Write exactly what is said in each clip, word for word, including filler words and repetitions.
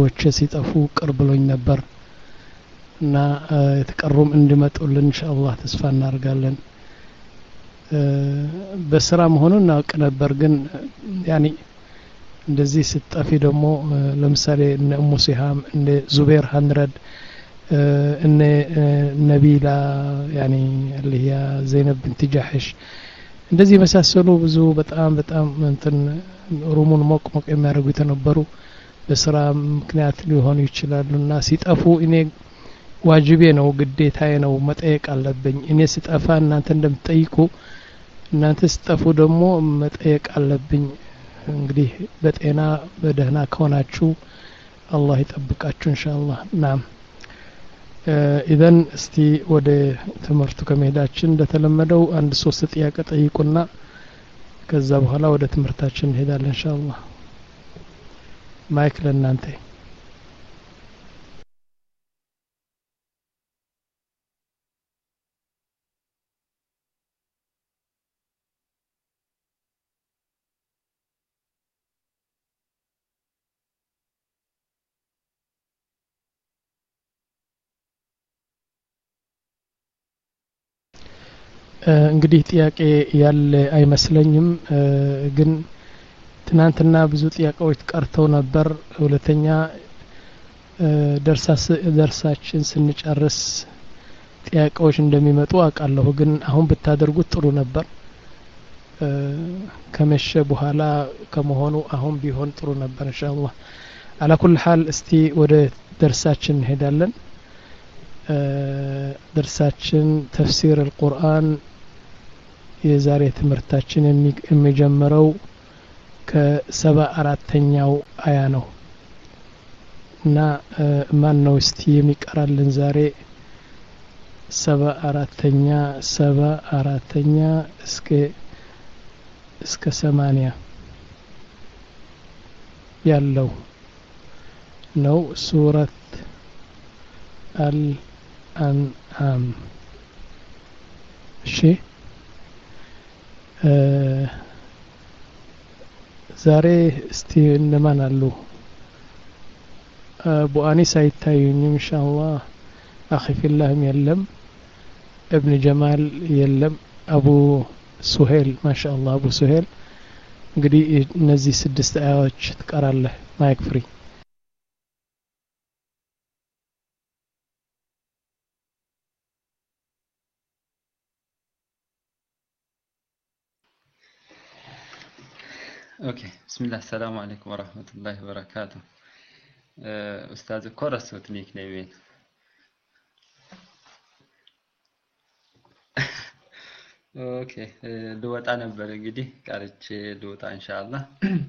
ልጆች ሲጠፉ ቅርብሎኝ ነበር እና የተቀሩም እንዲመጡልን ኢንሻአላህ ተስፋ እናደርጋለን በስራ መሆኑን እናውቅ ነበር ግን ያኒ እንደዚህ ስትጠፊ ደግሞ ለምሳሌ እነ ኡሙ ሲሃም እነ ዙበይር ሀንረድ እነ ነቢላ ያኒ اللي ዘይነብ ቢንት ጃህሽ እንደዚህ መሳሰሉ ብዙ በጣም በጣም እንትን ሩሙን ሞቅ ሞቅ የሚያደርጉ ተነበሩ በስራ ምክንያት ሊሆኑ ይችላሉና ሲጠፉ እኔ ዋጅቤ ነው ግዴታዬ ነው መጠየቅ አለብኝ እኔ ስጠፋ እናንተ እንደምትጠይቁ እናንተ ስጠፉ ደግሞ መጠየቅ አለብኝ እንግዲህ በጤና በደህና ከሆናችሁ አላህ ይጠብቃችሁ ኢንሻአላህ ናም ኢዘን እስቲ ወደ ትምህርቱ ከመሄዳችን እንደተለመደው አንድ ሶስት ጥያቄ ጠይቁና ከዛ በኋላ ወደ ትምህርታችን እንሄዳለን ኢንሻአላህ ማይክ ለእናንተ እንግዲህ ጥያቄ ያለ አይመስለኝም ግን ትናንትና ብዙ ጥያቄዎች ቀርተው ነበር ሁለተኛ ደርሳስ ደርሳችን ስንጨርስ ጥያቄዎች እንደሚመጡ አውቃለሁ ግን አሁን ብታደርጉት ጥሩ ነበር ከመሸ በኋላ ከመሆኑ አሁን ቢሆን ጥሩ ነበር ኢንሻአላህ على كل حال እስቲ ወደ ደርሳችን እንሄዳለን ደርሳችን ተፍሲር القرآن የዛሬ ትምህርታችን የሚጀምረው ከሰባ አራተኛው አያ ነው እና ማን ነው እስቲ የሚቀራልን ዛሬ ሰባ አራተኛ ሰባ አራተኛ እስከ እስከ ሰማንያ ያለው ነው ሱረት አልአንዓም እሺ ዛሬ እስቲ እነማን አሉ አቡ አኒስ አይታዩኝም ኢንሻአላህ አኺ ፊላህም የለም ابن ጀማል የለም አቡ ሱሄል ማሻአላህ አቡ ሱሄል እንግዲህ እነዚህ ስድስት አያዎች ትቀራለህ ማይክ ፍሪ اوكي بسم الله السلام عليكم ورحمة الله وبركاته أستاذ كورس وتنيك نيمين اوكي دوت أنا برقدي قالت دوت إن شاء الله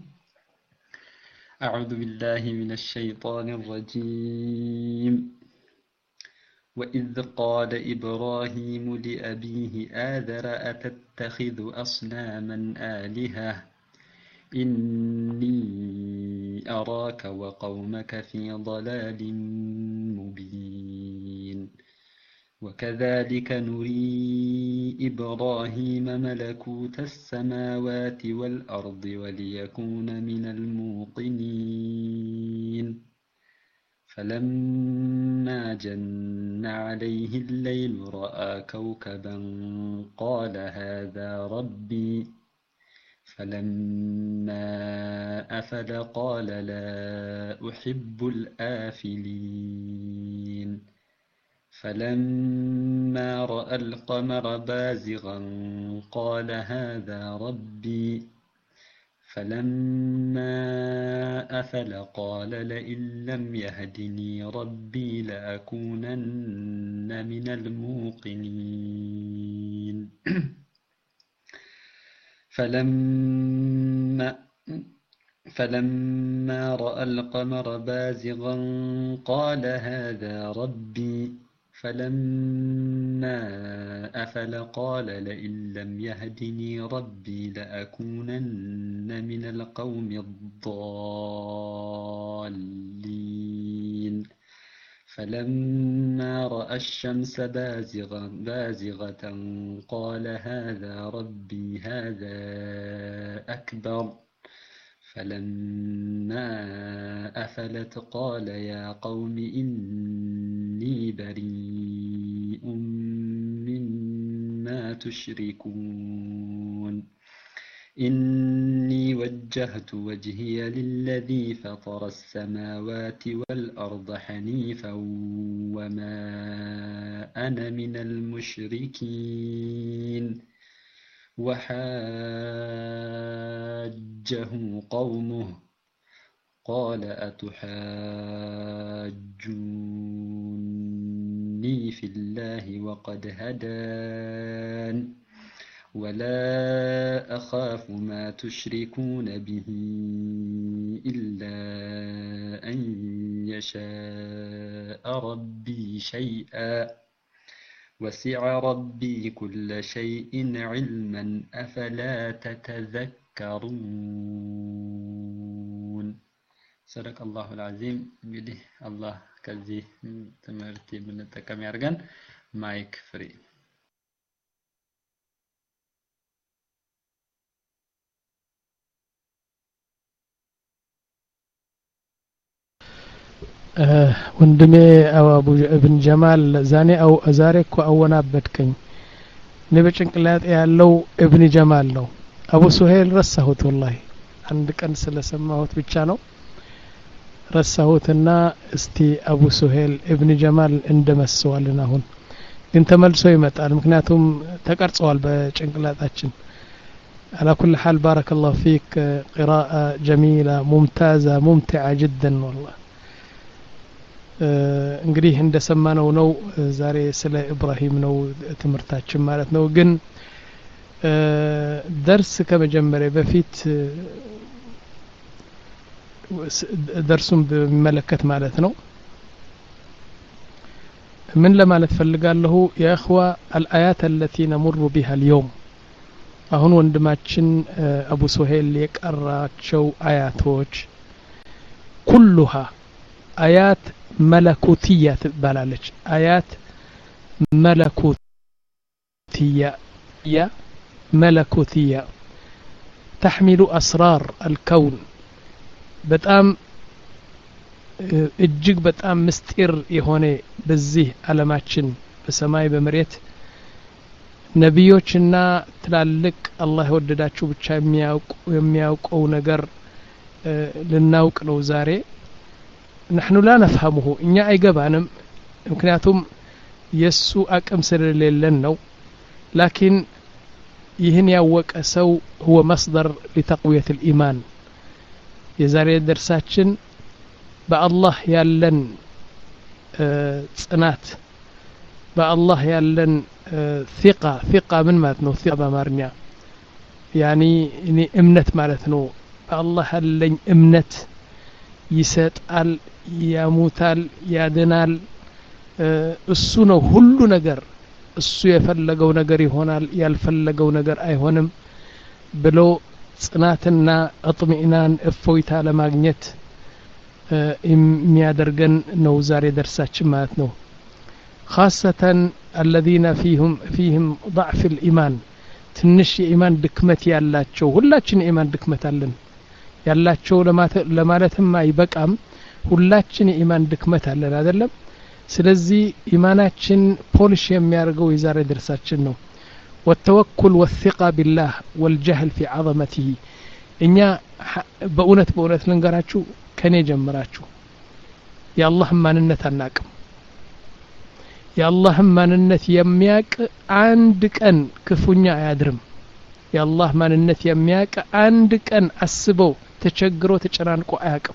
أعوذ بالله من الشيطان الرجيم وإذ قال إبراهيم لأبيه آذر أتتخذ أصناما آلهة إني أراك وقومك في ضلال مبين وكذلك نري إبراهيم ملكوت السماوات والأرض وليكون من الموقنين فلما جن عليه الليل رأى كوكبا قال هذا ربي فلما أفل قال لا أحب الآفلين فلما رأى القمر بازغا قال هذا ربي فلما أفل قال لئن لم يهدني ربي لأكونن من الموقنين فلما فلما رأى القمر بازغا قال هذا ربي فلما أفل قال لئن لم يهدني ربي لأكونن من القوم الضالين فلما رأى الشمس بازغة, بازغة قال هذا ربي هذا أكبر فلما أفلت قال يا قوم إني بريء مما تشركون إني وجهت وجهي للذي فطر السماوات والأرض حنيفا وما أنا من المشركين وحاجه قومه قال أتحاجوني في الله وقد هدان ولا أخاف ما تشركون به إلا أن يشاء ربي شيئا وسع ربي كل شيء علما أفلا تتذكرون صدق الله العظيم እንግዲህ አላህ ከዚህ ትምህርት የምንጠቀም ያርገን ማይክ ፍሪ ወንድሜ አቡ ኢብን ጀማል ዛኔ አው ዛሬ እኮ አወናበድከኝ እኔ በጭንቅላጤ ያለው ኢብን ጀማል ነው አቡ ሱሄል ረሳሁት والله አንድ ቀን ስለሰማሁት ብቻ ነው ረሳሁትና እስቲ አቡ ሱሄል ኢብን ጀማል እንደመስዋልና አሁን ግን ተመልሶ ይመጣል ምክንያቱም ተቀርጿል በጭንቅላታችን على كل حال بارك الله فيك قراءة جميلة ممتازة ممتعة جدا والله እንግዲህ እንደሰማነው ነው ዛሬ ስለ ኢብራሂም ነው ትምርታችን ማለት ነው ግን درس ከመጀመሪያ በፊት درسም በመለከት ማለት ነው ምን ለማለት ፈልጋለሁ يا اخوة الآيات التي نمر بها اليوم አሁን ወንድማችን አቡ ሱሄል የቀራቸው አያቶች كلها آيات ملكوتية تبالالج آيات ملكوتية يا ملكوتية تحمل أسرار الكون بتأم እጅግ በጣም ምስጢር የሆነ በዚህ ዓለማችን በሰማይ በመሬት ነብዮችና ትላልቅ አላህ ወደዳቸው ብቻ የሚያውቁ የሚያውቀው ነገር ልናውቅ ነው ዛሬ نحن لا نفهمه እኛ አይገባንም ምክንያቱም የሱ አቅም ስለሌለን ነው لكن ይህን ያወቀ ሰው هو مصدر لتقوية الإيمان የዛሬ ደርሳችን በአላህ ያለን ጽናት በአላህ ያለን ثقة ثقة ምን ማለት ነው ثقة በአማርኛ يعني እኔ እምነት ማለት ነው በአላህ ያለኝ እምነት ይሰጣል ያሙታል ያድናል እሱ ነው ሁሉ ነገር እሱ የፈለገው ነገር ይሆናል ያልፈለገው ነገር አይሆንም ብሎ ጽናትና እጥሚናን እፎይታ ለማግኘት የሚያደርገን ነው ዛሬ ደርሳችን ማለት ነው خاصة الذين فيهم فيهم ضعف الإيمان ትንሽ የኢማን ድክመት ያላቸው ሁላችን የኢማን ድክመት አለን ያላቸው ለማለትም አይበቃም ሁላችን የኢማን ድክመት አለን አይደለም ስለዚህ ኢማናችን ፖሊሽ የሚያርገው የዛሬ ደርሳችን ነው والتوكل والثقة بالله والجهل في عظمته እኛ በእውነት በእውነት ልንገራችሁ ከኔ ጀምራችሁ የአላህ ማንነት አናቅም የአላህ ማንነት የሚያቅ አንድ ቀን ክፉኛ አያድርም የአላህ ማንነት የሚያቅ አንድ ቀን አስበው ተቸግሮ ተጨናንቆ አያቅም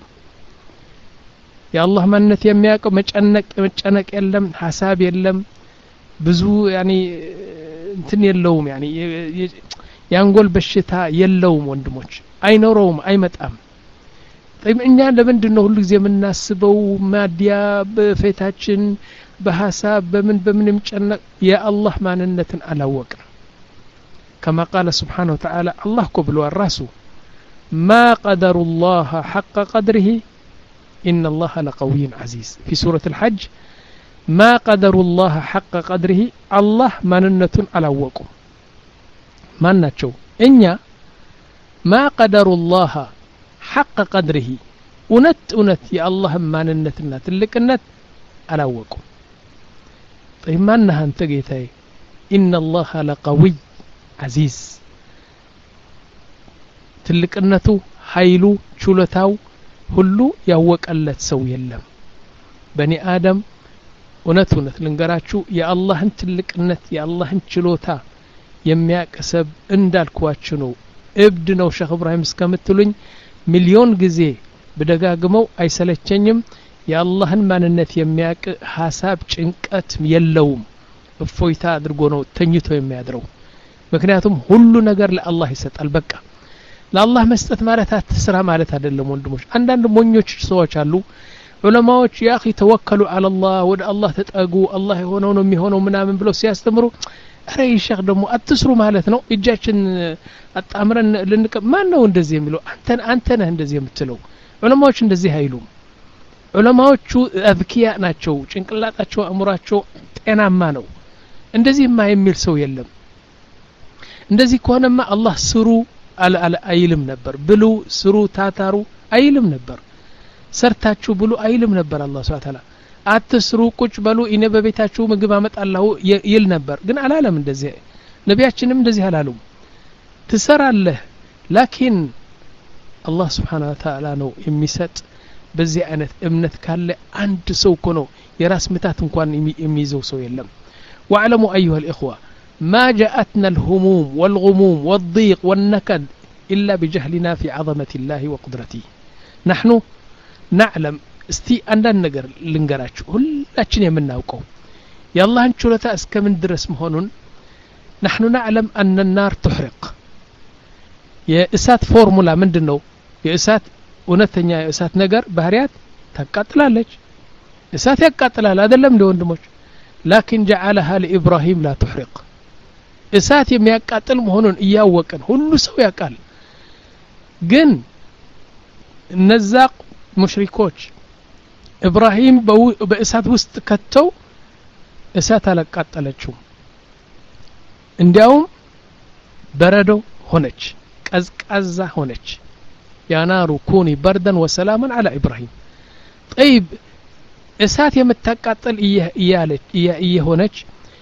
የአላህ ማንነት የሚያቅ መጨነቅ መጨነቅ የለም ሐሳብ የለም ብዙ ያኒ እንትን የለውም ያኒ ያንጎል በሽታ የለውም ወንድሞች አይኖረውም አይመጣም طيب እኛ ለምንድነው ሁሉ ጊዜ የምናስበው ማዲያ በፈታችን በሐሳብ በምን በምንም ጨነቅ የአላህ ማንነትን አላወቅን كما قال سبحانه وتعالى الله قبل الرسول ما قدر الله حق قدره إن الله لقوي عزيز في سورة الحج ما قدر الله حق قدره الله مننة على وقم ما نتشو إنيا ما قدر الله حق قدره ونت ونت يا الله ماننتنا تلقنت አላወቁም طيب ማነህ አንተ ጌታዬ إن الله لقوي عزيز ትልቅነቱ ኃይሉ ችሎታው ሁሉ ያወቀለት ሰው የለም በኒ አደም እውነት እውነት ልንገራችሁ የአላህን ትልቅነት የአላህን ችሎታ የሚያቀሰብ እንዳልኳችሁ ነው እብድ ነው ሼኽ ኢብራሂም እስከምትሉኝ ሚሊዮን ጊዜ በደጋግመው አይሰለቸኝም የአላህን ማንነት የሚያቅ ሐሳብ ጭንቀት የለውም እፎይታ አድርጎ ነው ተኝቶ የሚያድረው ምክንያቱም ሁሉ ነገር ለአላህ ይሰጣል በቃ ለአላህ መስጠት ማለት አትስራ ማለት አይደለም ወንድሞች አንዳንድ ሞኞች ሰዎች አሉ ዑለማዎች ያ اخي ተወከሉ على الله ወደ አላህ ተጠጉ አላህ የሆነው ነው የሚሆነው ምናምን ብለው ሲያስተምሩ አረ ይሸኽ ደግሞ አትስሩ ማለት ነው እጃችን አጣምረን ልንቀ ማን ነው እንደዚህ የሚለው አንተ አንተ ነህ እንደዚህ የምትለው ዑለማዎች እንደዚህ አይሉም ዑለማዎቹ አዝኪያ ናቸው ጭንቅላታቸው አእምሯቸው ጤናማ ነው እንደዚህማ የሚል ሰው የለም እንደዚህ ከሆነማ አላህ ስሩ አለ አለ አይልም ነበር ብሉ ስሩ ታታሩ አይልም ነበር ሰርታችሁ ብሉ አይልም ነበር አላህ Subhanahu Wa Ta'ala አትስሩ ቁጭ በሉ እኔ በቤታችሁ ምግብ አመጣለሁ ይል ነበር ግን አላለም እንደዚህ ነቢያችንም እንደዚህ አላሉም ትሰራለህ ላኪን አላህ Subhanahu Wa Ta'ala ነው የሚሰጥ በዚህ አይነት እምነት ካለ አንድ ሰው እኮ ነው የራስ ምታት እንኳን የሚይዘው ሰው የለም واعلموا ايها الاخوه ما جاءتنا الهموم والغموم والضيق والنكد الا بجهلنا في عظمه الله وقدرته نحن نعلم استي عندنا ነገር ልንገራችሁ ሁላችን የምናውቀው የአላህን ችሎታ እስከምን ድረስ መሆኑን نحن نعلم ان النار تحرق የእሳት ፎርሙላ ምንድነው የእሳት እውነተኛ የእሳት ነገር ባህሪያት ታቃጥላለች እሳት ያቃጥላል አይደለም እንደ ወንድሞች لكن جعلها لابراهيم لا تحرق እሳት የሚያቃጥል መሆኑን እያወቀን ሁሉ ሰው ያቃል ግን እነዛ ሙሽሪኮች ኢብራሂም በእሳት ውስጥ ከተው እሳት አላቃጠለችው እንዲያውም በረዶ ሆነች ቀዝቃዛ ሆነች يا نار كوني بردا وسلاما على ابراهيم طيب እሳት የምታቃጥል እያለች እየሆነች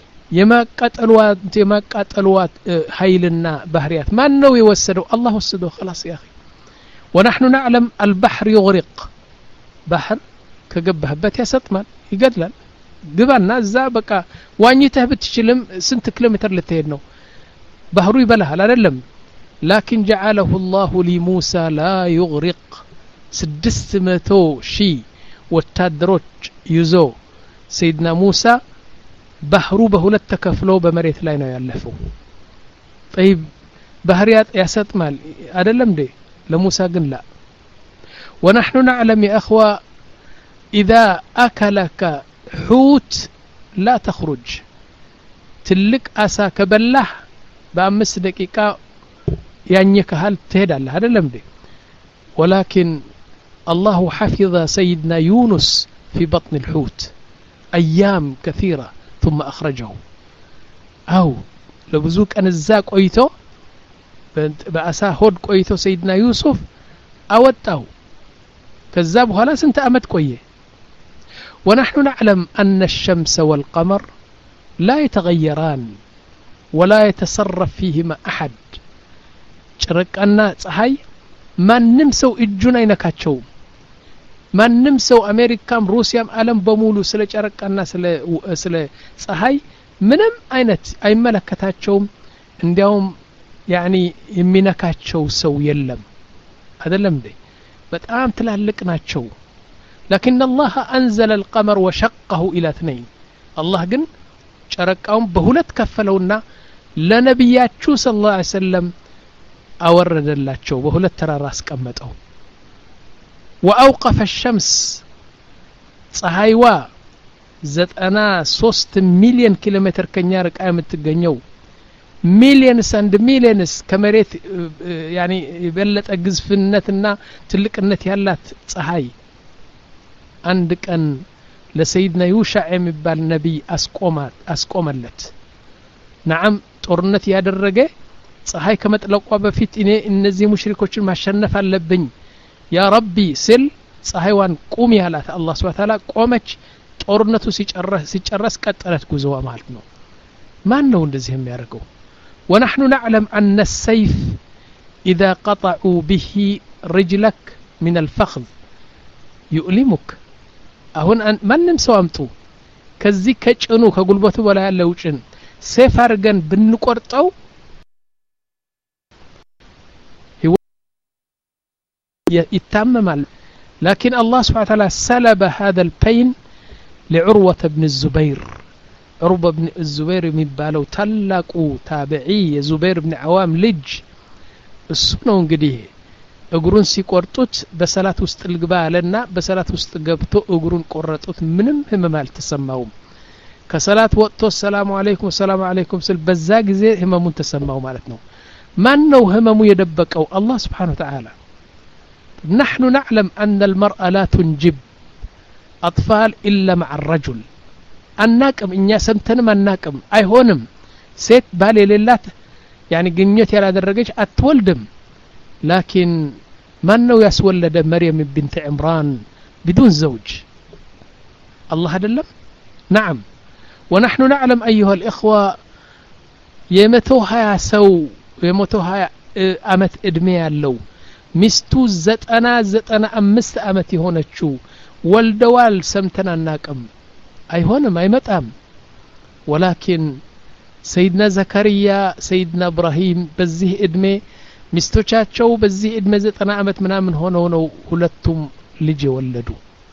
የማቃጠልዋት የማቃጠልዋት ኃይልና ባህሪያት ማን ነው የወሰደው አላህ ወሰደው خلاص يا اخي ونحن نعلم البحر يغرق بحر ከገባህበት ያሰጥማል ይገድላል ግባና እዛ በቃ ዋኝተህ ብትችልም ስንት ኪሎ ሜትር ልትሄድ ነው ባህሩ ይበላሃል አይደለም لكن جعله الله لموسى لا يغرق ስድስት መቶ ሺህ ወታደሮች ይዞ سيدنا موسى ባህሩ በሁለት ተከፍሎ በመሬት ላይ ነው ያለፈው طيب ባህሪያት ያሰጥማል አይደለም እንዴ ለሙሳ ግን لا ونحن نعلم يا اخوه اذا اكلك حوت لا تخرج ትልቅ አሳ ከበላህ በአምስት ደቂቃ ያኘከሃል ትሄዳለህ አይደለም እንዴ ولكن الله حفظ سيدنا يونس في بطن الحوت ايام كثيره ثم اخرجه او لبزوك انزا ቆይቶ በአሳ ሆድ ቆይቶ سيدنا يوسف አወጣው ከዛ በኋላ ስንት አመት ቆየ ونحن نعلم ان الشمس والقمر لا يتغيران ولا يتصرف فيهما احد ጨረቃና ፀሐይ ማንንም ሰው እጁን አይነካቸው ማንንም ሰው አሜሪካም ሩሲያም ዓለም በሙሉ ስለ ጨረቃና ስለ ስለ ፀሐይ ምንም አይነት አይመለከታቸውም እንዲያውም ያኒ የሚነካቸው ሰው የለም አይደለም እንዴ በጣም ትላልቅ ናቸው لكن الله انزل القمر وشقه الى اثنين الله ግን ጨረቃውን በሁለት ከፈለውና ለነብያችሁ ሰለላሁ ዐለይሂ ወሰለም አወረደላቸው በሁለት ተራራ አስቀመጠው واوقف الشمس ፀሐይዋ ዘጠና ሶስት ሚሊዮን ኪሎ ሜትር ከኛ ርቃ የምትገኘው ሚሊዮንስ አንድ ሚሊዮንስ ከመሬት ያኒ የበለጠ ግዝፍነትና ትልቅነት ያላት ፀሐይ አንድ ቀን ለሰይድና ዩሻዕ የሚባል ነብይ አስቆማት አስቆመለት نعم ጦርነት ያደረገ ፀሐይ ከመጥለቋ በፊት እኔ እነዚህ ሙሽሪኮችን ማሸነፍ አለብኝ ያ ረቢ ስል ፀሐይዋን ቁሚ ያላት አላህ Subhanahu Ta'ala ቆመች ጦርነቱ ሲጨረስ ሲጨረስ ቀጠለት ጉዞዋ ማለት ነው ማን ነው እንደዚህ የሚያደርገው ونحن نعلم أن السيف إذا قطعوا به رجلك من الفخذ يؤلمك አሁን ማንም ሰው አምጡ ከዚህ ከጭኑ ከጉልበቱ በላይ ያለው ጭን ሰይፍ አርገን ብንቆርጠው يتممال لكن الله سبحانه وتعالى سلب هذا البين لعروة بن الزبير عروة بن الزبير የሚባለው ታላቁ ታቢዒ የዙበይር بن عوام ልጅ እሱ ነው እንግዲህ እግሩን ሲቆርጡት በሰላት ውስጥ ልግባ አለና በሰላት ውስጥ ገብቶ እግሩን ቆረጡት ምንም ህመም አልተሰማውም ከሰላት ወጥቶ ሰላም አለይኩም ሰላም አለይኩም ስል በዛ ጊዜ ህመሙን ተሰማው ማለት ነው ማን ነው ህመሙ የደበቀው አላህ Subhanahu Wa Ta'ala نحن نعلم أن المرأة لا تنجب أطفال إلا مع الرجل الناكم إن يسمتن ما الناكم أي هونم سيت بالي لله يعني جنيت على درجة أتولدم لكن من نو يسولد مريم بنت عمران بدون زوج الله دلم نعم ونحن نعلم أيها الإخوة يمتوها سو يمتوها أمت إدمية اللو ሚስቱ ዘጠና ዘጠና አምስት አመት የሆነችው ወልደዋል ሰምተና እናቀም አይሆንም አይመጣም ወላኪን ሰይድና ዘከሪያ ሰይድና ኢብራሂም በዚህ እድሜ ሚስቶቻቸው በዚህ እድሜ ዘጠና አመት ምናምን ሆነው ነው ሁለቱም ልጅ የወለዱ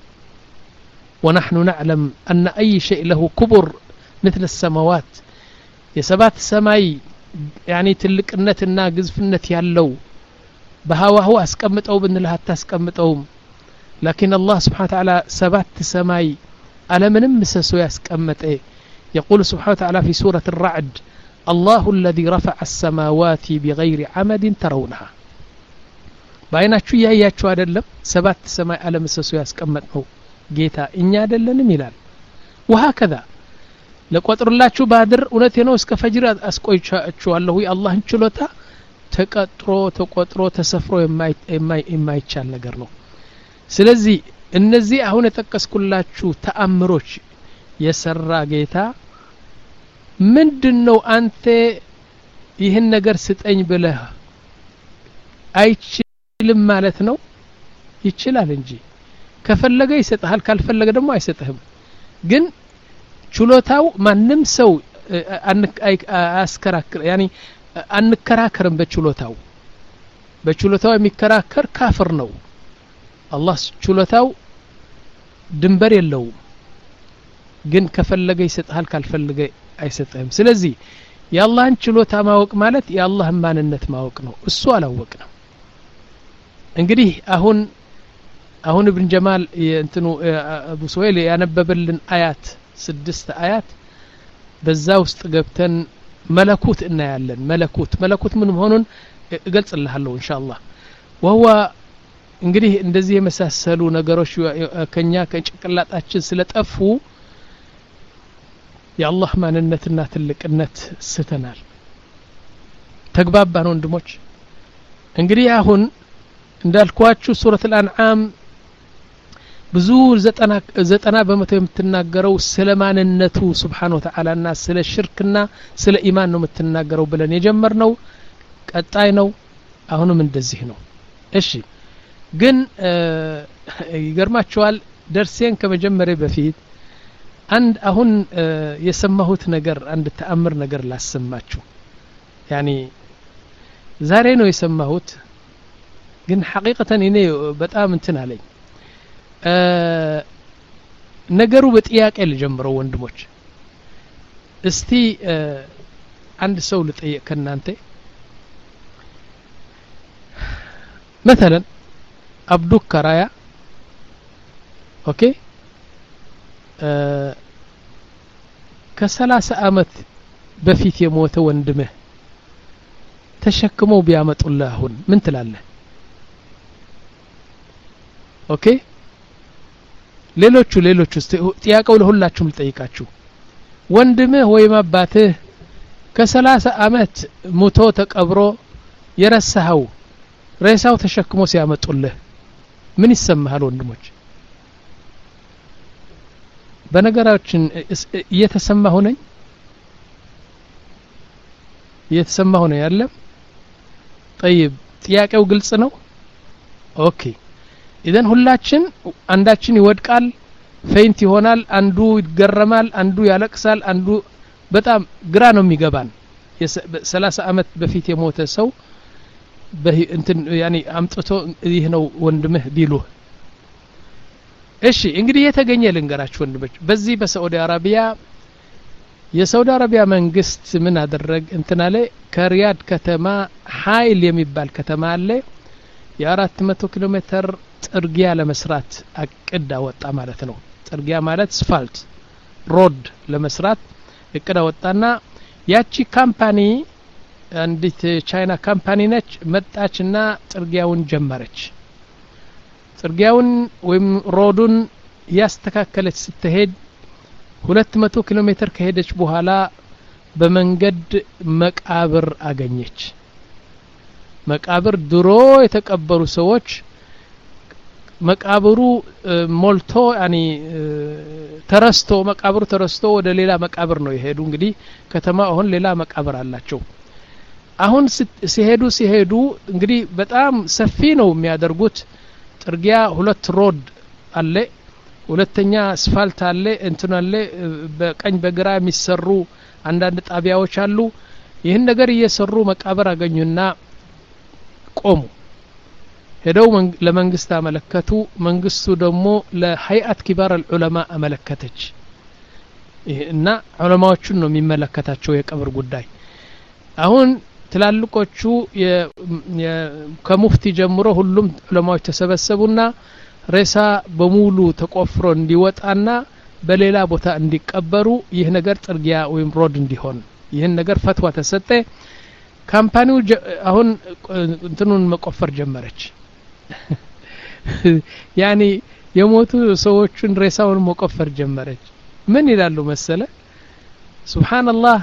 ونحن نعلم أن أي شيء له كبر مثل السماوات የሰባት ሰማይ يعني ትልቅነትና ግዝፍነት ያለው بهواه أسكمت أو بن لها تسكمت لكن الله سبحانه وتعالى سبات سماي على من مسسو يسكمت إيه يقول سبحانه وتعالى في سورة الرعد الله الذي رفع السماوات بغير عمد ترونها باينا شو يا يا شو أدلم سبات سماي على مسسو يسكمت أو جيتا إني أدلن ميلان وهكذا لقوتر الله شو بادر ونتينو اسك فجر اسكوي شو الله الله انشلوتا ተቀጥሮ ተቆጥሮ ተሰፍሮ የማይ የማይ የማይቻል ነገር ነው ስለዚህ እነዚህ አሁን የተከስኩላችሁ ተአምሮች የሰራ ጌታ ምንድነው አንተ ይህን ነገር ስጠኝ ብለህ አይችልም ማለት ነው ይችላል እንጂ ከፈለገ ይሰጣል ካልፈለገ ደግሞ አይሰጥህም ግን ችሎታው ማንንም ሰው አስከራክር ያኒ አንከራከርም በችሎታው በችሎታው የሚከራከር ካፍር ነው አላህ ችሎታው ድንበር የለውም ግን ከፈለገ ይሰጣል ካልፈለገ አይሰጥህም ስለዚህ የአላህን ችሎታ ማወቅ ማለት የአላህን ማንነት ማወቅ ነው እሱ አላወቅንም እንግዲህ አሁን አሁን ኢብኑ ጀማል እንትኑ አቡ ሱወይል ያነበበልን አያት ስድስት አያት በዛ ውስጥ ገብተን ملكوت إن يعلن ملكوت ملكوت من هون قلت الله الله إن شاء الله وهو إنجريه إندزي مساسلو نجاروش كنيا كنشكلات أشين سلت أفو يا الله ما ننت النات اللك النت ستنال تقباب بانون دموش إنجريه هون ندال كواتشو سورة الأنعام بزور زتنا زتنا بمتى متناجروا سلمان النتو سبحانه وتعالى الناس سل الشركنا سل إيمان نو متناجروا بلن يجمرنو قطاينو أهونو من دزهنو إيشي جن اه يجرماتشوال درسين كما جمري بفيد عند أهون اه يسمهوت نجر عند تأمر نجر لا سماتشو يعني زارينو يسمهوت جن حقيقة إني بتآمن تنالي ነገሩ በጥያቄ ልጀምረው ወንድሞች እስቲ አንድ ሰው ልጠይቅ ከናንተ مثلا አብዱክ ከራያ ኦኬ ከ30 አመት በፊት የሞተ ወንድምህ ተሸክመው ቢያመጡልህ አሁን ምን ትላለህ ኦኬ ሌሎቹ ሌሎቹ ጥያቄው ለሁላችሁም ልጠይቃችሁ ወንድምህ ወይም አባትህ ከ30 አመት ሞቶ ተቀብሮ የረሳው ሬሳው ተሸክሞ ሲያመጡልህ ምን ይሰማሃል ወንድሞች በነገራችን እየተሰማሁ ነኝ እየተሰማሁ ነው ያለ طيب ጥያቄው ግልጽ ነው ኦኬ ኢዘን ሁላችን አንዳችን ይወድቃል ፌንት ይሆናል አንዱ ይገረማል አንዱ ያለቅሳል አንዱ በጣም ግራ ነው የሚገባን የ30 አመት በፊት የሞተ ሰው እንትን ያኒ አምጥቶ ይህ ነው ወንድምህ ቢሉ እሺ እንግዲህ የተገኘ ልንገራችሁ ወንድሞች በዚህ በሳዑዲ አረቢያ የሳዑዲ አረቢያ መንግስት ምን አደረገ እንትና ላይ ከሪያድ ከተማ ኃይል የሚባል ከተማ አለ የ400 ኪሎ ሜትር ጥርጊያ ለመስራት አቅዳ ወጣ ማለት ነው ጥርጊያ ማለት አስፋልት ሮድ ለመስራት እቅዳ ወጣና ያቺ ካምፓኒ አንዲት ቻይና ካምፓኒ ነች መጣችና ጥርጊያውን ጀመረች ጥርጊያውን ወይም ሮዱን ያስተካከለች ስትሄድ ሁለት መቶ ኪሎ ሜትር ከሄደች በኋላ በመንገድ መቃብር አገኘች መቃብር ድሮ የተቀበሩ ሰዎች መቃብሩ ሞልቶ ያኒ ተረስቶ መቃብሩ ተረስቶ ወደ ሌላ መቃብር ነው የሄዱ እንግዲህ ከተማ አሁን ሌላ መቃብር አላቸው አሁን ሲሄዱ ሲሄዱ እንግዲህ በጣም ሰፊ ነው የሚያደርጉት ጥርጊያ ሁለት ሮድ አለ ሁለተኛ አስፋልት አለ እንትን አለ በቀኝ በግራ የሚሰሩ አንዳንድ ጣቢያዎች አሉ ይህን ነገር እየሰሩ መቃብር አገኙና ቆሙ ሄደው ለመንግስት አመለከቱ መንግስቱ ደግሞ ለሃይአት ኪባር العلماء አመለከተች እና ዑለማዎቹን ነው የሚመለከታቸው የቀብር ጉዳይ አሁን ትላልቆቹ ከሙፍቲ ጀምሮ ሁሉም ዑለማዎች ተሰበሰቡና ሬሳ በሙሉ ተቆፍሮ እንዲወጣና በሌላ ቦታ እንዲቀበሩ ይህ ነገር ጥርጊያ ወይም ሮድ እንዲሆን ይህን ነገር ፈትዋ ተሰጠ ካምፓኒው አሁን እንትኑን መቆፈር ጀመረች ያኒ የሞቱ ሰዎችን ሬሳውን መቆፈር ጀመረች ምን ይላሉ መሰለ ሱብሃንአላህ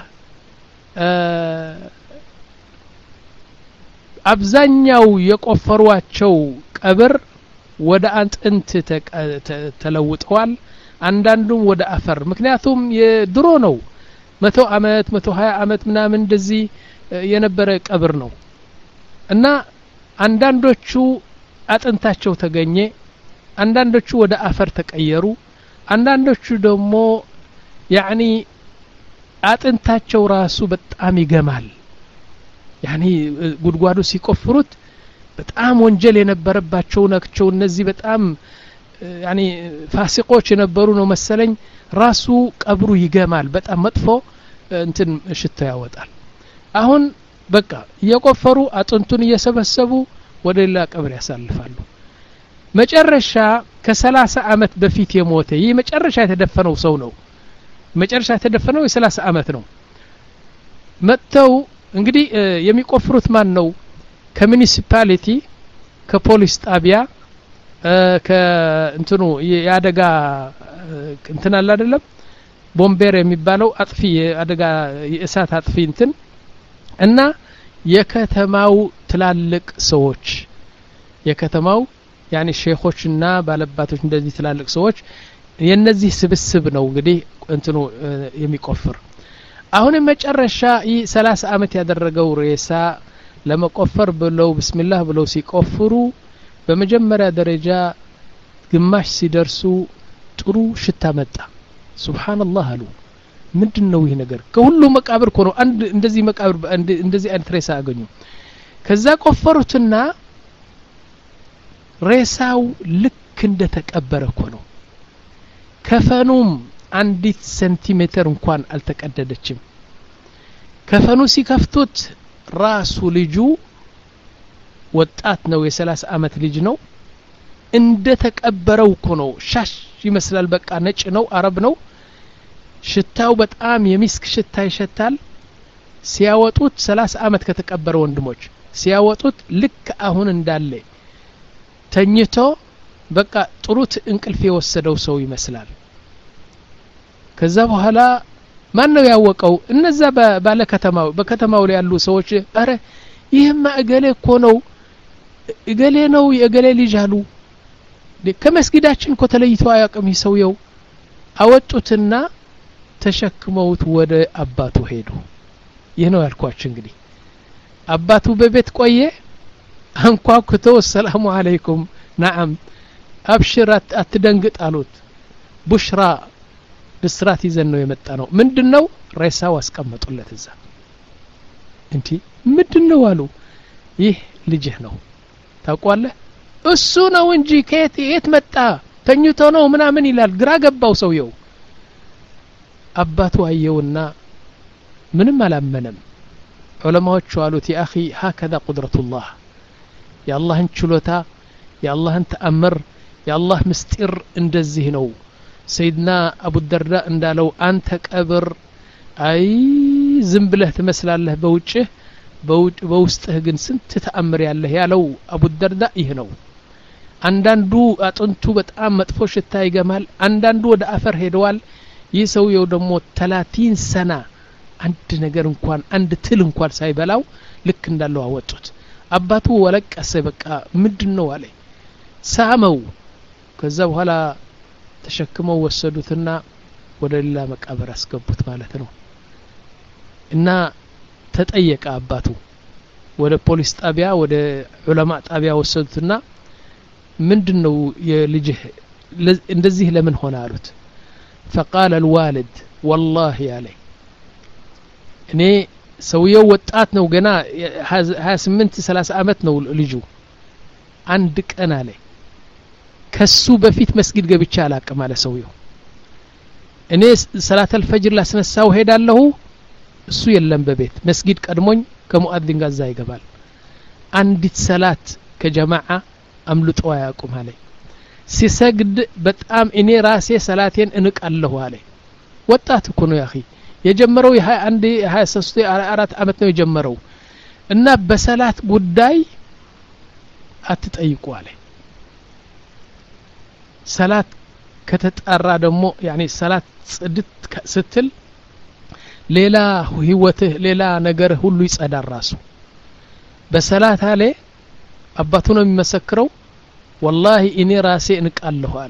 አብዛኛው የቆፈሯቸው ቀብር ወደ አጥንት ተለውጠዋል አንዳንዱም ወደ አፈር ምክንያቱም የድሮ ነው መቶ አመት መቶ ሃያ አመት ምናምን እንደዚህ የነበረ ቀብር ነው እና አንዳንዶቹ አጥንታቸው ተገኘ አንዳንዶቹ ወደ አፈር ተቀየሩ አንዳንዶቹ ደግሞ ያኒ አጥንታቸው ራሱ በጣም ይገማል ያኒ ጉድጓዱ ሲቆፍሩት በጣም ወንጀል የነበረባቸው ናቸው እነዚህ በጣም ያኒ ፋሲቆች የነበሩ ነው መሰለኝ ራሱ ቀብሩ ይገማል በጣም መጥፎ እንትን ሽታ ያወጣል አሁን በቃ እየቆፈሩ አጥንቱን እየሰበሰቡ ወደ ሌላ ቀብር ያሳልፋሉ መጨረሻ ከ30 አመት በፊት የሞተ ይህ መጨረሻ የተደፈነው ሰው ነው መጨረሻ የተደፈነው የ30 አመት ነው መተው እንግዲህ የሚቆፍሩት ማን ነው ከሙኒሲፓሊቲ ከፖሊስ ጣቢያ ከእንትኑ ያደጋ እንትን አለ አይደለም ቦምቤር የሚባለው አጥፊ አደጋ የእሳት አጥፊ እንትን እና የከተማው ትላልቅ ሰዎች የከተማው ያኒ ሼኾችና ባለባቶች እንደዚህ ትላልቅ ሰዎች የነዚህ ስብስብ ነው እንግዲህ እንትኑ የሚቆፍር አሁን መጨረሻ ይ ሰላሳ አመት ያደረገው ሬሳ ለመቆፈር ብለው ቢስሚላህ ብለው ሲቆፍሩ በመጀመሪያ ደረጃ ግማሽ ሲደርሱ ጥሩ ሽታ መጣ ሱብሃንአላህ አሉ ምንድነው ይሄ ነገር ከሁሉ መቃብር ኮኖ አንድ እንደዚህ መቃብር እንደዚህ አይነት ሬሳ አገኙ ከዛ ቆፈሩትና ሬሳው ልክ እንደተቀበረ ኮኖ ከፈኑም አንዲት ሴንቲሜትር እንኳን አልተቀደደችም ከፈኑ ሲከፍቱት ራሱ ልጁ ወጣት ነው የ30 አመት ልጅ ነው እንደ ተቀበረው ኮኖ ሻሽ ይመስላል በቃ ነጭ ነው አረብ ነው ሽታው በጣም የሚስክ ሽታ ይሸታል ሲያወጡት ሰላሳ አመት ከተቀበረ ወንድሞች ሲያወጡት ልክ አሁን እንዳለ ተኝቶ በቃ ጥሩት እንቅልፍ የወሰደው ሰው ይመስላል ከዛ በኋላ ማን ነው ያወቀው እነዛ ባለ ከተማው በከተማው ላይ ያሉ ሰዎች አረ ይሄማ እገሌ እኮ ነው እገሌ ነው የእገሌ ልጅ አሉ ከመስጊዳችን ኮተለይቶ አያቅም ይሰውየው አወጡትና ተሸክመውት ወደ አባቱ ሄዱ ይህ ነው ያልኳችሁ እንግዲህ አባቱ በቤት ቆየ አንኳኩቶ ሰላም አለይኩም ነዓም አብሽር አትደንግጥ አሉት ቡሽራ ብስራት ይዘን ነው የመጣ ነው ምንድነው ሬሳው አስቀመጡለት እዛ እንዴ ምንድነው አሉ ይህ ልጅህ ነው ታውቃለህ እሱ ነው እንጂ ከየት የት መጣ ተኝቶ ነው ምናምን ይላል ግራ ገባው ሰውየው አባቱ አየውና ምንም አላመነም ዑለማዎቹ አሉት ያ اخي هكذا قدرة الله يا الله ችሎታ يا الله ተአምር يا الله ምስጢር እንደዚህ ነው ሰይድና አቡ ደርዳ እንዳለው አንተ ቀብር አይ ዝም ብለህ ትመስላለህ በውጭህ በውስጥህ ግን ስንት ተአምር ያለህ ያለው አቡ ደርዳ ይህ ነው አንዳንዱ አጥንቱ በጣም መጥፎ ሽታ ይገማል አንዳንዱ ወደ አፈር ሄደዋል ይህ ሰውየው ደግሞ ሰላሳ ሰና አንድ ነገር እንኳን አንድ ትል እንኳን ሳይበላው ልክ እንዳለው አወጡት አባቱ ወለቀሰ በቃ ምንድነው አለ ሳመው ከዛ በኋላ ተሸክመው ወሰዱትና ወደ ሌላ መቃብር አስገቡት ማለት ነው እና ተጠየቀ አባቱ ወደ ፖሊስ ጣቢያ ወደ ዑለማ ጣቢያ ወሰዱትና ምንድነው የልጅህ እንደዚህ ለምን ሆነ አሉት فقال الوالد والله عليه እኔ ሰውየው ወጣት ነው ገና ሃያ ስምንት ሰላሳ አመት ነው ልጁ አንድ ቀን አለ ከሱ በፊት መስጊድ ገብቻ አላቀም አለ ሰውየው እኔ ሰላተል ፈጅር ላስነሳው ሄዳለሁ እሱ የለም በቤት መስጊድ ቀድሞኝ ከሙአዚን ጋር ዛ ይገባል አንዲት ሰላት ከጀማዓ አምልጦ ያቁም አለ ሲሰግድ በጣም እኔ ራሴ ሰላቴን እንቃለሁ አለ ወጣት እኮ ነው ያኺ የጀመረው የ21 የ23 የ24 አመት ነው የጀመረው እና በሰላት ጉዳይ አትጠይቁ አለ ሰላት ከተጣራ ደግሞ ያኒ ሰላት ጽድት ስትል ሌላ ህይወትህ ሌላ ነገር ሁሉ ይጸዳል ራሱ በሰላት አለ አባቱ ነው የሚመሰክረው والله እኔ ራሴ እንቃለሁ አለ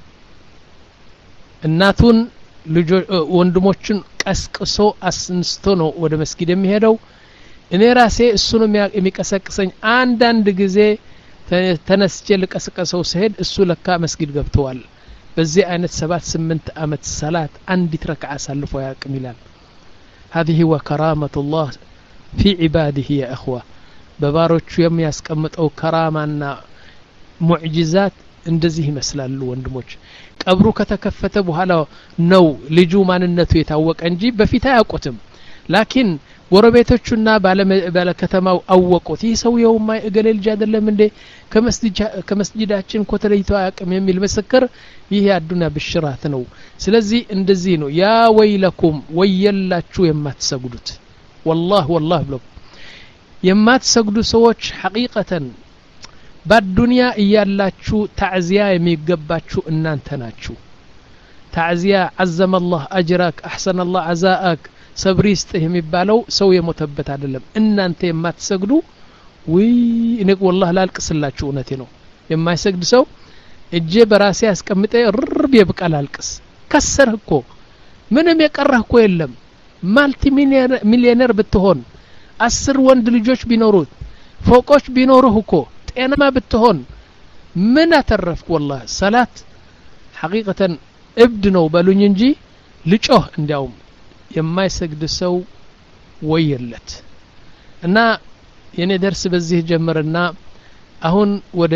እናቱን ልጆች ወንድሞችን ቀስቅሶ አስንስቶ ነው ወደ መስጊድ የሚሄደው እኔ ራሴ እሱ ነው የሚቀሰቅሰኝ አንድ አንድ ጊዜ ተነስቼ ልቀስቀሰው ሲሄድ እሱ ለካ መስጊድ ገብተዋል በዚህ አይነት ሰባት ስምንት አመት ሰላት አንዲት ረክዓ ሳልፎ ያቅም ይላል هذه وكرامة الله في عباده يا اخوه በባሮቹ የሚያስቀምጠው ከራማና ሙዕጂዛት እንደዚህ ይመስላሉ ወንድሞች ቀብሩ ከተከፈተ በኋላ ነው ልጁ ማንነቱ የታወቀ እንጂ በፊት አያውቁትም ላኪን ጎረቤቶቹና ባለ ከተማው አወቁት ይህ ሰውየው ማይ እገሌ ልጅ አይደለም እንዴ ከመስጂድ ከመስጂዳችን ኮተለይቶ አያውቅም የሚል መስከር ይህ ያዱና ብሽራት ነው ስለዚህ እንደዚህ ነው ያ ወይለኩም ወየላችሁ የማትሰግዱት والله والله ብሎ የማትሰግዱ ሰዎች ሐቂቀተን በዱንያ እያላችሁ ታዕዚያ የሚገባችሁ እናንተ ናችሁ ታዕዚያ عزم الله اجرك احسن الله عزاءك ሰብሪስት የሚባለው ሰው የሞተበት አይደለም እናንተ የማትሰግዱ ወይ እኔ والله ላልቅስላችሁ እውነቴ ነው የማይሰግድ ሰው እጄ በራሴ አስቀምጠ ርብ ይብቃል አልቅስ ከሰርህ እኮ ምንም የቀረህ እኮ የለም ማልቲ ሚሊዮነር ብትሆን አስር ወንድ ልጆች ቢኖሩት ፎቆች ቢኖሩህ እኮ ጤናማ ብትሆን ምን አተረፍክ والله ሰላት ሐቂቀተን እብድ ነው በሉኝ እንጂ ልጮህ እንዲያውም የማይሰግድ ሰው ወየለት እና የኔ ደርስ በዚህ ጀመረና አሁን ወደ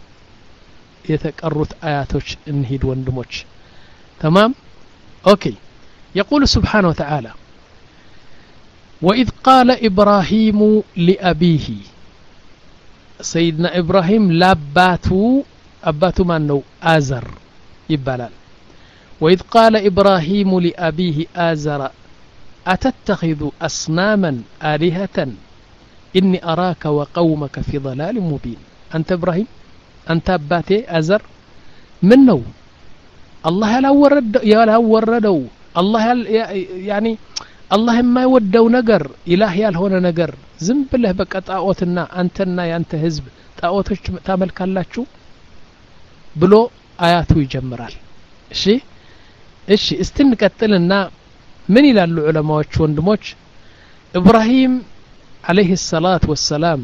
የተቀሩት አያቶች እንሂድ ወንድሞች تمام اوكي يقول سبحانه وتعالى وإذ قال إبراهيم لأبيه سيدنا إبراهيم لاباتو أباتو مانو آزر يبالال وإذ قال إبراهيم لأبيه آزر أتتخذ أصناما آلهة إني أراك وقومك في ضلال مبين أنت إبراهيم أنت أباتي آزر منو الله لا ورد يا لا وردو الله يعني الله ما يودو نجر إله يالهون نجر زنب له بك طاقوتنا أنتنا يا أنت حزب طاقوتش تعمل كلاشو ብሎ አያቱ ይጀምራል እሺ እሺ እስቲ እንቀጥልና ምን ይላሉ ዑለማዎች ወንድሞች ኢብራሂም عليه الصلاة والسلام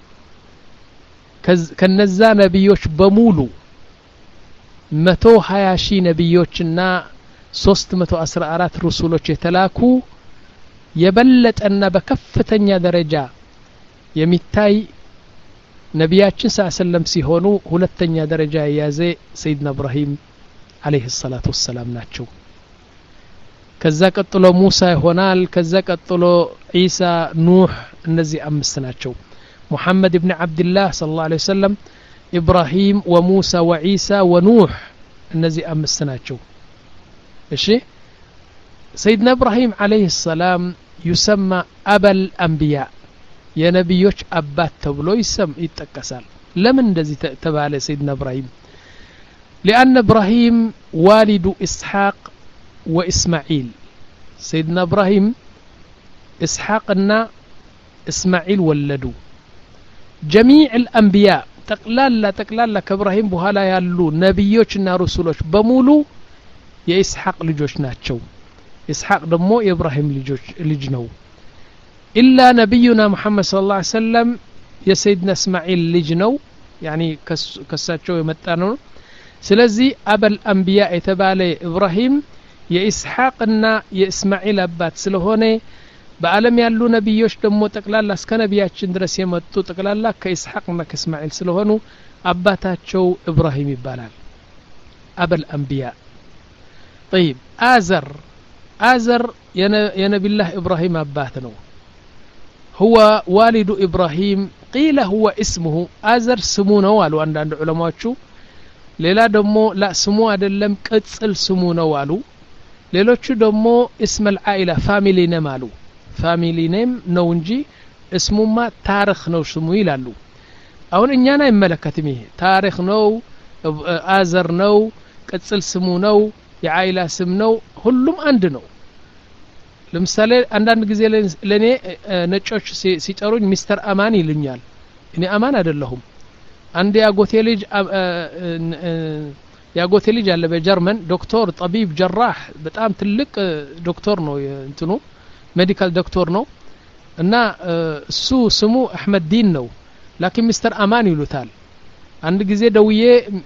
ከነዛ ነብዮች በሙሉ መቶ ሀያ ሺህ ነብዮችና ሶስት መቶ አስራ አራት ረሱሎች የተላኩ የበለጠና በከፍተኛ ደረጃ የሚታይ ነቢያችን ሰለላሁ ሲሆኑ ሁለተኛ ደረጃ የያዘ ሰይድና ኢብራሂም عليه الصلاة والسلام ናቸው ከዛ ቀጥሎ ሙሳ ይሆናል ከዛ ቀጥሎ ኢሳ ኑህ እነዚህ አምስት ናቸው محمد بن عبد الله صلى الله عليه وسلم إبراهيم وموسى وعيسى ونوح እነዚህ አምስት ናቸው እሺ سيدنا إبراهيم عليه السلام يسمى أبا الأنبياء يا نبيوش أبات تبلو يسم يتكسال لمن دزي تبع سيدنا إبراهيم لأن إبراهيم والد إسحاق وإسماعيل سيدنا إبراهيم إسحاقنا إسماعيل ولدوا جميع الأنبياء تقلال تقلال كإبراهيم بهالا يالو نبيوشنا رسولوش بمولو يا إسحاق لجوش ناتشو إسحاق دمو إبراهيم لجوش لجنو إلا نبينا محمد صلى الله عليه وسلم يا سيدنا إسماعيل لجنو يعني كس كساتشو يمتانو سلزي أبا الأنبياء يتبالي إبراهيم يا إسحاقنا يا إسماعيل أبات سلهوني بعالم يالو نبيوش دمو تقلال اسك نبياتشن درس يمتو تقلال كإسحاقنا كإسماعيل سلهونو أباتاتشو إبراهيم يبالال أبا الأنبياء طيب آزر آزر يا نبي الله إبراهيم أباتنو هو والد إبراهيم قيل هو اسمه آزر سمونه والو عند عند علماء شو ليلا دمو لا سمو أدلم كتسل سمونه والو ليلو شو دمو اسم العائلة فاميلي نيم والو فاميلي نيم نونجي اسمه ما تاريخ نو سمو يلالو أون إنيانا يملكت ميه تاريخ نو آزر نو كتسل سمو نو የዓይላ ስም ነው ሁሉም አንድ ነው ለምሳሌ አንዳንድ ጊዜ ለኔ ነጮች ሲጠሩኝ ሚስተር አማን ይሉኛል እኔ አማን አይደለሁም አንድ ያጎቴ ልጅ ያጎቴ ልጅ አለ በጀርመን ዶክተር ጠቢብ ጀራህ በጣም ትልቅ ዶክተር ነው እንትኑ ሜዲካል ዶክተር ነው እና እሱ ስሙ አህመድ ዲን ነው ላኪን ሚስተር አማን ይሉታል አንድ ጊዜ ደውዬ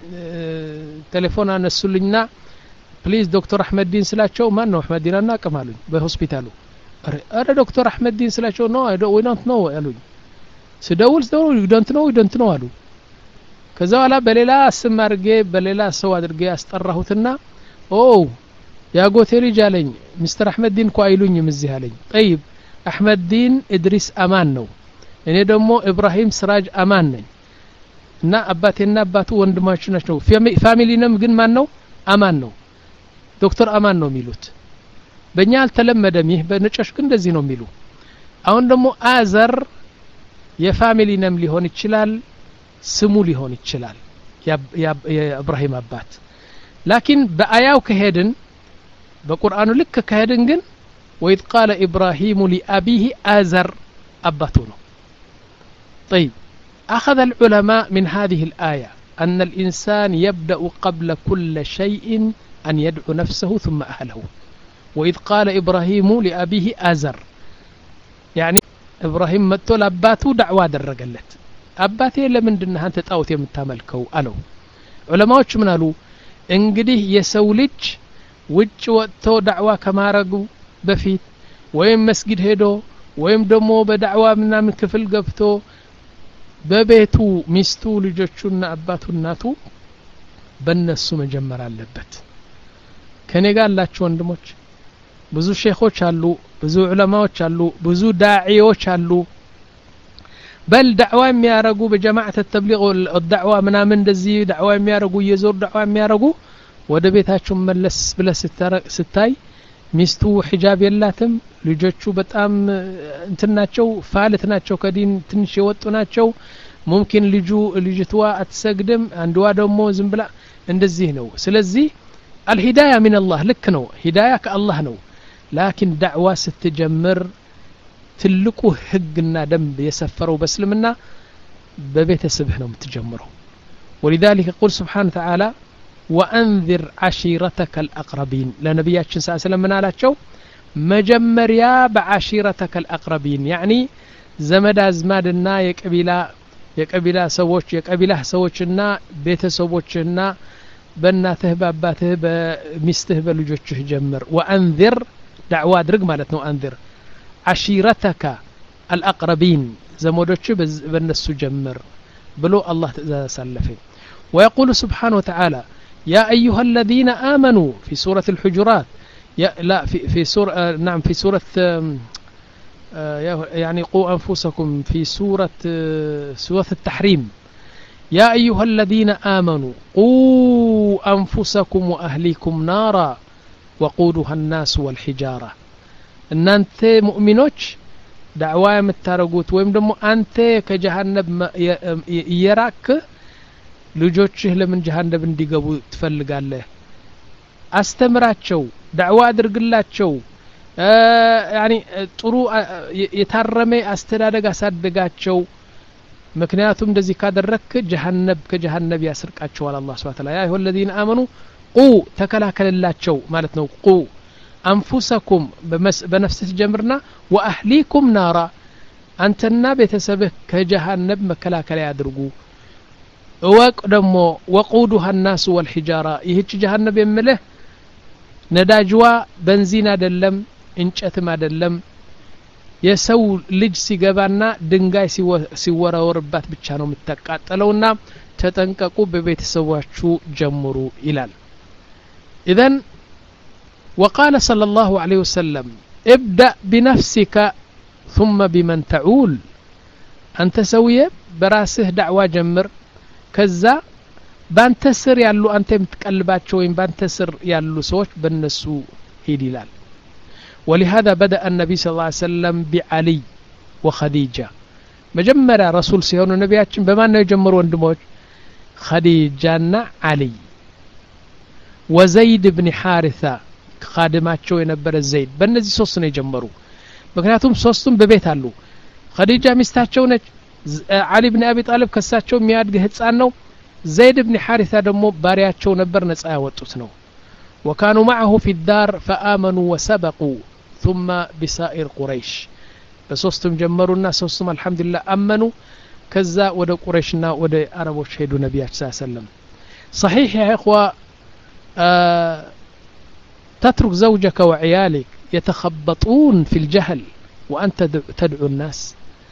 ቴሌፎን አነሱልኝና ፕሊዝ ዶክተር አህመድ ዲን ስላቸው ማን ነው አህመድ ዲን አናቀማሉኝ በሆስፒታሉ አረ ዶክተር አህመድ ዲን ስላቸው ነው አይ ዶንት ዊ ዶንት ኖ አሉኝ ስደውል ስደውል ዩ ዶንት ኖ ዩ ዶንት ኖ አሉ ከዛ በኋላ በሌላ ስም አድርጌ በሌላ ሰው አድርጌ አስጠራሁትና ኦ ያጎቴ ልጅ አለኝ ሚስተር አህመድ ዲን እኮ አይሉኝም እዚህ አለኝ طيب አህመድ ዲን ኢድሪስ አማን ነው እኔ ደግሞ ኢብራሂም ስራጅ አማን ነኝ እና አባቴና አባቱ ወንድማችን ናቸው ፋሚሊ ነም ግን ማን ነው አማን ነው ዶክተር አማን ነው የሚሉት በእኛ አልተለመደም ይህ በነጮች ግን እንደዚህ ነው የሚሉ አሁን ደግሞ አዘር የፋሚሊ ነም ሊሆን ይችላል ስሙ ሊሆን ይችላል የኢብራሂም አባት ላኪን በአያው ከሄድን በቁርአኑ ልክ ከሄድን ግን وإذ قال إبراهيم لأبيه آزر أبته ነው طيب أخذ العلماء من هذه الآية أن الإنسان يبدأ قبل كل شيء أن يدعو نفسه ثم أهله وإذ قال إبراهيم لأبيه آزر يعني إبراهيم متول أباته دعوة درقلت أباتي لمن دنها أنت تأوتي من تاملكو ألو علماء من قالوا انقده يسولج وج وقتو دعوة كما رقو بفيت ويم مسجد هدو ويم دمو بدعوة منا من كفل قفتو ببيتو ميستو لجوشنا أباتو الناتو بنسو مجمر اللبت ከኔ ጋር አላችሁ ወንድሞች ብዙ ሼኾች አሉ ብዙ ዑለማዎች አሉ ብዙ ዳዒዎች አሉ በል ዳዕዋ የሚያረጉ በጀማዓት ተብሊግ الدعوه ምናምን እንደዚህ ዳዕዋ የሚያረጉ የዞር ዳዕዋ የሚያረጉ ወደ ቤታቸው መለስ ብለህ ስታይ ሚስቱ ሒጃብ የላትም ልጆቹ በጣም እንትናቸው ፋልት ናቸው ከዲን ትንሽ የወጡ ናቸው ሙምኪን ልጁ ልጅቷ አትሰግድም አንዷ ደግሞ ዝም ብላ እንደዚህ ነው ስለዚህ الهداية من الله لك نو هداية كالله نو لكن دعوة ستجمر تلقوا حقنا دم يسفروا بسلمنا ببيت سبحنا متجمروا ولذلك يقول سبحانه وتعالى وأنذر عشيرتك الأقربين لنبياتنا صلى الله عليه وسلم من አላቸው መጀመሪያ بعشيرتك الأقربين يعني ዘመድ አዝማድና የቀቢላ የቀቢላ ሰዎች የቀቢላ ሰዎችና ቤተሰቦችና በእናትህ በአባትህ በሚስትህ በልጆችህ ጀምር وأنذر دعوة አድርግ ማለት ነው أنذر عشيرتك الأقربين ዘመዶች በእነሱ ጀምር ብሎ አላህ ትእዛዝ ሰለፈ ويقول سبحانه وتعالى يا أيها الذين آمنوا في سورة الحجرات يا لا في في سورة نعم في سورة يعني قوا أنفسكم في سورة سورة التحريم يا أيها الذين آمنوا قوا أنفسكم وأهليكم نارا وقودها الناس والحجارة إن أنت مؤمنوش دعوة متارجوت ويم دمو أنت كجهنم يراك ልጆችህ ለምን ጀሃነም እንዲገቡ ትፈልጋለህ አስተምራቸው ዳዕዋ አድርግላቸው ያኒ ጥሩ የታረመ አስተዳደግ አሳድጋቸው ምክንያቱም እንደዚህ ካደረክ ጀሃነም ከጀሃነም ያስርቃቸዋል አላህ Subhanahu Wa Ta'ala ያ አዩሀ الذين آمنوا قوا ተከላከለላቸው ማለት ነው قوا أنفسكم بنفسህ ጀምርና وأهليكم نارا አንተና ቤተሰብህ ከጀሃነም መከላከል ያድርጉ እወቅ ደግሞ وقودها الناس والحجارة ይህች ጀሃነም የምልህ ነዳጅዋ በንዚን አይደለም እንጨትም አይደለም የሰው ልጅ ሲገባና ድንጋይ ሲወረወርባት ብቻ ነው የምትቃጠለውና ተጠንቀቁ በቤተሰባችሁ ጀምሩ ይላል اذا وقال صلى الله عليه وسلم ابدأ بنفسك ثم بمن تعول أنت سويه براسه دعوة جمر ከዛ ባንተ ስር ያሉ አንተ የምትቀልባቸው ወይም ባንተ ስር ያሉ ሰዎች በእነሱ ሂድ ይላል ولهذا بدأ النبي صلى الله عليه وسلم بعلي وخديجة መጀመሪያ ረሱል ሲሆኑ ነቢያችን በማን ነው የጀመሩ ወንድሞች خديجة علي وزيد بن حارثة خادማቸው የነበረ ዘይድ በእነዚህ ሶስት ነው የጀመሩ ምክንያቱም ሶስቱም በቤት አሉ خديجة ሚስታቸው ነች علي بن أبي طالب كساتشو ميادق هتسانو زيد بن حارثة دمو بارياتشو نبر نسعى وطوتنو وكانوا معه في الدار فآمنوا وسبقوا ثم بسائر قريش بسوستم جمروا الناس وستم الحمد لله أمنوا كذا ودى قريشنا ودى عرب وشهدوا نبي صلى الله عليه وسلم صحيح يا إخوة آه تترك زوجك وعيالك يتخبطون في الجهل وأنت تدعو الناس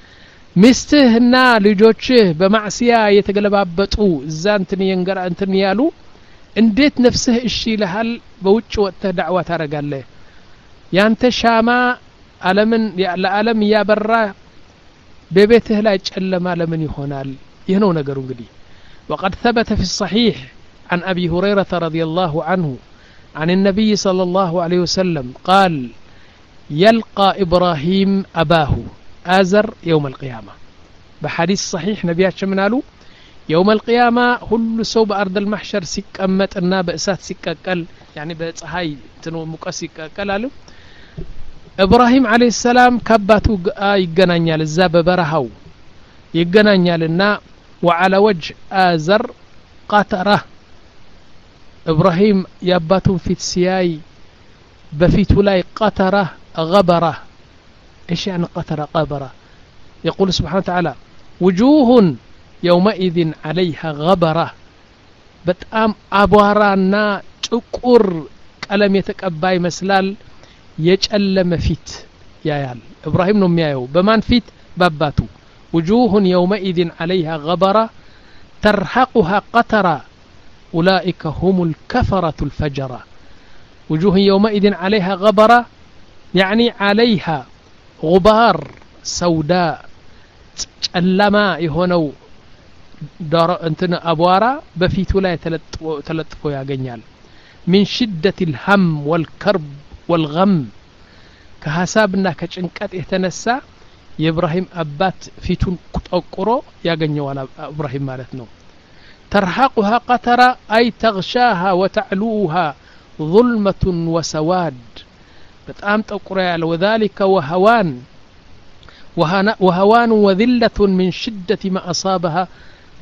ሚስትህና ልጆችህ በማዕሲያ የተገለባበጡ እዛ እንትን የንገራ እንትን ያሉ እንዴት ነፍስህ እሺ ይልሃል በውጭ ወጥተህ ዳዕዋ ታረጋለህ ያንተ ሻማ ዓለምን ለዓለም ያበራ በቤትህ ላይ ጨለማ ለምን ይሆናል ይህ ነው ነገሩ እንግዲህ وقد ثبت في الصحيح عن أبي هريرة رضي الله عنه عن النبي صلى الله عليه وسلم قال يلقى إبراهيم أباه آزر يوم القيامة بحديث صحيح نبياتنا من قالوا يوم القيامة كل سوب أرض المحشر سكمت النا بأسات سككل يعني بصحاي تنو مقسككل قالوا إبراهيم عليه السلام كباتو يغنانيال እዛ በበረሃው ይገናኛልና وعلى وجه آزر قطرة إبراهيم ياباتون في السياي بفيتو لاي قطرة غبرة إيش يعني قطرة قبرة يقول سبحانه وتعالى وجوه يومئذ عليها غبرة بتأم أبوارانا تقر كلام يتكباي مسلال يجألم فيت يا يال إبراهيم نم يايو بمان فيت باباتو وجوه يومئذ عليها غبرة ترهقها قطرة أولئك هم الكفرة الفجرة وجوه يومئذ عليها غبرة يعني عليها غبار سوداء ጨለማ የሆነው ዳራ እንትን አቧራ በፊቱ ላይ ተለጥፎ ያገኛል من شدة الهم والكرب والغم ከሐሳብና ከጭንቀት የተነሳ የኢብራሂም አባት ፊቱን ቁጥቁሮ ያገኘዋል ኢብራሂም ማለት ነው ترهقها قترة أي تغشاها وتعلوها ظلمة وسواد بتأم تقرأ وذلك وهوان وهوان وذلة من شدة ما أصابها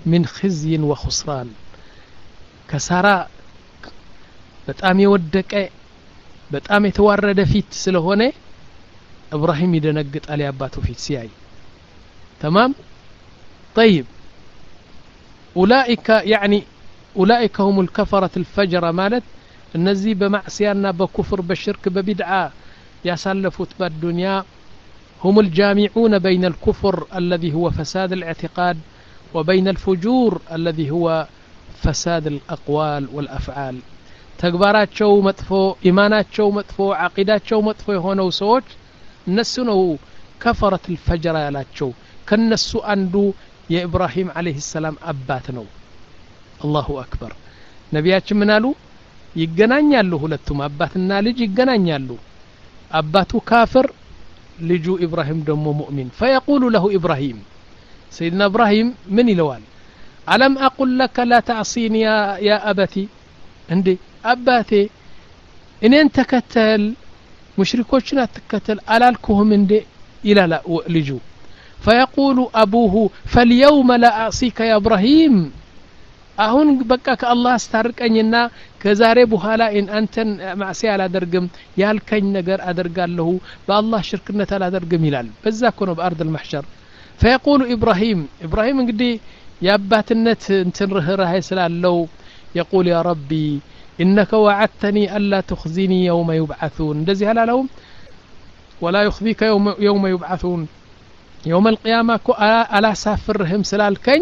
من خزي وخسران كسارا በጣም የወደቀ በጣም የተዋረደ ፊት ስለሆነ إبراهيم يدنقط على أباته في سياي تمام طيب أولئك يعني أولئك هم الكفرة الفجرة مالت النزي بمعصيانا بكفر بشرك ببدعة يسلفوا بالدنيا هم الجامعون بين الكفر الذي هو فساد الاعتقاد وبين الفجور الذي هو فساد الأقوال والأفعال تكباراتشو مطفو إيماناتشو مطفو عقيداتشو مطفو يهونو سوچ النسو نو كفرة الفجر يالاتشو كالنسو أندو يا إبراهيم عليه السلام أباتنو الله أكبر نبياتش منالو يقنان يالو هلتم أباتنا لج يقنان يالو أباتو كافر لجو إبراهيم دمو مؤمن فيقول له إبراهيم سيدنا إبراهيم من الوال ألم أقل لك لا تعصيني يا, يا أبتي عندي أباتي إن أنت كتل مشركوشنا تكتل ألالكهم عندي إلى لا لجو فيقول أبوه فاليوم لا أعصيك يا إبراهيم أهون بكك الله استرك أننا كزاري بحالا إن أنت معسي على درقم يالكين نقر أدرقال له بالله شركنا على درقم يلال بزاكونا بأرض المحشر فيقول إبراهيم إبراهيم قدي يا أبات النت انتنره رهي سلال لو يقول يا ربي إنك وعدتني ألا تخزيني يوم يبعثون دزي هلا لهم ولا يخزيك يوم, يوم يبعثون يوم القيامة ألا سافرهم سلال كين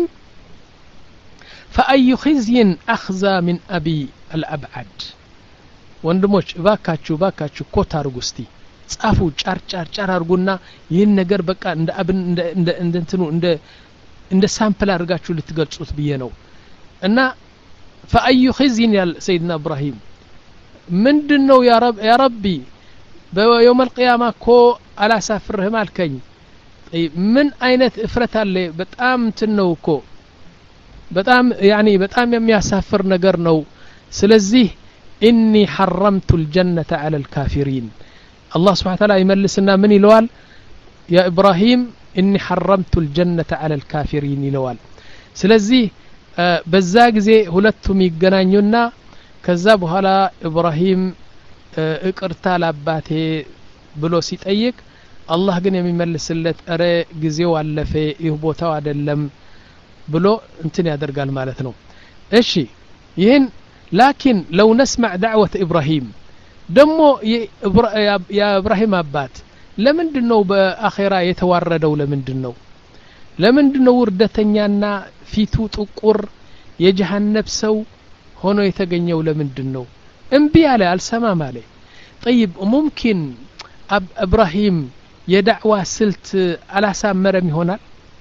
فأي خزي أخزى من أبي الأبعد وندموش باكاتشو باكاتشو كوتار قستي صافو ጫር ጫር ጫር አርጉና ይሄን ነገር በቃ እንደ አብን እንደ እንደ እንትኑ እንደ እንደ ሳምፕል አርጋችሁ ልትገልጹት ብዬ ነው እና فأي خزي يا سيدنا إبراهيم من دنو يا رب يا ربي بيوم القيامة كو على سافرهم الكين طيب من أين إفرت اللي بتأم تنو كو بتأم يعني بتأم يم يسافر نجرنو سلزيه إني حرمت الجنة على الكافرين الله سبحانه وتعالى يملسنا من الوال يا إبراهيم إني حرمت الجنة على الكافرين الوال سلزيه በዛ ጊዜ ሁለቱም ይገናኙና ከዛ በኋላ ኢብራሂም እቅርታ ለአባቴ ብሎ ሲጠይቅ አላህ ግን የሚመልስለት አረ ጊዜው አለፈ ይህ ቦታው አይደለም ብሎ እንትን ያደርጋል ማለት ነው እሺ ይሄን ላኪን لو نسمع دعوة إبراهيم ደሞ ያ ኢብራሂም አባት ለምንድነው በአኺራ የተዋረደው ለምንድነው ለምንድነው ውርደተኛና ፊቱ ጥቁር የጀሃነም ሰው ሆኖ የተገኘው ለምንድነው እንቢ አለ አልሰማም አለ طيب ممكن ابراهيم የዳዕዋ ስልት አላሳመረም ይሆናል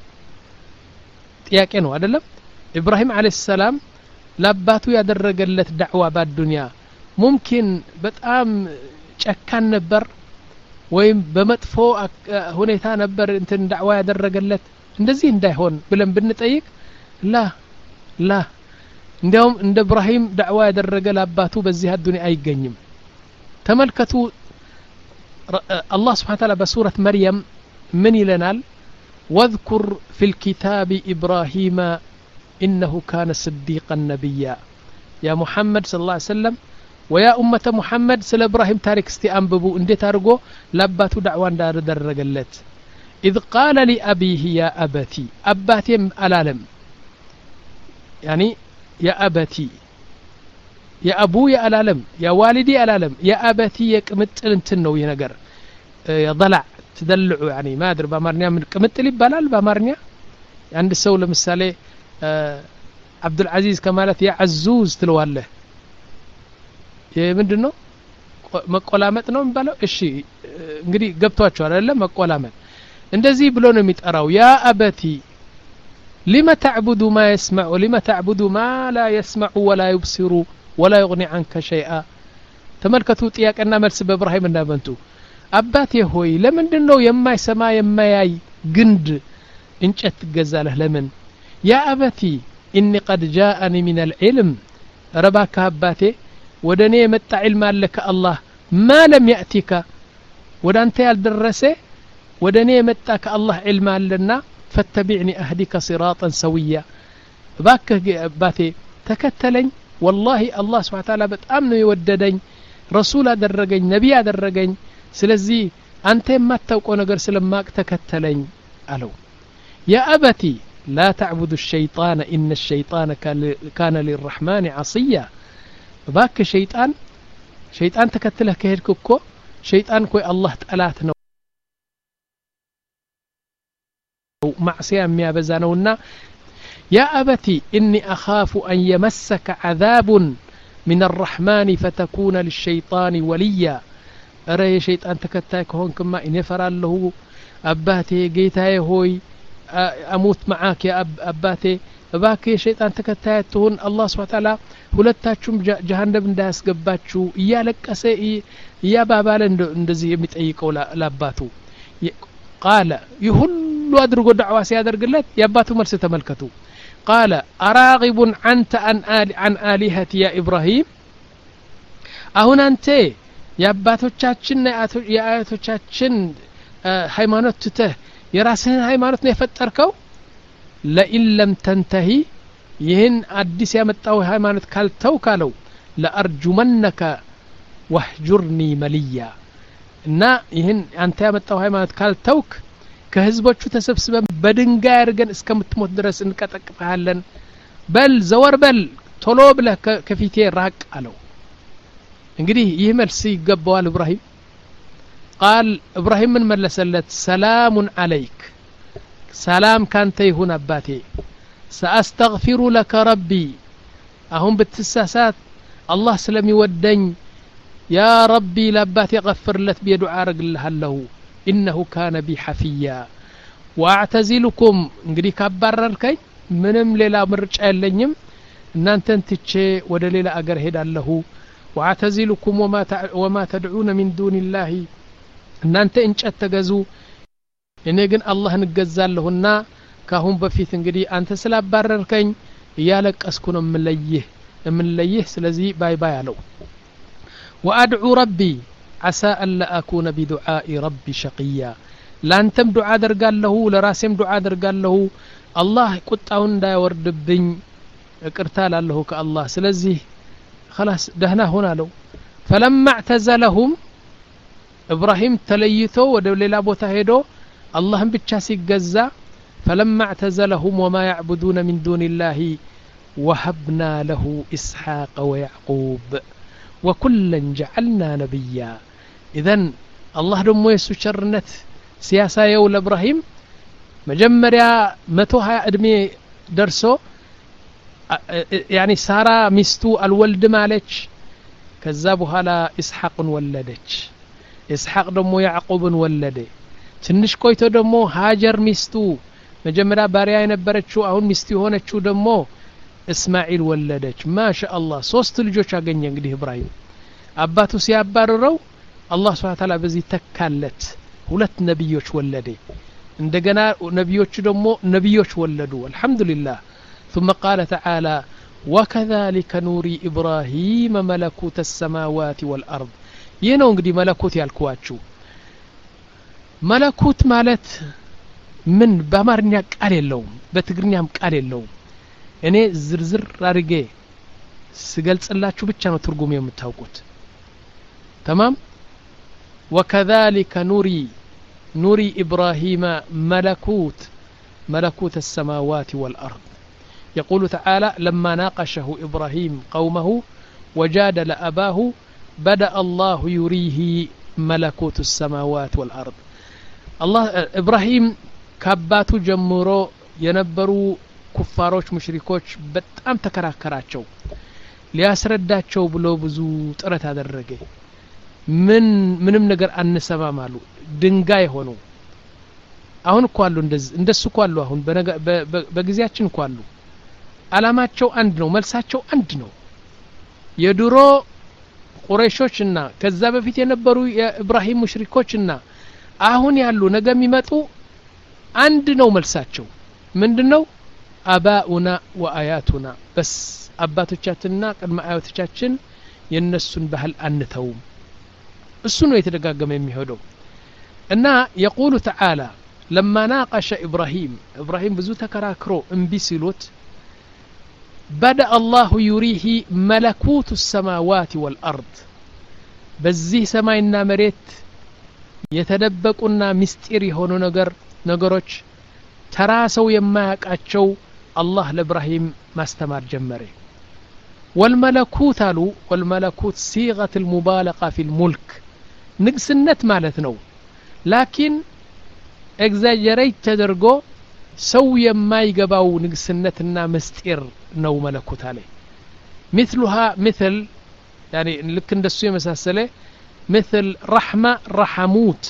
ጥያቄ ነው አይደለም ኢብራሂም አለይሂ ሰላም ለአባቱ ያደረገለት ዳዕዋ በዱንያ ممكن በጣም ጨካን ነበር ወይም በመጥፎ ሁኔታ ነበር እንትን ዳዕዋ ያደረገለት እንደዚህ እንዳይሆን ብለን ብንጠይቅ لا لا እንዲያውም እንደ ኢብራሂም ዳዕዋ ያደረገ ለአባቱ በዚህ ዱንያ አይገኝም ተመልከቱ الله سبحانه وتعالى بسورة مريم من يلنال واذكر في الكتاب إبراهيم إنه كان صديقا نبيا يا محمد صلى الله عليه وسلم ويا أمة محمد سل إبراهيم تارك استيانببو اندي تارقو لاباتو دعوان دار درقلت إذ قال لأبيه يا أبتي أباتي العالم يعني يا أبتي يا أبو يا العالم يا والدي العالم يا أبتي يكمتل انتنو ينقر يا ضلع تدلعو يعني ما أدري بامارنيا من كمتل يبالال بامارنيا عند السولة مثالي عبد العزيز كمالت يا عزوز تلواله يا مندنو መቆላመጥ ነው የሚባለው እሺ እንግዲህ ገብቷቸዋል አይደለም መቆላመጥ እንደዚህ ብሎ ነው የሚጠራው ያ አበቲ لما تعبد ما يسمع ولما تعبد ما لا يسمع ولا يبصر ولا يغني عنك شيئا تملكتوا ጥያቄና መልስ በኢብራሂም እና በንቱ አባቴ ሆይ ለምንድነው የማይሰማ የማያይ ግንድ እንጨት ገዛለህ ለምን ያ አበቲ اني قد جاءني من العلم ربك አባቴ ወደኔ የመጣ علم አለከ አላህ ما لم يأتيك ወዳንተ ያልደረሰ ወደኔ የመጣ ከአላህ علم አለና فاتبعني أهدك صراطا سويا እባክህ አባቴ ተከተለኝ والله الله سبحانه وتعالى በጣም ነው የወደደኝ ረሱል አደረገኝ ነብይ አደረገኝ ስለዚህ አንተ የማታውቀው ነገር ስለማቅ ተከተለኝ አለው يا أبتي لا تعبد الشيطان إن الشيطان كان للرحمن عصيا باك شيطان شيطان تكتله كهيدك እኮ شيطان كوي الله ጠላት ነው معصيه የሚያበዛ ነውና يا أبتي إني أخاف أن يمسك عذاب من الرحمن فتكون للشيطان وليا أرى يا شيطان تكتاك هون كما إن يفرال له أباتي جيتاي هوي أموت معاك يا أب أباتي باك يا شيطان تكتاي تهون الله سبحانه وتعالى ሁለታችሁም ጀሃነም እንዳያስገባችሁ እያለቀሰ እያባባለ እንደዚህ የሚጠይቀው ላባቱ قال يهل አድርጎ ዳዕዋ ሲያደርግለት ያባቱ መልስ ተመልከቱ قال أراغب أنت عن آل عن آلهتي يا إبراهيم አሁን አንተ ያባቶቻችን ያአያቶቻችን ሃይማኖት ትተህ የራስህን ሃይማኖት ነው የፈጠርከው لئن لم تنتهي ይህን አዲስ ያመጣው ሃይማኖት ካልተው ካለው ለአርጁመነከ ወህጁርኒ መልያ እና ይህን አንተ ያመጣው ሃይማኖት ካልተውክ ከህዝቦቹ ተሰብስበን በድንጋይ አድርገን እስከምትሞት ድረስ እንቀጠቅጣለን በል ዘወር በል ቶሎ ብለህ ከፊቴ ራቅ አለው እንግዲህ ይህ መልስ ይገባዋል ኢብራሂም قال ኢብራሂም ምን መለሰለት ሰላም عليك ሰላም ካንተ ይሁን አባቴ سأستغفر لك ربي أهم بتساسات الله سلم يودن يا ربي لباتي غفر لك بيدعاء رجل له إنه كان بي حفيا وأعتزلكم نقدي كبرر كي منم ليلا مرجع لنيم إن أنت تتشي ودا ليلا أجر هيدا له وأعتزلكم وما وما تدعون من دون الله إن أنت إنش أتجزو إن يجن الله نجزال لهنا ካሁን በፊት እንግዲህ አንተ ስላባረርከኝ ያለቀስኩ ነው ምለይህ ምለይህ ስለዚህ ባይ ባይ አለው وادعو ربي عسى الا اكون بدعاء ربي شقيا ላንተም ዱዓ አደርጋለሁ ለራሴም ዱዓ አደርጋለሁ አላህ ቁጣውን እንዳይወርድብኝ እቅርታ ላለሁ ከአላህ ስለዚህ خلاص ደህና ሆነ አለው فلما اعتزلهم ابراهيم ተለይቶ ወደ ሌላ ቦታ ሄዶ አላህን ብቻ ሲገዛ فلما اعتزلهم وما يعبدون من دون الله وهبنا له إسحاق ويعقوب وكلا جعلنا نبيا إذن الله دمو يسو شرنت سياسة يول إبراهيم مجمريا متوها أدمي درسو يعني سارة مستو الولد مالك كذابها لا إسحاق ولدك إسحاق دمو يعقوب ولده تنش كويتو دمو هاجر مستو مجمرا باريا ينبرتشو አሁን ሚስት ሆነችው ደሞ እስማኤል ወለደች ማሻአላህ ሶስት ልጆች አገኘ እንግዲህ ኢብራሂም አባቱ ሲያባረረው አላህ Subhanahu Ta'ala በዚህ ተካለት ሁለት ነብዮች ወለደ እንደገና ነብዮቹ ደሞ ነብዮች ወለዱ አልহামዱሊላህ ثم قال تعالى وكذلك نوري ابراهيم ملكوت السماوات والارض ይሄው እንግዲህ መለኮት ያልኳችሁ መለኮት ማለት ምን በአማርኛ ቃል የለውም በትግርኛም ቃል የለውም እኔ ዝርዝር አድርጌ ስገልጽላችሁ ብቻ ነው ትርጉም የምታውቁት تمام وكذلك نوري نوري إبراهيم ملكوت ملكوت السماوات والأرض يقول تعالى لما ناقشه إبراهيم قومه وجادل أباه بدأ الله يريه ملكوت السماوات والأرض الله إبراهيم ከአባቱ ጀምሮ የነበሩ ኩፋሮች ሙሽሪኮች በጣም ተከራከራቸው ሊያስረዳቸው ብሎ ብዙ ጥረት አደረገ ምን ምንም ነገር አንሰማም አሉ ድንጋይ ሆኑ አሁን እኮ አሉ እንደዚህ እንደሱ እኮ አሉ አሁን በጊዜያችን እኮ አሉ አላማቸው አንድ ነው መልሳቸው አንድ ነው የድሮ ቁረይሾችና ከዛ በፊት የነበሩ የኢብራሂም ሙሽሪኮችና አሁን ያሉ ነገ የሚመጡ አንድ ነው መልሳቸው ምንድነው አባኡና ወአያቱና በስ አባቶቻችንና ቅድመ አያቶቻችን የነሱን ባህል አንተውም እሱ ነው የተደጋገመ የሚሄደው እና يقول تعالى لما ناقش ابراهيم ابراهيم ብዙ ተከራክሮ እንቢ ሲሉት بدأ الله يريه ملكوت السماوات والأرض بزيه سماينا مريت يتدبقنا مستيري هونو نجر نجروች تراسو يماقاچو الله لإبراهيم ماستمر جمري والملكوت قالوا والملكوت صيغة المبالغة في الملك نقسنت مالتنو لكن اكزاجريت تدرجو سو يما يغباو نقسنتنا مستير نو ملكوت عليه مثلها مثل يعني لك اندسو يمساسله مثل رحمة رحموت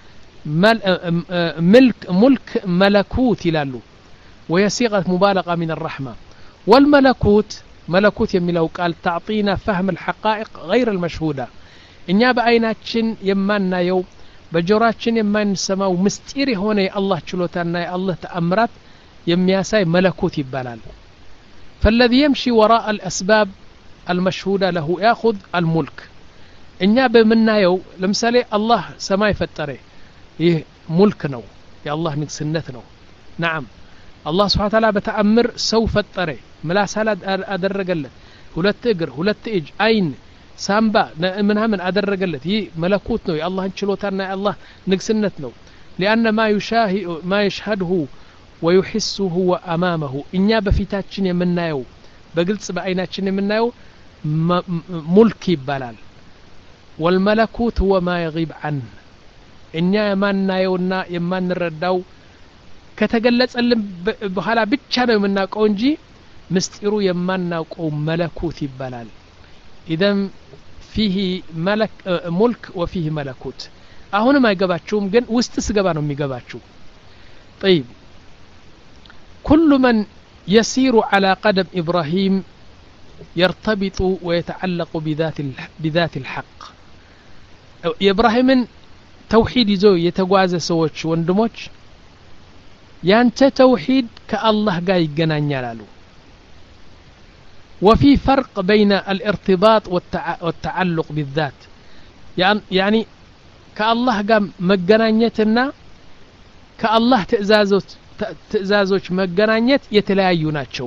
ملك ملك ملكوت يلالو وهي صيغة مبالغة من الرحمة والملكوت ملكوت يميلو قال تعطينا فهم الحقائق غير المشهودة إنيا بأيناتشن يماننا يو بجوراتشن يمان سماو مستيري هوني الله چلوتانا الله تأمرات يمياساي ملكوت يبالال فالذي يمشي وراء الأسباب المشهودة له يأخذ الملك إنيا بمنا يو لمثالي الله سماي فتري يه ملك نو يا الله نقسنت نو نعم الله سبحانه وتعالى بتأمر سو فتري ملاس هلا أدرجلت ሁለት እግር ሁለት እጅ አይን ሳምባ ምንምን አደረገለት ይህ መለኮት ነው የአላህ ችሎታና የአላህ ንግስነት ነው لأن ما يشاهد ما يشهده ويحسه وأمامه እኛ በፊታችን የምናየው በግልጽ በአይናችን የምናየው ሙልክ ይባላል والملكوت هو ما يغيب عنه እኛ የማናየውና የማንረዳው ከተገለጸልን በኋላ ብቻ ነው የምናውቀው እንጂ مستيرو يماناقو ملكوت يبالال اذا فيه ملك ملك وفيه ملكوت اهون ما يغباچوم ግን ውስጥ ስገባ ነው የሚገባچው طيب كل من يسير على قدم ابراهيم يرتبط ويتعلق بذات بذات الحق ابراهيمن توحيد يزو يتغواز سوچ ወንድሞች ያንተ ተውሂድ ከአላህ ጋር ይገናኛል አሉ وفي فرق بين الارتباط والتعلق بالذات يعني كالله قام مجنانيتنا كالله تأزازوت تأزازوش مجنانيت يتلاعيو ناتشو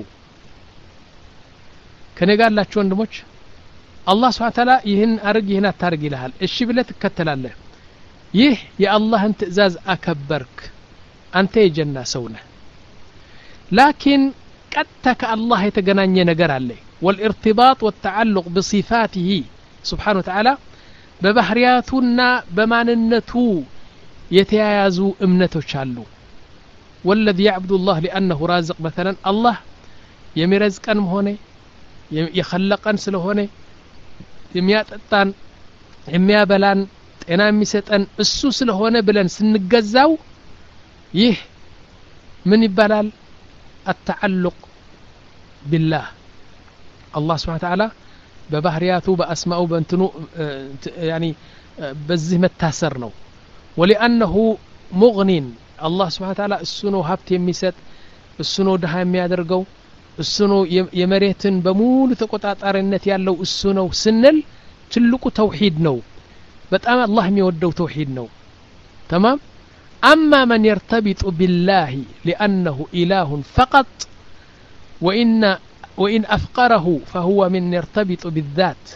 كان قال لا تشون دموش الله سبحانه وتعالى يهن أرق يهن أتارق لها الشي بلا تكتل الله يه يا الله انت إزاز أكبرك أنت يجنى سونه لكن قدتك الله يتجناني نجر عليه والارتباط والتعلق بصفاته سبحانه وتعالى ببحرياتنا بماننتو يتيازو امنتو شالو والذي يعبد الله لأنه رازق مثلا الله يميرزقن هوني يخلقن سلهوني يمياتطان يميابلان ጤና የሚሰጠን እሱ ስለሆነ ብለን ስንገዛው ይህ ምን ይባላል التعلق بالله الله سبحانه وتعالى ببحرياته بأسماءه بنتنو يعني بزه متاسر ነው ولأنه مغنين الله سبحانه وتعالى السنو هبت يميسط السنو دሃ የሚያደርገው السنو የመሬትን በሙሉ ተቆጣጣሪነት ያለው እሱ ነው ስንል ትልቁ ተውሂድ ነው በጣም አላህ የሚወደው ተውሂድ ነው تمام أما من يرتبط بالله لأنه إله فقط وإن وإن أفقره فهو من يرتبط بالذات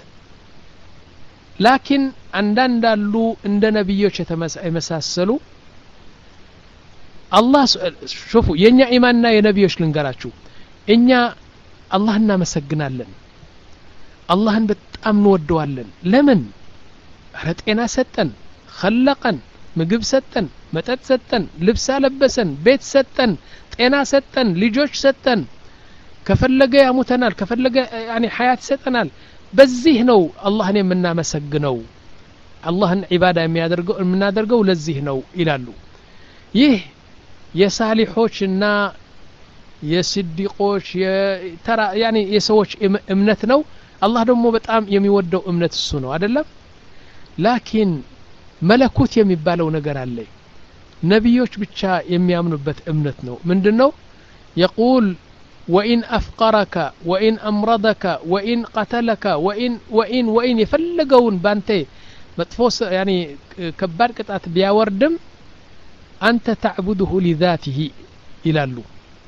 لكن عندنا دالو عند نبيوش يتمساسلوا الله شوفوا ينيا إيماننا يا نبيوش لنقراتشو إنيا اللهنا مسجنالن اللهن بتأم نودوالن لمن رتقنا ستن خلقن ምግብ ሰጠን መጠጥ ሰጠን ልብስ አለበሰን ቤት ሰጠን ጤና ሰጠን ልጆች ሰጠን ከፈለገ ያሙተናል ከፈለገ يعني حياه ሰጠናል በዚህ ነው አላህን የምናመሰግነው አላህን ዒባዳ የሚያደርገው የምናደርገው ለዚህ ነው ይላሉ ይህ የሳሊሖችና የስዲቆች የተራ يعني የሰዎች እምነት ነው አላህ ደግሞ በጣም የሚወደው እምነት እሱ ነው አይደለም ላኪን መለኮት የሚባለው ነገር አለ ነብዮች ብቻ የሚያምኑበት እምነት ነው ምንድነው يقول وإن أفقرك وإن أمرضك وإن قتلك وإن وإن وإن يفلقون بانتي متفوس يعني كبار قطعت بياوردم أنت تعبده لذاته إلى له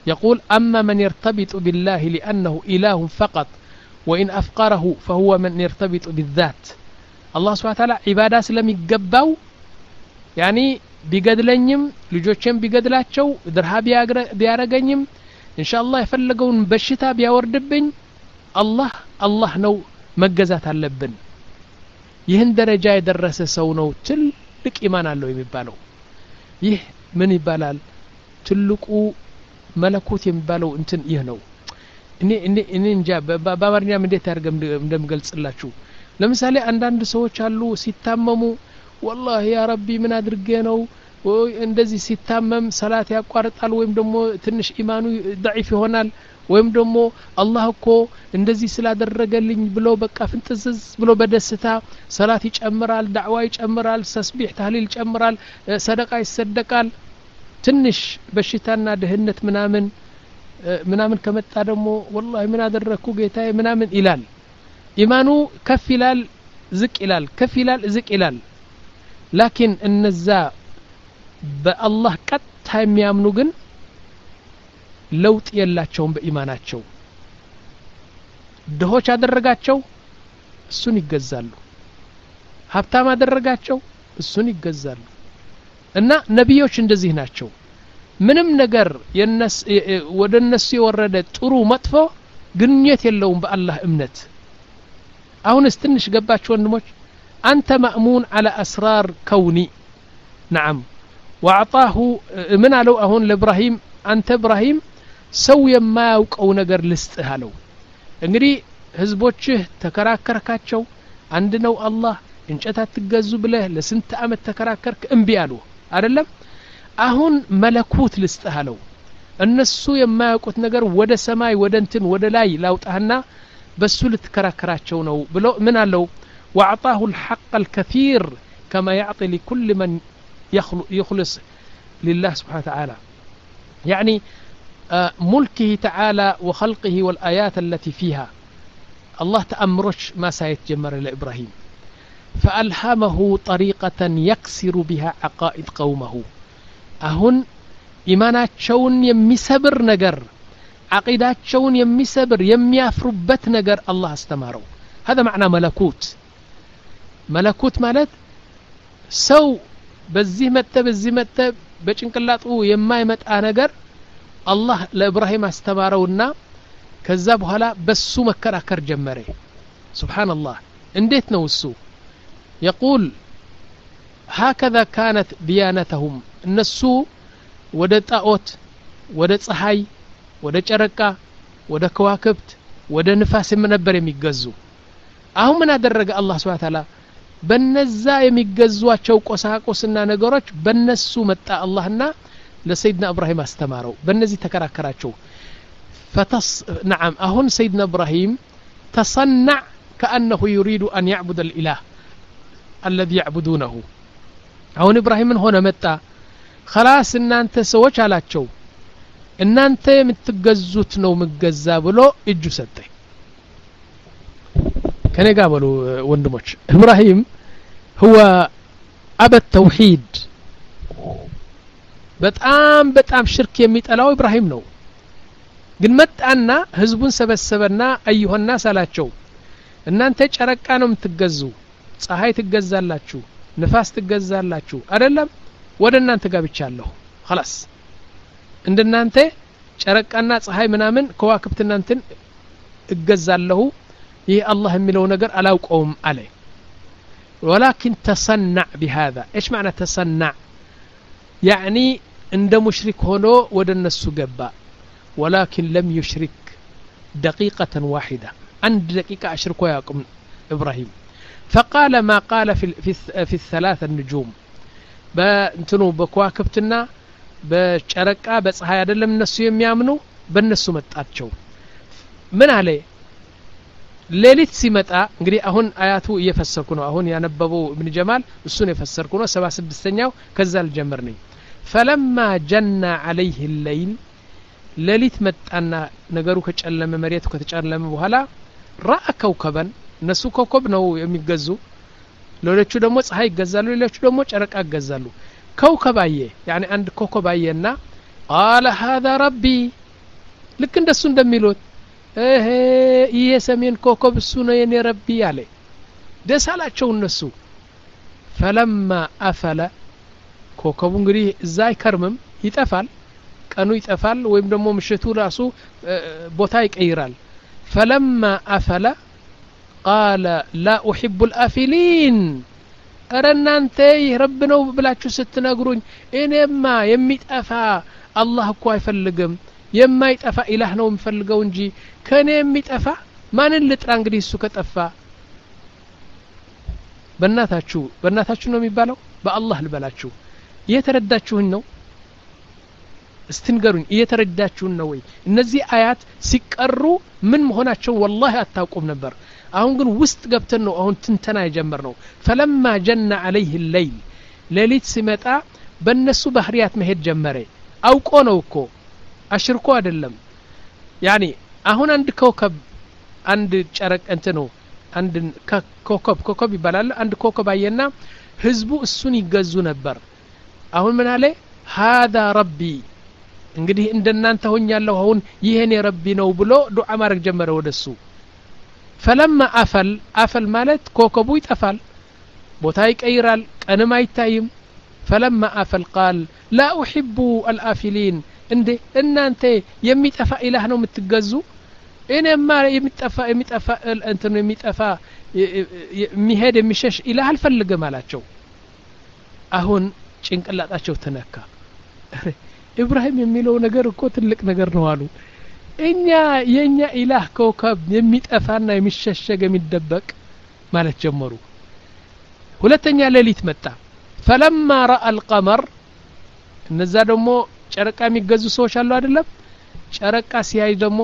يقول أما من يرتبط بالله لأنه إله فقط وإن أفقره فهو من يرتبط بالذات الله سبحانه وتعالى عبادة سلم يقباو يعني بيقدلنيم لجوچم بيقدلاچو درها بيارغنيم إن شاء الله يفلقون بشتا بياوردبن الله الله نو مجزات አለብን ይህን ደረጃ የደረሰ ሰው ነው ትልቅ ኢማን አለው የሚባለው ይህ ምን ይባላል ትልቁ መለኮት የሚባለው እንትን ይህ ነው እኔ እኔ እኔ እንጃ በአማርኛም እንዴት አድርገም እንደምገልጽላችሁ ለምሳሌ አንዳንድ ሰዎች አሉ ሲታመሙ والله يا ربي ምን አድርጌ ነው እንደዚህ ሲታመም ሰላት ያቋርጣል ወይም ደግሞ ትንሽ ኢማኑ ضعيف ይሆናል ወይም ደግሞ አላህ እኮ እንደዚህ ስላደረገልኝ ብሎ በቃ ፍንጥዝዝ ብሎ በደስታ ሰላት ይጨምራል ዳዕዋ ይጨምራል ተስቢህ ተህሊል ይጨምራል ሰደቃ ይሰደቃል ትንሽ በሽታና ደህነት ምናምን ምናምን ከመጣ ደግሞ والله ምን አደረኩ ጌታዬ ምናምን ይላል ኢማኑ ከፍ ይላል ዝቅ ይላል ከፍ ይላል ዝቅ ይላል ላኪን እነዛ በአላህ ቀጥታ የሚያምኑ ግን ለውጥ የላቸውም በኢማናቸው ድሆች አደረጋቸው እሱን ይገዛሉ ሀብታም አደረጋቸው እሱን ይገዛሉ እና ነብዮች እንደዚህ ናቸው ምንም ነገር የነስ ወደነሱ የወረደ ጥሩ መጥፎ ግንኙነት የለውም በአላህ እምነት አሁን እስትንሽ ገባችሁ ወንድሞች አንተ ማእሙን على اسرار كوني نعم واعطاه من አለው አሁን ለኢብራሂም አንተ ኢብራሂም ሰው የማያውቀው ነገር ልስጥህ አለው እንግዲህ ህዝቦችህ ተከራከርካቸው አንድ ነው አላህ እንጨት አትገዙ ብለህ ለስንት አመት ተከራከርክ እምቢ አሉ አይደለም አሁን መለኮት ልስጥህ አለው እነሱ የማያውቁት ነገር ወደ ሰማይ ወደ እንትን ወደ ላይ ላውጣህና በሱ ልትከራከራቸው ነው ብሎ ምን አለው واعطاه الحق الكثير كما يعطي لكل من يخلص لله سبحانه وتعالى يعني ملكه تعالى وخلقه والآيات التي فيها الله تأمرش ما سيتجمر لإبراهيم فألهمه طريقة يكسر بها عقائد قومه أهن إيمانات شون يمسبر نجر عقيدات شون يمسبر يميافربت نجر الله استماره هذا معنى ملكوت ملكوت مالت سو بزيه متى بزيه متى بچنقلاطو يما يمጣ ነገር الله لإبراهيم استمارونا ከዛ በኋላ በሱ መከራከር ጀመረ سبحان الله እንዴት ነው እሱ يقول هكذا كانت ديانتهم እነሱ ወደ ጣዖት ወደ ፀሐይ ወደ ጨረቃ ወደ ከዋክብት ወደ ንፋስ ነበር የሚገዙ አሁን ምን አደረገ አላህ Subhanahu Wa Ta'ala በነዛ የሚገዟቸው ቆሳቆስና ነገሮች በነሱ መጣ አላህና لسيدنا إبراهيم استماروا بنزي تكراكراچو فتص نعم أهون سيدنا إبراهيم تصنع كأنه يريد أن يعبد الإله الذي يعبدونه أهون إبراهيم من هنا متى خلاص إن أنت سويش على تشو إن أنت متجزوت نو متجزا بلو إجو ستة كان يقابلوا وندموش إبراهيم هو أبى التوحيد በጣም በጣም ሽርክ የሚጠላው ኢብራሂም ነው ግን መጣና ህዝቡን ሰበሰበና አዩሃና ሳላቸው እናንተ ጨረቃ ነው የምትገዙ ፀሐይ ትገዛላችሁ ንፋስ ትገዛላችሁ አይደለም ወደ እናንተ ጋብቻለሁ خلاص እንደናንተ ጨረቃና ፀሐይ ምናምን ከዋክብት እናንተን እገዛለሁ ይሄ አላህ የሚለው ነገር አላውቀውም አለ ولكن تصنع بهذا ايش معنى تصنع يعني عند مشرك هنا ودن السجبا ولكن لم يشرك دقيقة واحدة عند دقيقة أشركوا ياكم إبراهيم فقال ما قال في في, في الثلاث النجوم بنتنو بكواكبتنا بشركة بس هاي أدلم الناس يميامنو بالناس متأتشوا من عليه ليلة سمتا እንግዲህ አሁን አያቱ እየፈሰርኩ ነው አሁን ያነበበው ابن جمال እሱን የፈሰርኩ ነው ሰባ ስድስተኛው ከዛ ልጀምር ነኝ فلما جن عليه الليل ليلة መጣና ነገሩ ከጨለመ መሬቱ ከተጨለመ በኋላ راى كوكبا እነሱ ኮከብ ነው የሚገዙ ሌሎቹ ደግሞ ፀሐይ ይገዛሉ ሌሎቹ ደግሞ ጨረቃ ይገዛሉ ኮከብ አየ يعني አንድ ኮከብ አየና قال هذا ربي ልክ እንደሱ እንደሚሉት እህ ይሄ ሰሜን ኮከብ እሱ ነው የኔ ረቢ ያለ ደስ አላቸው እነሱ فلما أفل ኮከቡ እንግዲህ እዛ አይከርምም ይጠፋል ቀኑ ይጠፋል ወይም ደግሞ ምሽቱ ራሱ ቦታ ይቀይራል فلما أفل قال لا أحب الآفلين أرنانت رب ነው ብላችሁ ስትነግሩኝ እኔማ የሚጠፋ አላህ እኮ አይፈልግም የማይጠፋ ኢላህ ነው የምፈልገው እንጂ ከኔ የሚጠፋ ማንን ልጥራ እንግዲህ እሱ ከጠፋ በእናታችሁ በእናታችሁ ነው የሚባለው በአላህ ልበላችሁ እየተረዳችሁኝ ነው استنገሩኝ እየተረዳችሁን ነው ወይ እነዚህ አያት ሲቀሩ ምን መሆናቸው والله አታውቁም ነበር አሁን ግን ውስጥ ገብተን ነው አሁን ትንተና የጀመርነው فلما جن عليه الليل ሌሊት ሲመጣ በእነሱ ባህሪያት መሄድ ጀመረ አውቆ ነው እኮ አሽርኮ አይደለም يعني አሁን አንድ ኮከብ አንድ ጨረቅ እንት ነው አንድ ኮከብ ኮከብ ይባላል አንድ ኮከብ አየና ህዝቡ እሱን ይገዙ ነበር አሁን ምን አለ هذا ربي እንግዲህ እንደናንተ ሆኛለሁ አሁን ይሄኔ ረቢ ነው ብሎ ዱዓ ማድረግ ጀመረ ወደሱ فلما أفل أفل ማለት ኮከቡ ይጠፋል ቦታ ይቀይራል ቀንም አይታይም فلما أفل قال لا أحب الآفلين እንዴ እናንተ የሚጠፋ ኢላህ ነው የምትገዙ እኔማ የሚጠፋ የሚጠፋ እንት ነው የሚጠፋ የሚሄድ የሚሸሽ ኢላህ አልፈልግም አላቸው አሁን ጭንቅላታቸው ተነካ ኢብራሂም የሚለው ነገር እኮ ትልቅ ነገር ነው አሉ እኛ የኛ ኢላህ ኮከብ የሚጠፋና የሚሸሸግ የሚደበቅ ማለት ጀመሩ ሁለተኛ ሌሊት መጣ فلما راى القمر እነዛ ደግሞ ጨረቃ የሚገዙ ሰዎች አሉ አይደለም ጨረቃ ሲያይ ደግሞ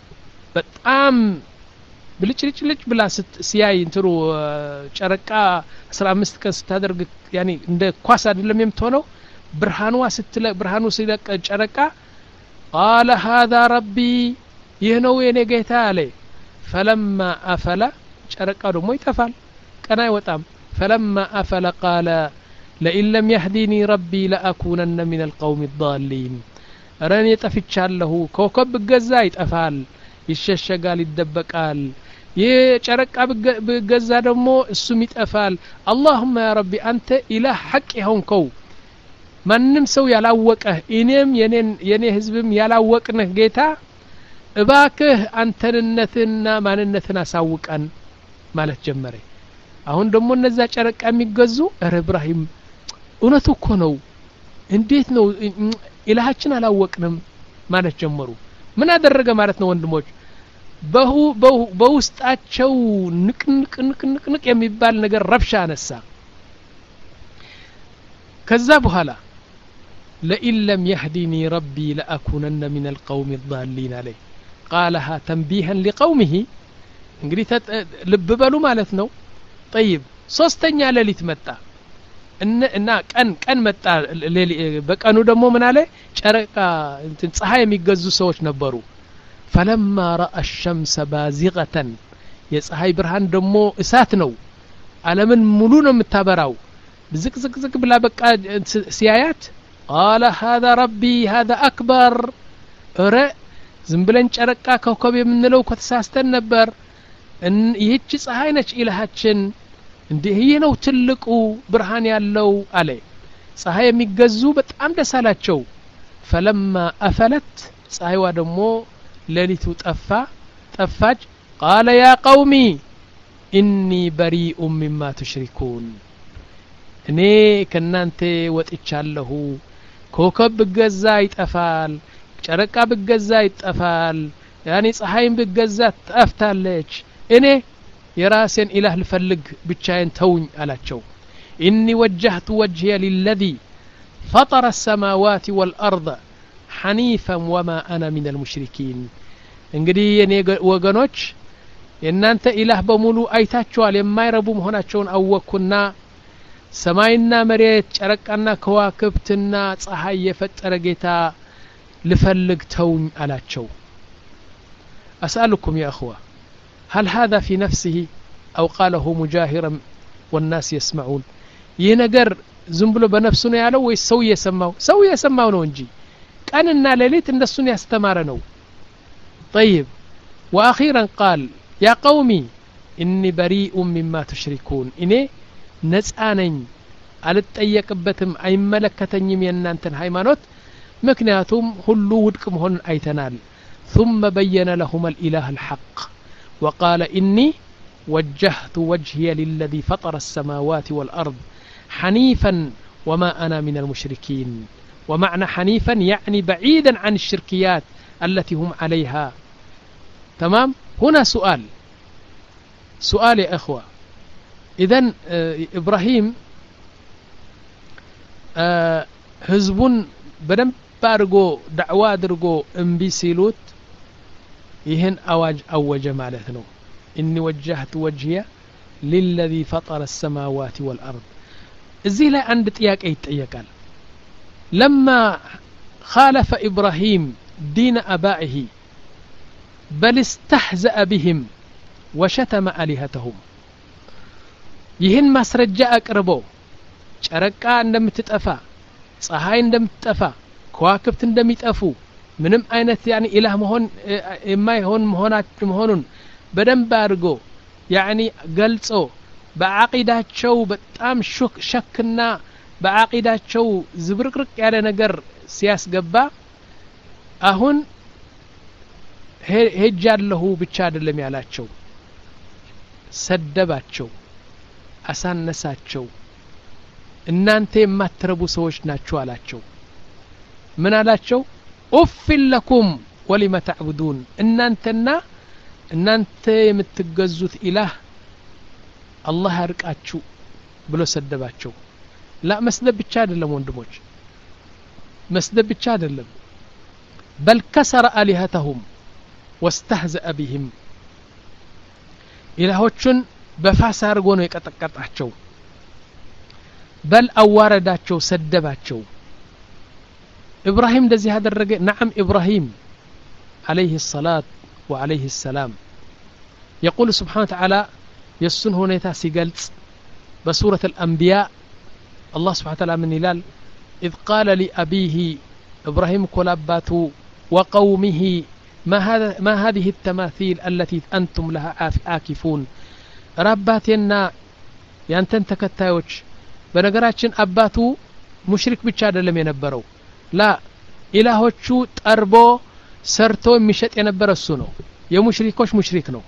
በጣም ብልጭልጭልጭ ብላ ሲያይ እንትሩ ጨረቃ አስራ አምስት ቀን ስታደርግ ያኒ እንደ ኳስ አይደለም የምትሆነው ብርሃኗ ስትለ ብርሃኑ ሲለቀ ጨረቃ قال هذا ربي ይህነው የኔ ጌታ አለ فلما أفل ጨረቃ ደግሞ ይጠፋል ቀና አይወጣም فلما أفل قال لئن لم يهديني ربي لأكونن من القوم الضالين ረን የጠፍቻለሁ ኮከብ ገዛ ይጠፋል ይሸሸጋል ይደበቃል የጨረቃ በገዛ ደግሞ እሱም ይጠፋል اللهم يا ربي انت اله حق ይሆንከው ማንንም ሰው ያላወቀ እኔም የኔን የኔ ህዝብም ያላወቅነህ ጌታ እባክህ አንተነትና ማንነትን አሳውቀን ማለት ጀመረ አሁን ደግሞ እነዛ ጨረቃ የሚገዙ ኧረ ኢብራሂም እውነቱ እኮ ነው እንዴት ነው ኢላሃችን አላወቅንም ማለት ጀመሩ ምን አደረገ ማለት ነው ወንድሞች በሁ በውስጣቸው ንቅንቅ ንቅንቅ የሚባል ነገር ረብሻ አነሳ ከዛ በኋላ لئن لم يهدني ربي لأكونن من القوم الضالين عليه قالها تنبيها لقومه እንግዲህ ልብ በሉ ማለት ነው طيب ሶስተኛ ሌሊት መጣ እና ቀን ቀን መጣ በቀኑ ደግሞ ምን አለ ጨረቃ እንትን ፀሐይ የሚገዙ ሰዎች ነበሩ فلما راى الشمس بازغه የፀሐይ ብርሃን ደግሞ እሳት ነው ዓለምን ሙሉ ነው የምታበራው ዝቅ ዝቅ ዝቅ ብላ በቃ ሲያያት قال هذا ربي هذا اكبر ኧረ ዝም ብለን ጨረቃ ኮከብ የምንለው ከተሳስተን ነበር ይህች ፀሐይ ነች ኢላሃችን እንዴ ይሄ ነው ትልቁ ብርሃን ያለው አለ ፀሐይ የሚገዙ በጣም ደስ አላቸው فلما أفلت ፀሐይዋ ደግሞ ሌሊቱ ጠፋ ጠፋች قال يا قومي إني بريء مما تشركون እኔ ከናንተ ወጥቻለሁ ኮከብ በገዛ ይጠፋል ጨረቃ በገዛ ይጠፋል ያኒ ፀሐይም በገዛ ጠፍታለች እኔ የራሴን ኢላህ ልፈልግ ብቻዬን ተውኝ አላቸው إني وجهت وجهي للذي فطر السماوات والأرض حنيفا وما أنا من المشركين እንግዲህ የኔ ወገኖች የናንተ ኢላህ በሙሉ አይታችኋል የማይረቡ መሆናቸውን አወኩና ሰማይና መሬት ጨረቃና ከዋክብትና ፀሐይ የፈጠረ ጌታ ልፈልግ ተውኝ አላቸው أسألكم يا أخوة هل هذا في نفسه أو قاله مجاهرا والناس يسمعون ينجر زنبلو بنفسه يالو ويسوي يسمعه سوي يسمعه نونجي كأننا ليلة النسون يستمرنو طيب وأخيرا قال يا قومي إني بريء مما تشركون إني نسأنين አልጠየቅበትም አይመለከተኝም የእናንተን ሃይማኖት ምክንያቱም ሁሉ ውድቅ መሆን አይተናል ثم بين لهم الإله الحق وقال إني وجهت وجهي للذي فطر السماوات والأرض حنيفا وما أنا من المشركين ومعنى حنيفا يعني بعيدا عن الشركيات التي هم عليها تمام هنا سؤال سؤال يا أخوة إذن إبراهيم ህዝቡን በደንብ አድርጎ ዳዕዋ አድርጎ እምቢ ሲሉት ይህን አዋጅ አወጀ ማለት ነው إني وجهت وجهي للذي فطر السماوات والأرض እዚህ ላይ አንድ ጥያቄ ይጠየቃል لما خالف إبراهيم دين أبائه بل استهزأ بهم وشتم آلهتهم ይህን ማስረጃ አቅርቦ ጨረቃ እንደምትጠፋ ፀሐይ እንደምትጠፋ ከዋክብት እንደሚጠፉ ምንም አይነት ያኒ ኢላህ መሆን የማይሆን መሆኑን በደንብ አድርጎ ያኒ ገልጾ በአቂዳቸው በጣም ሹክ ሸክና በአቂዳቸው ዝብርቅርቅ ያለ ነገር ሲያስገባ አሁን ሄጃለሁ ብቻ አይደለም ያላቸው ሰደባቸው አሳነሳቸው እናንተ የማትረቡ ሰዎች ናችሁ አላቸው ምን አላቸው ኡፍ ለኩም ወሊማ ተዕቡዱን እናንተና እናንተ የምትገዙት ኢላህ አላህ ያርቃችሁ ብሎ ሰደባቸው ላ መስደብ ብቻ አይደለም ወንድሞች መስደብ ብቻ አይደለም بل كسر آلهتهم واستهزأ بهم ኢላሆችን በፋስ አድርጎ ነው የቀጠቀጣቸው بل أوارداتشو سدباتشو إبراهيم دزي هذا الرجل نعم إبراهيم عليه الصلاة وعليه السلام يقول سبحانه وتعالى يسن هنا تاسي قلت بسورة الأنبياء الله سبحانه وتعالى من هلال إذ قال لأبيه إبراهيم كلاباته وقومه ما, هذا ما هذه التماثيل التي أنتم لها آكفون رباتنا يانتن تكتايوش በነገራችን አባቱ ሙሽሪክ ብቻ አይደለም የነበረው ላ ኢላሆቹ ጠርቦ ሰርቶ የሚሸጥ የነበረ እሱ ነው የሙሽሪኮች ሙሽሪክ ነው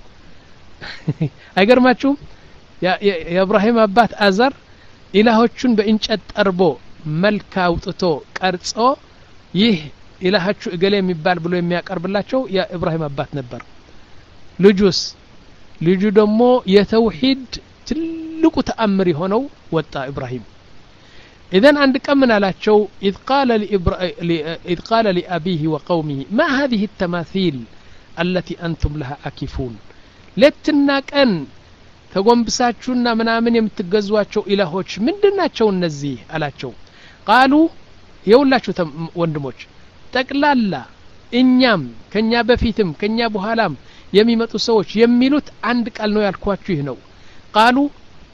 አይገርማችሁም የኢብራሂም አባት አዘር ኢላሆቹን በእንጨት ጠርቦ መልክ አውጥቶ ቀርጾ ይህ ኢላሃችሁ እገሌ የሚባል ብሎ የሚያቀርብላቸው የኢብራሂም አባት ነበር ልጁስ ልጁ ደግሞ የተውሂድ ትልቁ ተአምር የሆነው ወጣ ኢብራሂም إذن عند كم نالاتشو إذ قال إذ قال لأبيه وقومه ما هذه التماثيل التي أنتم لها عاكفون لتناك أن تقوم بساتشونا منامن يمتقزواتشو إلهوش من دناتشو النزيه ألاتشو قالوا يولاتشو وندموش تقلالا إنيام كنيا بفيتم كنيا بوهالام يميمتو سوش يميلوت عندك ألنو يالكواتشو هنو قالوا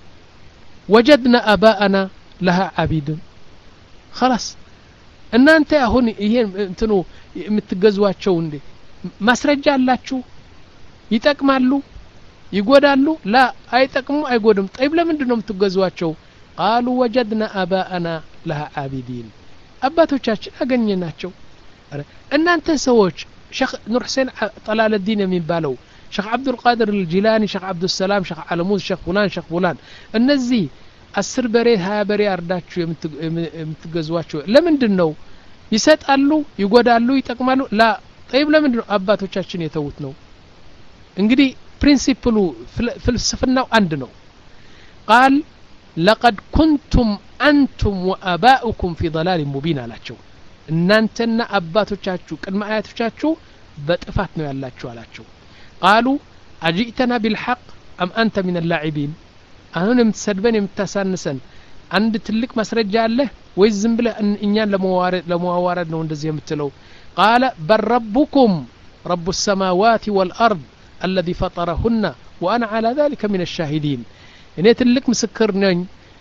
وجدنا آباءنا لها عبيدون خلاص ان انت هون ይሄን እንትኑ የምትገዟቸው እንዴ ማስረጃ አላችሁ ይጠቅማሉ ይጎዳሉ ላ አይጠቅሙ አይጎድም طيب ለምንድን ነው የምትገዟቸው قالوا وجدنا آباءنا لها عابدين አባቶቻችን አገኘናቸው እናንተ ሰዎች ሼክ ኑር ሁሴን ጠላል الدين የሚባለው ሼክ አብዱል ቃድር الجيلاني ሼክ አብዱል ሰላም ሼክ አለሙዝ ሼክ ፉላን ሼክ ፉላን እነዚህ አስር በሬ ሃያ በሬ አርዳችሁ የምትገዟቸው ለምንድን ነው ይሰጣሉ ይጎዳሉ ይጠቅማሉ ላ طيب ለምንድን ነው አባቶቻችን የተውት ነው እንግዲህ ፕሪንሲፕሉ ፍልስፍናው አንድ ነው قال لقد كنتم انتم واباؤكم في ضلال مبين አላቸው እናንተና አባቶቻችሁ ቅድመ አያቶቻችሁ በጥፋት ነው ያላችሁ አላቸው قالوا اجئتنا بالحق ام انت من اللاعبين አሁን የምትሰድበን የምታሳንሰን አንድ ትልቅ ማስረጃ አለ ወይ ዝም ብለህ እኛን ለመዋረድ ለመዋረድ ነው እንደዚህ የምትለው قال بل ربكم رب السماوات والارض الذي فطرهن وانا على ذلك من الشاهدين እኔ ትልቅ ምስክር ነኝ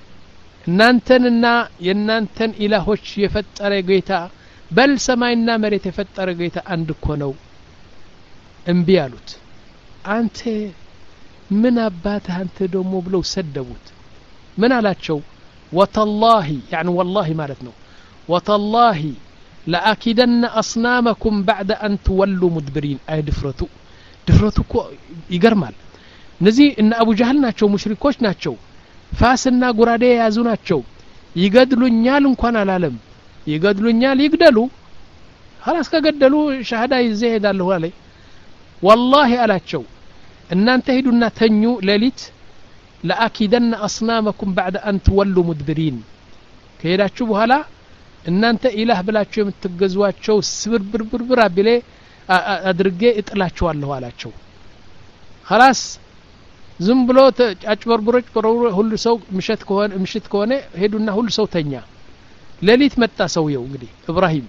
እናንተንና የናንተን ኢላሆች የፈጠረ ጌታ በል ሰማይና መሬት የፈጠረ ጌታ አንድ እኮ ነው እንቢ አሉት አንተ ምን አባትህ አንተ ደሞ ብለው ሰደቡት ምን አላቸው ወተላሂ يعني والله ማለት ነው ወተላሂ لأكيدن أصنامكم بعد أن تولوا مدبرين أي دفرتو دفرتو كو يقرمال نزي إن أبو جهل ناتشو مشركوش ناتشو فاسنا قرادي يازو ناتشو يقدلو نيال انكوان العالم يقدلو نيال يقدلو خلاص كقدلو شهدا يزيد الله علي والله ألاتشو إن انتهدوا تنيو ليلت لأكيدن أصنامكم بعد أن تولوا مدبرين كيدا تشوفوا هلا እናንተ ኢላህ ብላችሁ የምትገዟቸው ስብርብርብር አብሌ አድርጌ እጥላችኋለሁ አላቸው خلاص ዝም ብሎ አጭበርብሮች ሁሉ ሰው ምሽት ከሆነ ምሽት ከሆነ ሄዱና ሁሉ ሰው ተኛ ሌሊት መጣ ሰውየው እንግዲህ ኢብራሂም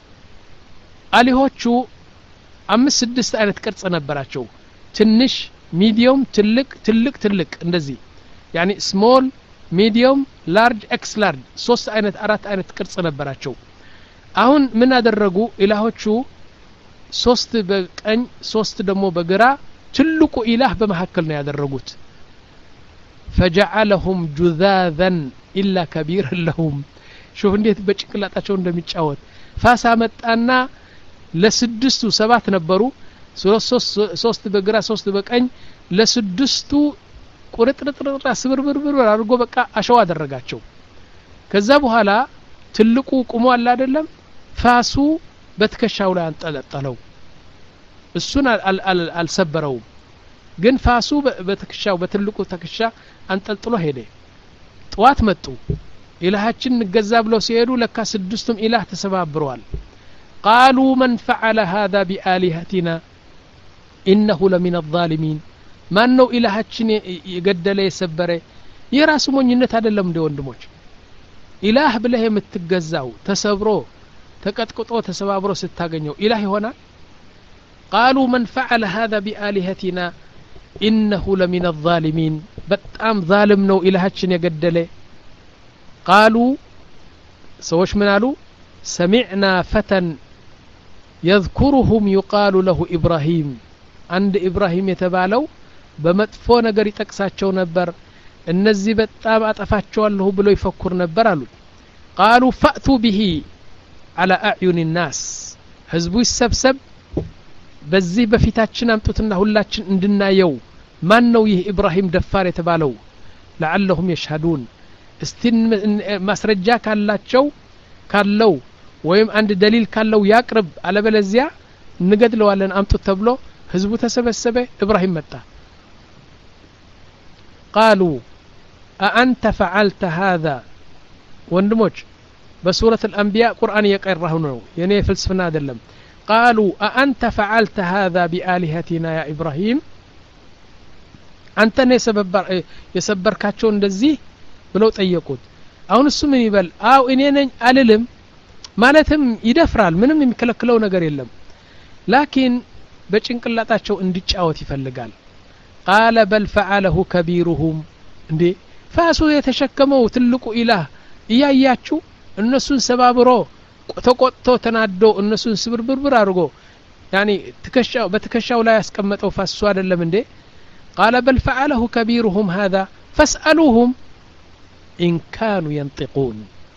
አሊሆቹ አምስት ስድስት አይነት ቅርጽ ነበራቸው ትንሽ ሚዲየም ትልቅ ትልቅ ትልቅ እንደዚህ يعني small ሚዲየም ላርጅ ኤክስ ላርጅ ሶስት አይነት አራት አይነት ቅርጽ ነበራቸው አሁን ምን አደረጉ ኢላሆቹ ሶስት በቀኝ ሶስት ደግሞ በግራ ትልቁ ኢላህ በመሐከል ነው ያደረጉት فجعلهم جذاذا الا كبير لهم شوف እንዴት በጭቅላታቸው እንደሚጫወት ፋሳ መጣና ለስድስቱ ሰባት ነበሩ ሶስት በግራ ሶስት በቀኝ ለስድስቱ ቁርጥርጥርጥራ ስብርብርብር አድርጎ በቃ አሸዋ አደረጋቸው ከዛ በኋላ ትልቁ ቁሞ አለ አይደለም ፋሱ በትከሻው ላይ አንጠለጠለው እሱን አልሰበረው ግን ፋሱ በትከሻው በትልቁ ትከሻ አንጠልጥሎ ሄደ ጧት መጡ ኢላሃችን ንገዛ ብለው ሲሄዱ ለካ ስድስቱም ኢላህ ተሰባብረዋል قالوا من فعل هذا بآلهتنا إنه لمن الظالمين ማን ነው ኢላሃችን የገደለ የሰበረ የራሱ ሞኝነት አይደለም እንደ ወንድሞች ኢላህ ብለህ የምትገዛው ተሰብሮ ተቀጥቅጦ ተሰባብሮ ስታገኘው ኢላህ ይሆናል قالوا من فعل هذا بآلهتنا إنه لمن الظالمين በጣም ዛልም ነው ኢላሃችን የገደለ قالوا ሰዎች ምን አሉ سمعنا فتى يذكرهم يقال له إبراهيم عند إبراهيم የተባለው በመጥፎ ነገር ይጠቅሳቸው ነበር እነዚህ በጣም አጠፋቸዋለሁ ብሎ ይፈክር ነበር አሉ قالوا فأتوا به على أعين الناس ህዝቡ ይሰብሰብ በዚህ በፊታችን አምጡትና ሁላችን እንድናየው ማን ነው ይህ ኢብራሂም ደፋር የተባለው لعلهم يشهدون استن ማስረጃ ካላቸው ካለው ወይም አንድ ደሊል ካለው ያቅርብ አለበለዚያ እንገድለዋለን አምጡት ተብሎ ህዝቡ ተሰበሰበ ኢብራሂም መጣ قالوا أأنت فعلت هذا ወንድሞች በሱረት الأنبياء ቁርአን እየቀራሁ ነው የኔ ፍልስፍና አይደለም قالوا أأنت فعلت هذا بآلهتنا يا إبراهيم አንተ ነህ የሰበርካቸው እንደዚህ ብለው ጠየቁት አሁን እሱ ምን ይበል አው እኔ ነኝ አልልም ማለትም ይደፍራል ምንም የሚከለክለው ነገር የለም ላኪን በጭንቅላታቸው እንዲጫወት ይፈልጋል قال بل فعله كبيرهم እንዴ ፋሱ የተሸከመው ትልቁ ኢላህ እያያችሁ እነሱን ሰባብሮ ተቆጥቶ ተናዶ እነሱን ስብርብርብር አድርጎ يعني ትከሻው በትከሻው ላይ ያስቀመጠው ፋሱ አይደለም እንዴ قال بل فعله كبيرهم هذا فاسألوهم إن كانوا ينطقون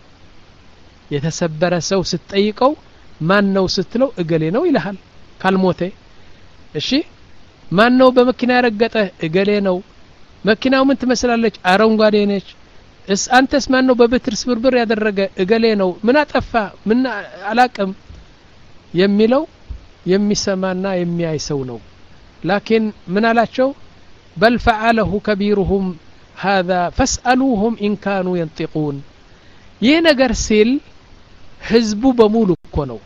የተሰበረ ሰው ስትጠይቀው ማን ነው ስትለው እገሌ ነው ይልሃል ካልሞተ እሺ ማን ነው በመኪና ያረገጠ እገሌ ነው መኪናው ምን ትመስላለች አረንጓዴ ነች እስ አንተስ ማን ነው በበትር ስብርብር ያደረገ እገሌ ነው ምን አጠፋ ምን አላቀም የሚለው የሚሰማና የሚያይ ሰው ነው ላኪን ምን አላቸው بل فعله كبيرهم هذا فاسألوهم إن كانوا ينطقون ይህ ነገር ሲል ህዝቡ በሙሉ እኮ ነው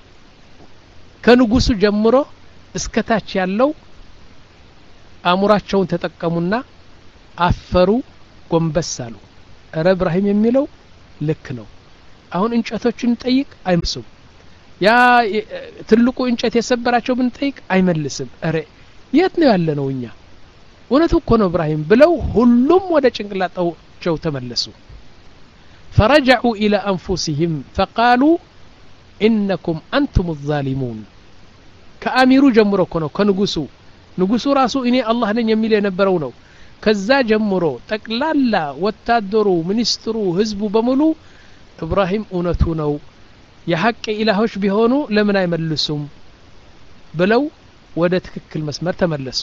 ከንጉሱ ጀምሮ እስከታች ያለው አሙራቸውን ተጠቀሙና አፈሩ ጎንበሳሉ አረ ኢብራሂም የሚለው ልክ ነው አሁን እንጨቶችን ጠይቅ አይመልሱም ያ ትልቁ እንጨት የሰበራቸው ምን ጠይቅ አይመልስም አረ የት ነው ያለ ነው እኛ ወነቱ እኮ ነው ኢብራሂም ብለው ሁሉም ወደ ጭንቅላታቸው ተመለሱ فرجعوا إلى أنفسهم فقالوا إنكم أنتم الظالمون ከአሚሩ ጀምሮ እኮ ነው ከንጉሱ ንጉሱ ራሱ እኔ አላህ ነኝ የሚል የነበረው ነው ከዛ ጀምሮ ጠቅላላ ወታደሩ ሚኒስትሩ ህዝቡ በሙሉ ኢብራሂም እውነቱ ነው የሐቅ ኢላሆች ቢሆኑ ለምን አይመልሱም ብለው ወደ ትክክል መስመር ተመለሱ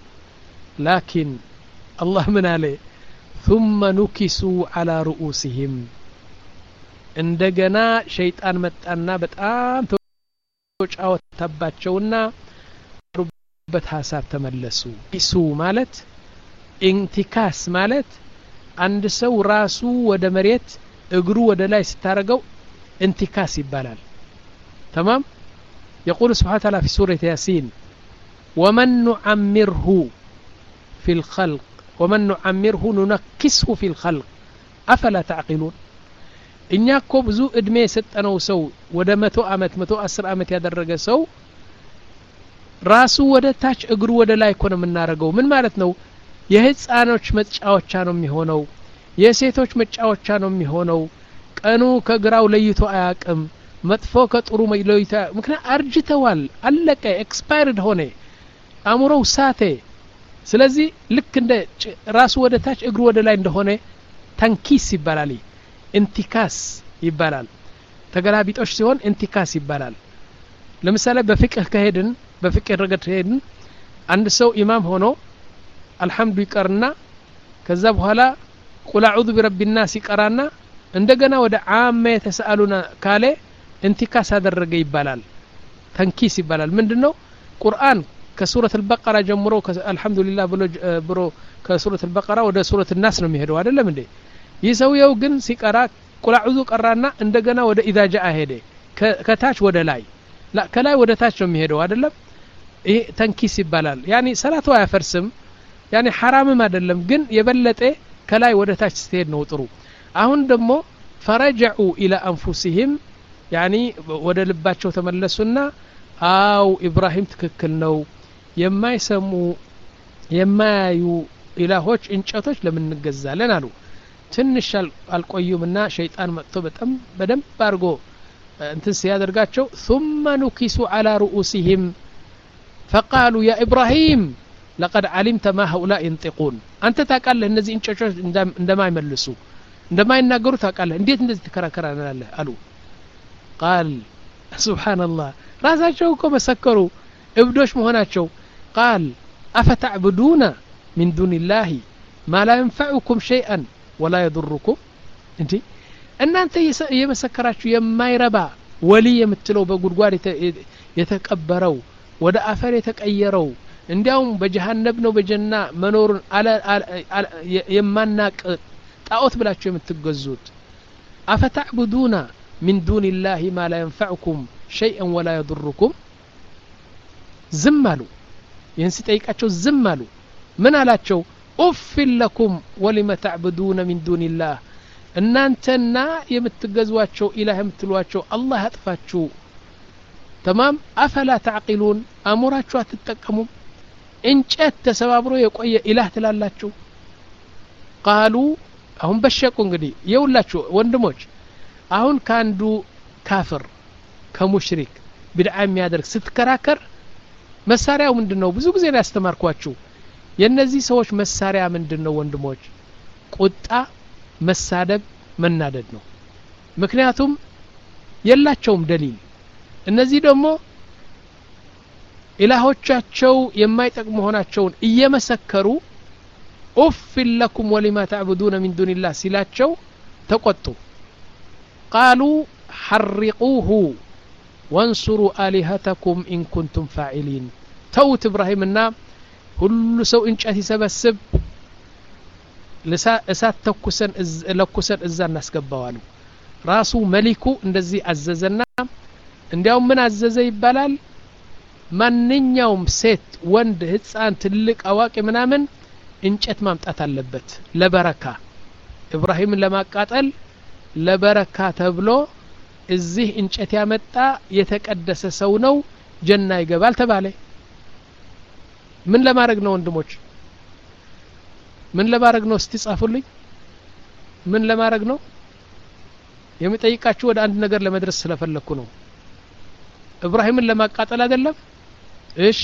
ላኪን አላህ ምን አለ ثم نكسوا على رؤوسهم እንደገና ሸይጣን መጣና በጣም ተጫወተባቸውና ሩበት ሐሳብ ተመለሱ ኢሱ ማለት ኢንቲካስ ማለት አንድ ሰው ራሱ ወደ መሬት እግሩ ወደ ላይ ስታረገው انتكاس يبالال تمام يقول سبحانه وتعالى في سورة ياسين ومن نعمره في الخلق ومن نعمره ننكسه في الخلق أفلا تعقلون إنيا كوبزو إدمي ستنو سو ودا متو أمت متو أسر أمت يدرق سو راسو ودا تاج اقرو ودا لا يكون من نارقو من مالتنو يهز آنوش متشاوش چانو ميهونو يسيتوش متشاوش چانو ميهونو ቀኑ ከግራው ለይቶ አያቅም መጥፎ ከጥሩ ለይቶ ምክንያት አርጅተዋል አለቀ ኤክስፓየርድ ሆነ አእምሮው ሳተ ስለዚህ ልክ እንደ ራሱ ወደ ታች እግሩ ወደ ላይ እንደሆነ ተንኪስ ይባላል ኢንቲካስ ይባላል ተገላቢጦሽ ሲሆን ኢንቲካስ ይባላል ለምሳሌ በፍቅህ ከሄድን በፍቅህ ረገድ ከሄድን አንድ ሰው ኢማም ሆኖ አልহামዱ ይቀርና ከዛ በኋላ ቁል አዑዙ ቢረቢ الناس ይቀራና እንደገና ወደ ዓመ የተሰአሉና ካለ እንቲካስ አደረገ ይባላል ተንኪስ ይባላል ምንድነው ቁርአን ከሱረት አልበቀራ ጀምሮ አልহামዱሊላህ ብሎ ብሮ ከሱረት አልበቀራ ወደ ሱረት الناس ነው የሚሄደው አይደለም እንዴ ይሰውየው ግን ሲቀራ ቁል አዑዙ ቀራና እንደገና ወደ ኢዛ ጃአ ሄደ ከታች ወደ ላይ ላ ከላይ ወደ ታች ነው የሚሄደው አይደለም ይሄ ተንኪስ ይባላል ያኒ ሰላቱ አያፈርስም ያኒ حرامም አይደለም ግን የበለጠ ከላይ ወደ ታች ስትሄድ ነው ጥሩ አሁን ደግሞ فرجعوا الى انفسهم يعني ወደ ልባቸው ተመለሱና አው ኢብራሂም ትክክል ነው የማይሰሙ የማያዩ ኢላሆች እንጨቶች ለምን እንገዛለን አሉ ትንሽ አልቆዩምና ሸይጣን መጥቶ በጣም በደንብ አርጎ እንትን ሲያደርጋቸው ثم نكسوا على رؤوسهم فقالوا يا ابراهيم لقد علمت ما هؤلاء ينطقون انت ታውቃለህ እነዚህ እንጨቶች እንደማይመልሱ እንደማይናገሩ ታውቃለህ እንዴት እንደዚህ ተከራከራናለህ አሉ قال سبحان الله ራሳቸው እኮ መሰከሩ እብዶች መሆናቸው قال افتعبدون من دون الله ما لا ينفعكم شيئا ولا يضركم እንዴ እናንተ የመሰከራችሁ የማይረባ ወሊ የምትለው በጉድጓድ የተቀበረው ወደ አፈር የተቀየረው እንዲያውም በጀሃነም ነው በጀና መኖሩን አለ የማናቅ ጣዖት ብላችሁ የምትገዙት አፈታዕቡዱና من دون الله ما لا ينفعكم شيئا ولا يضركم زمالو ينسي ጠይቃቸው ዝማሉ ምን አላቸው ኡፍ لكم ولما تعبدون من دون الله እናንተና የምትገዟቸው ኢላህ የምትሏቸው አላህ ያጥፋችሁ تمام افلا تعقلون አሞራችሁ አትጠቀሙም እንጨት ተሰባብሮ የቆየ ኢላህ ትላላችሁ قالوا አሁን በሸቁ እንግዲህ የውላችሁ ወንድሞች አሁን ካንዱ ካፍር ከሙሽሪክ ቢድዓ የሚያደርግ ስትከራከር መሳሪያው ምንድነው ብዙ ጊዜ ነው ያስተማርኳችሁ የነዚህ ሰዎች መሳሪያ ምንድነው ወንድሞች ቁጣ መሳደብ መናደድ ነው ምክንያቱም የላቸውም ደሊል እነዚህ ደግሞ ኢላሆቻቸው የማይጠቅሙ ሆናቸውን እየመሰከሩ ኡፍ لكم ولما تعبدون من دون الله ሲላቸው ተቆጡ قالوا حرقوه وانصروا آلهتكم إن كنتم فاعلين توت إبراهيمنا ሁሉ ሰው እንጨት ይሰበስብ ለእሳት ተኩሰን ለኩሰን እዛ እናስገባዋሉ ራሱ መሊኩ እንደዚህ አዘዘና እንዲያውም ምን አዘዘ ይባላል ማንኛውም ሴት ወንድ ህፃን ትልቅ አዋቂ ምናምን እንጨት ማምጣት አለበት ለበረካ ኢብራሂምን ለማቃጠል ለበረካ ተብሎ እዚህ እንጨት ያመጣ የተቀደሰ ሰው ነው ጀና ይገባል ተባለ ምን ለማድረግ ነው ወንድሞች ምን ለማድረግ ነው እስቲ ጻፉልኝ ምን ለማድረግ ነው የሚጠይቃችሁ ወደ አንድ ነገር ለመድረስ ስለፈለኩ ነው ኢብራሂምን ለማቃጠል አይደለም እሺ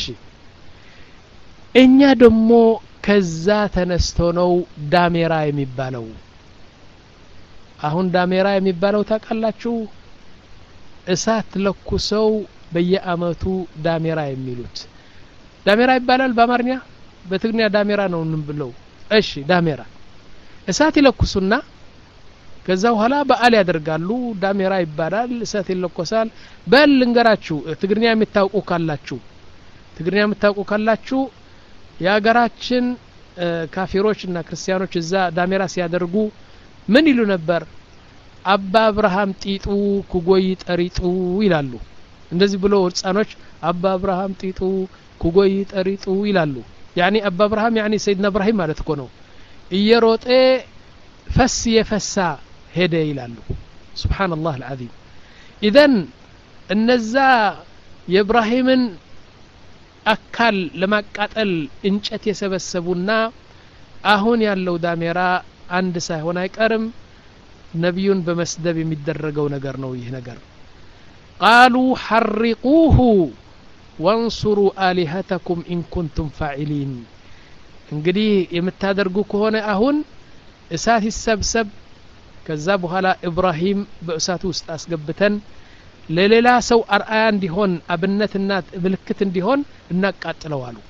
እኛ ደግሞ ከዛ ተነስቶ ነው ዳሜራ የሚባለው አሁን ዳሜራ የሚባለው ታውቃላችሁ እሳት ለኩሰው በየአመቱ ዳሜራ የሚሉት ዳሜራ ይባላል በአማርኛ በትግርኛ ዳሜራ ነው እንብለው እሺ ዳሜራ እሳት ይለኩሱና ከዛ በኋላ በዓል ያደርጋሉ ዳሜራ ይባላል እሳት ይለኮሳል በል ልንገራችሁ ትግርኛ የምታውቁ ካላችሁ ትግርኛ የምታውቁ ካላችሁ ያገራችን ካፊሮችና ክርስቲያኖች እዛ ዳሜራ ሲያደርጉ ምን ይሉ ነበር አባ አብርሃም ጢጡ ኩጎይ ጠሪጡ ይላሉ እንደዚህ ብሎ ህፃኖች አባ አብርሃም ጢጡ ኩጎይ ጠሪጡ ይላሉ يعني አባ አብርሃም يعني ሰይድና ኢብራሂም ማለት እኮ ነው እየሮጠ ፈስ የፈሳ ሄደ ይላሉ ሱብሃንአላህ العظيم اذن እነዛ የኢብራሂምን አካል ለማቃጠል እንጨት የሰበሰቡና አሁን ያለው ዳሜራ አንድ ሳይሆን አይቀርም ነብዩን በመስደብ የሚደረገው ነገር ነው ይህ ነገር قالوا حرقوه وانصروا آلهتكم إن كنتم فاعلين እንግዲህ የምታደርጉ ከሆነ አሁን እሳት ይሰብሰብ ከዛ በኋላ ኢብራሂም በእሳቱ ውስጥ አስገብተን ለሌላ ሰው አርአያ እንዲሆን አብነትና ምልክት እንዲሆን እናቃጥለው አሉ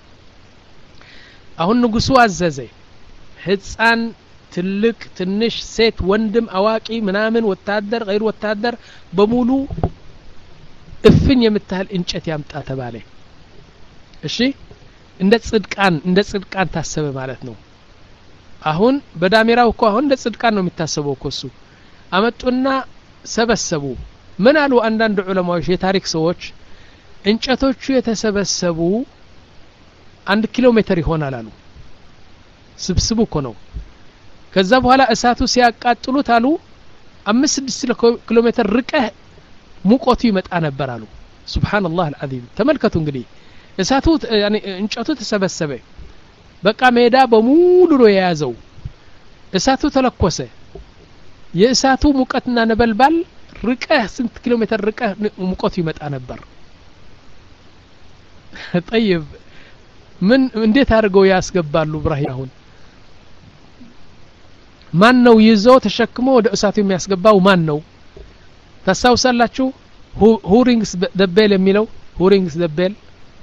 አሁን ንጉሱ አዘዘ ህፃን ትልቅ ትንሽ ሴት ወንድም አዋቂ ምናምን ወታደር غير ወታደር በሙሉ እፍኝ የምታህል እንጨት ያምጣ ተባለ እሺ እንደ ጽድቃን እንደ ጽድቃን ታሰበ ማለት ነው አሁን በዳሜራው እኮ አሁን እንደ ጽድቃን ነው የሚታሰበው እኮ እሱ አመጡና ሰበሰቡ ምን አሉ አንዳንድ ዑለማዎች የታሪክ ሰዎች እንጨቶቹ የተሰበሰቡ አንድ ኪሎ ሜትር ይሆናል አሉ ስብስቡ እኮ ነው ከዛ በኋላ እሳቱ ሲያቃጥሉት አሉ አምስት ስድስት ኪሎ ሜትር ርቀህ ሙቆቱ ይመጣ ነበር አሉ ሱብሃንአላህ العظيم ተመልከቱ እንግዲህ እሳቱ ያኒ እንጨቱ ተሰበሰበ በቃ ሜዳ በሙሉ ነው የያዘው እሳቱ ተለኮሰ የእሳቱ ሙቀትና ነበልባል ርቀህ ስንት ኪሎ ሜትር ርቀህ ሙቆቱ ይመጣ ነበር طيب ምን እንዴት አድርገው ያስገባሉ ኢብራሂም አሁን ማን ነው ይዘው ተሸክሞ ወደ እሳቱ የሚያስገባው ማን ነው ታሳውሳላችሁ ሁሪንግስ ደቤል የሚለው ሁሪንግስ ደቤል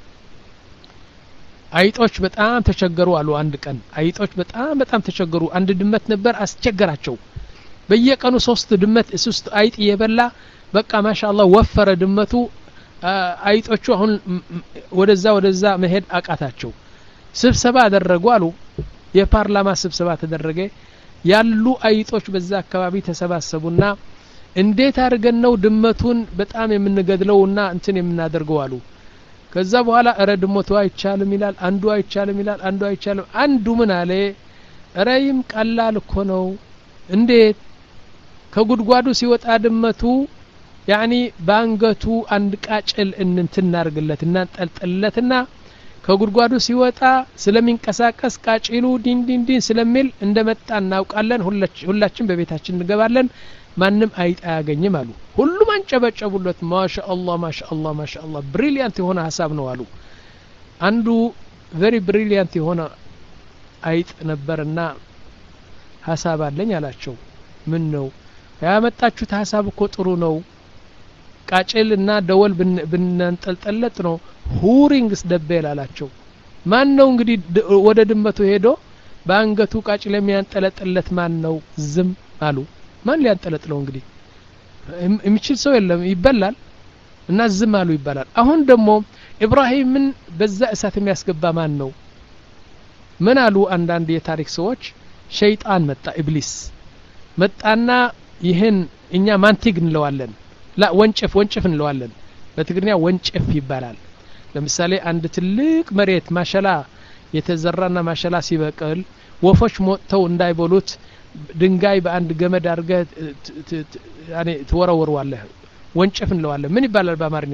አይጦች በጣም ተቸገሩ አሉ አንድ ቀን አይጦች በጣም በጣም ተቸገሩ አንድ ድመት ነበር አስቸገራቸው በየቀኑ ሶስት ድመት ሶስት አይጥ እየበላ በቃ ማሻአላህ ወፈረ ድመቱ አይጦቹ አሁን ወደዛ ወደዛ መሄድ አቃታቸው ስብሰባ አደረጉ አሉ የፓርላማ ስብሰባ ተደረገ ያሉ አይጦች በዛ አካባቢ ተሰባሰቡና እንዴት አድርገን ነው ድመቱን በጣም የምንገድለውና እንትን የምናደርገው አሉ ከዛ በኋላ እረ ድመቱ አይቻልም ይላል አንዱ አይቻልም ይላል አንዱ አይቻልም አንዱ ምን አለ እረይም ቀላል እኮ ነው እንዴት ከጉድጓዱ ሲወጣ ድመቱ ያኒ ባንገቱ አንድ ቃጭል እንንትናርግለት እና ጠልጠለትና ከጉድጓዱ ሲወጣ ስለሚንቀሳቀስ ቃጭሉ ዲን ዲን ዲን ስለሚል እንደመጣ እናውቃለን ሁላችን በቤታችን እንገባለን ማንንም አይጣ ያገኝም አሉ ሁሉም አንጨበጨቡለት ማሻአላህ ማሻአላህ ማሻአላህ ብሪሊያንት የሆነ ሐሳብ ነው አሉ አንዱ very brilliant የሆነ አይጥ ነበርና ሐሳብ አለኝ አላቸው ምን ነው ያመጣችሁት ሐሳብ እኮ ጥሩ ነው ቃጭልና ደወል ብንንጠልጠለት ነው ሁሪንግስ ደቤል አላቸው ማን ነው እንግዲህ ወደ ድመቱ ሄዶ ባንገቱ ቃጭል የሚያንጠለጥለት ማን ነው ዝም አሉ ማን ሊያንጠለጥለው እንግዲህ የሚችል ሰው የለም ይበላል እና ዝም አሉ ይባላል አሁን ደግሞ ኢብራሂምን በዛ እሳት የሚያስገባ ማን ነው ምን አሉ አንዳንድ የታሪክ ሰዎች ሸይጣን መጣ ኢብሊስ መጣና ይሄን እኛ ማንቲግ እንለዋለን لا ወንጭፍ ወንጭፍ እንለዋለን በትግርኛ ወንጭፍ ይባላል ለምሳሌ አንድ ትልቅ መሬት ማሸላ የተዘራና ማሸላ ሲበቅል ወፎች ሞተው እንዳይበሉት ድንጋይ በአንድ ገመድ አርገ ያኔ ተወረወረዋለህ ወንጭፍ እንለዋለን ምን ይባላል በአማርኛ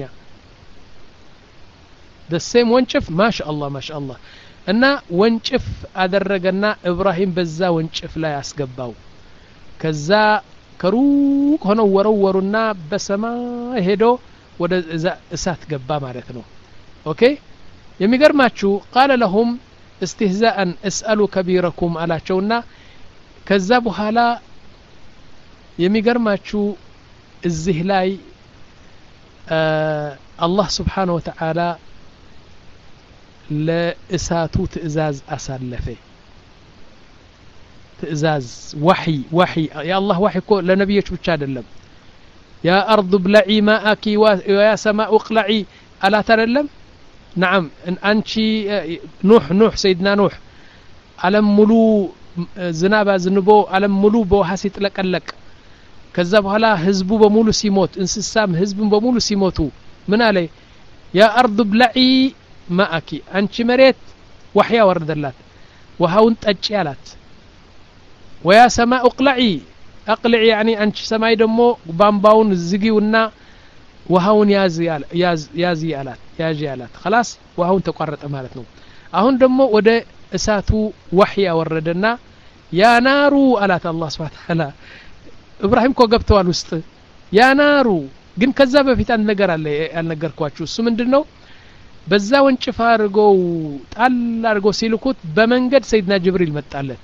the same ወንጭፍ ማሻአላህ ማሻአላህ እና ወንጭፍ አደረገና ኢብራሂም በዛ ወንጭፍ ላይ አስገባው ከዛ ከሩቅ ሆነው ወረወሩና በሰማይ ሄዶ ወደ እሳት ገባ ማለት ነው اوكي የሚገርማችሁ قال لهم استهزاء اسالوا كبيركم አላቸውና ከዛ በኋላ የሚገርማችሁ እዚህ ላይ አላህ Subhanahu Wa Ta'ala ለእሳቱ ትእዛዝ አሳለፈ ትእዛዝ وحي وحي يا الله وحي እኮ ለነብዮች ብቻ አይደለም يا أرض ابلعي ماءك ويا سماء اقلعي ألا ترلم نعم أنت نوح نوح سيدنا نوح علم ملو زنابا زنبو علم ملو بوحاسي تلقلق كذا بحالا حزبو بمولو سيموت انسسام حزب بمولو سيموتو من علي يا أرض ابلعي ماءك أنت مريت وحيا وردلات وهاون تأجيالات ويا سماء اقلعي اقلعي يعني أنت سماي دمو بامباون زقيونا وهاون يازي ياز يازي آلات ياجي آلات خلاص وهاون تقرط أمالتنا أهون دمو وده إساتو وحي وردنا يا نارو آلات الله سبحانه وتعالى إبراهيم كو قبتوا الوسط يا نارو ግን ከዛ በፊት አንድ ነገር አለ ያልነገርኳችሁ እሱ ምንድነው በዛው እንጭፋ አርገው ጣል አርገው ሲልኩት በመንገድ ሰይድና ጅብሪል መጣለት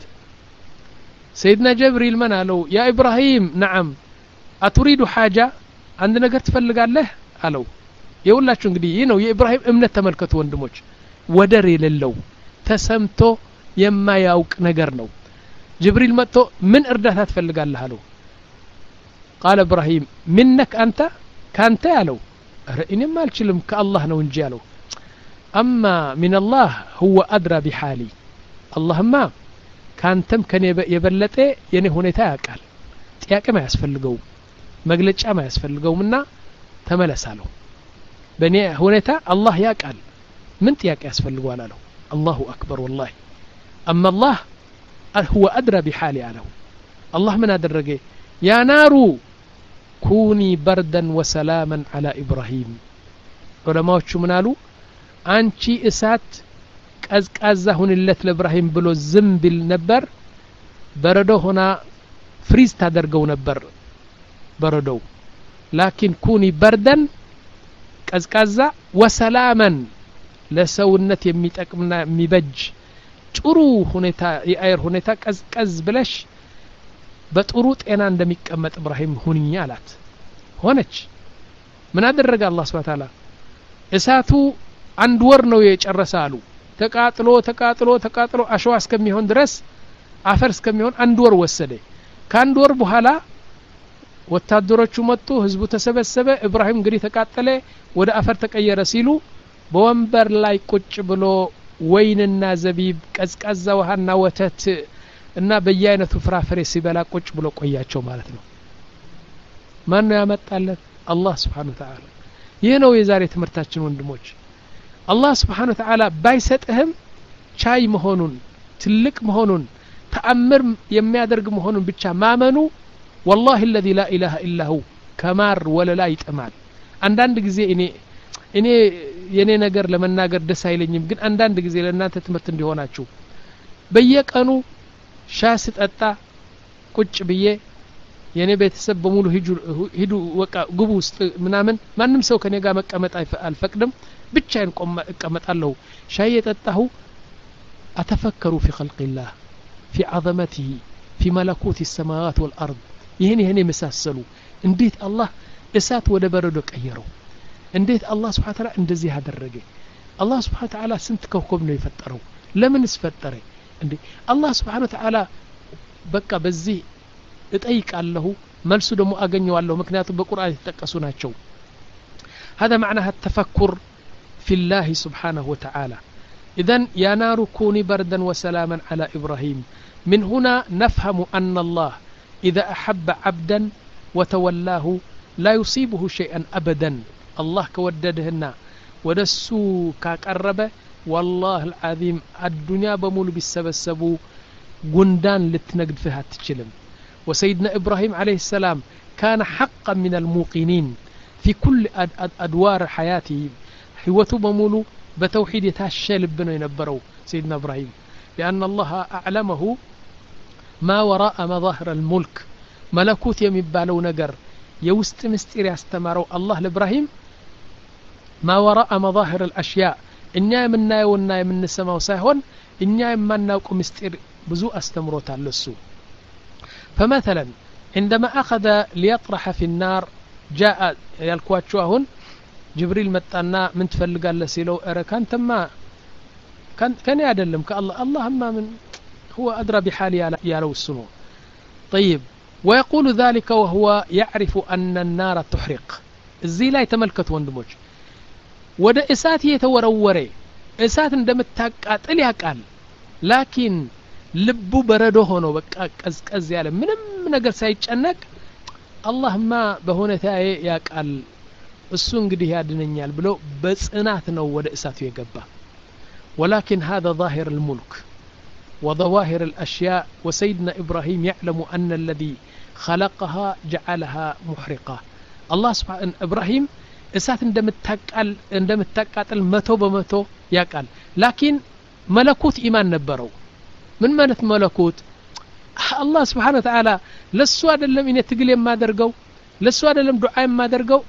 سيدنا جبريل من قالوا يا إبراهيم نعم أتريد حاجة عند نجر تفلقالله قالوا يقول لك شنو قدي ينو يا إبراهيم أمنة تملكت وندمج ودري للو تسمتو يما ياوك نجرنو جبريل متو من إرداثات تفلقالله قالوا قال إبراهيم منك أنت كانت قالوا إني ما الشلم كالله نونجالو أما من الله هو أدرى بحالي اللهم ካንተም ከኔ የበለጠ የኔ ሁኔታ ያቃል ጥያቄ ማያስፈልገው መግለጫ ማያስፈልገውምና ተመለሳለሁ በኔ ሁኔታ አላህ ያቃል ምን ጥያቄ ያስፈልገዋል አለው الله أكبر والله أما الله هو أدرى بحالي አለው الله من አደረገ يا نار كوني بردا وسلاما على إبراهيم ዑለማዎቹ ምን አሉ አንቺ እሳት ቀዝቃዛ ሁንለት ለኢብራሂም ብሎ ዝም ቢል ነበር በረዶ ሆና ፍሪዝ ታደርገው ነበር በረዶው ላኪን ኩኒ በርደን ቀዝቃዛ ወሰላማን ለሰውነት የሚጠቅምና የሚበጅ ጥሩ ሁኔታ የአየር ሁኔታ ቀዝቀዝ ብለሽ በጥሩ ጤና እንደሚቀመጥ ኢብራሂም ሁኚ አላት ሆነች ምን አደረገ አላህ Subhanahu Wa Ta'ala እሳቱ አንድ ወር ነው የጨረሳሉ ተቃጥሎ ተቃጥሎ ተቃጥሎ አሸዋ እስከሚሆን ድረስ አፈር እስከሚሆን አንድ ወር ወሰደ ከአንድ ወር በኋላ ወታደሮቹ መጡ ህዝቡ ተሰበሰበ ኢብራሂም እንግዲህ ተቃጠለ ወደ አፈር ተቀየረ ሲሉ በወንበር ላይ ቁጭ ብሎ ወይንና ዘቢብ ቀዝቃዛ ውሃና ወተት እና በየአይነቱ ፍራፍሬ ሲበላ ቁጭ ብሎ ቆያቸው ማለት ነው ማን ነው ያመጣለት አላህ Subhanahu Wa Ta'ala ይህ ነው የዛሬ ትምህርታችን ወንድሞች الله سبحانه وتعالى بايسطهم ቻይ መሆኑን ትልቅ መሆኑን ተአምር የሚያደርግ መሆኑን ብቻ ማመኑ والله الذي لا اله الا هو ከማር ወለላ ይጥማል አንዳንድ ጊዜ እኔ እኔ የኔ ነገር ለመናገር ደስ አይለኝም ግን አንዳንድ ጊዜ ለእናንተ ትምህርት እንዲሆናችሁ በየቀኑ ሻስ ጠጣ ቁጭ ብዬ የኔ ቤተሰብ በሙሉ ሂዱ ሂዱ ወቃ ግቡ ውስጥ ምናምን ማንንም ሰው ከኔ ጋር መቀመጥ አልፈቅድም ብቻዬን እቀመጣለሁ ሻይ የጠጣሁ أتفكر في خلق الله في عظمته في ملكوت السماوات والأرض ይሄን ይሄን የመሳሰሉ እንዴት አላህ እሳት ወደ በረዶ ቀየረው እንዴት አላህ Subhanahu Wa Ta'ala እንደዚህ አደረገ አላህ Subhanahu Wa Ta'ala ስንት ከውከብ ነው የፈጠረው ለምን እስፈጠረ እንዴ አላህ Subhanahu Wa Ta'ala በቃ በዚህ እጠይቃለሁ መልሱ ደግሞ አገኘዋለሁ ምክንያቱም በቁርአን የተጠቀሱ ናቸው هذا معناها التفكر في الله سبحانه وتعالى إذن يا نار كوني بردا وسلاما على إبراهيم من هنا نفهم أن الله إذا أحب عبدا وتولاه لا يصيبه شيئا أبدا الله كوددهنا ودسو كاقربه والله العظيم الدنيا بمول بالسبسبو قندان لتنقد فيها تجلم وسيدنا إبراهيم عليه السلام كان حقا من الموقنين في كل أدوار حياته حيوته بمولو بتوحيد يتاشل بنو ينبرو سيدنا إبراهيم لأن الله أعلمه ما وراء مظاهر الملك ملكوت يمبالو نقر يوست مستير يستمروا الله لإبراهيم ما وراء مظاهر الأشياء إنيا منا يونا من السماء سايهون إنيا منا وكم مستير بزو أستمروت على السوء. فمثلا عندما أخذ ليطرح في النار جاء يالكواتشوهن جبريل متانا من تفلق الله سيلو أركان تما كان كان يعلم كالله الله ما من هو أدرى بحالي يالو السنو. طيب ويقول ذلك وهو يعرف أن النار تحرق. الزي لا يتملكت وندموج ودا إسات يتوروري إسات اندمتاك أتليها قال لكن ልቡ በረዶ ሆኖ በቃ ቀዝቀዝ ያለ ምንም ነገር ሳይጨነቅ አላህ ማ በሁኔታዬ ያቃል እሱ እንግዲህ ያድነኛል ብሎ በጽናት ነው ወደ እሳቱ የገባ። ولكن هذا ظاهر الملك وظواهر الأشياء وسيدنا إبراهيم يعلم أن الذي خلقها جعلها محرقة. الله سبحانه إبراهيم እሳት እንደምታቃል እንደምታቃጥል መቶ በመቶ ያቃል። لكن ملكوت إيمان ነበረው። من مالت ملكوت الله سبحانه وتعالى لسو أدلم إن تقلي ما درقو لسو أدلم دعاء ما درقو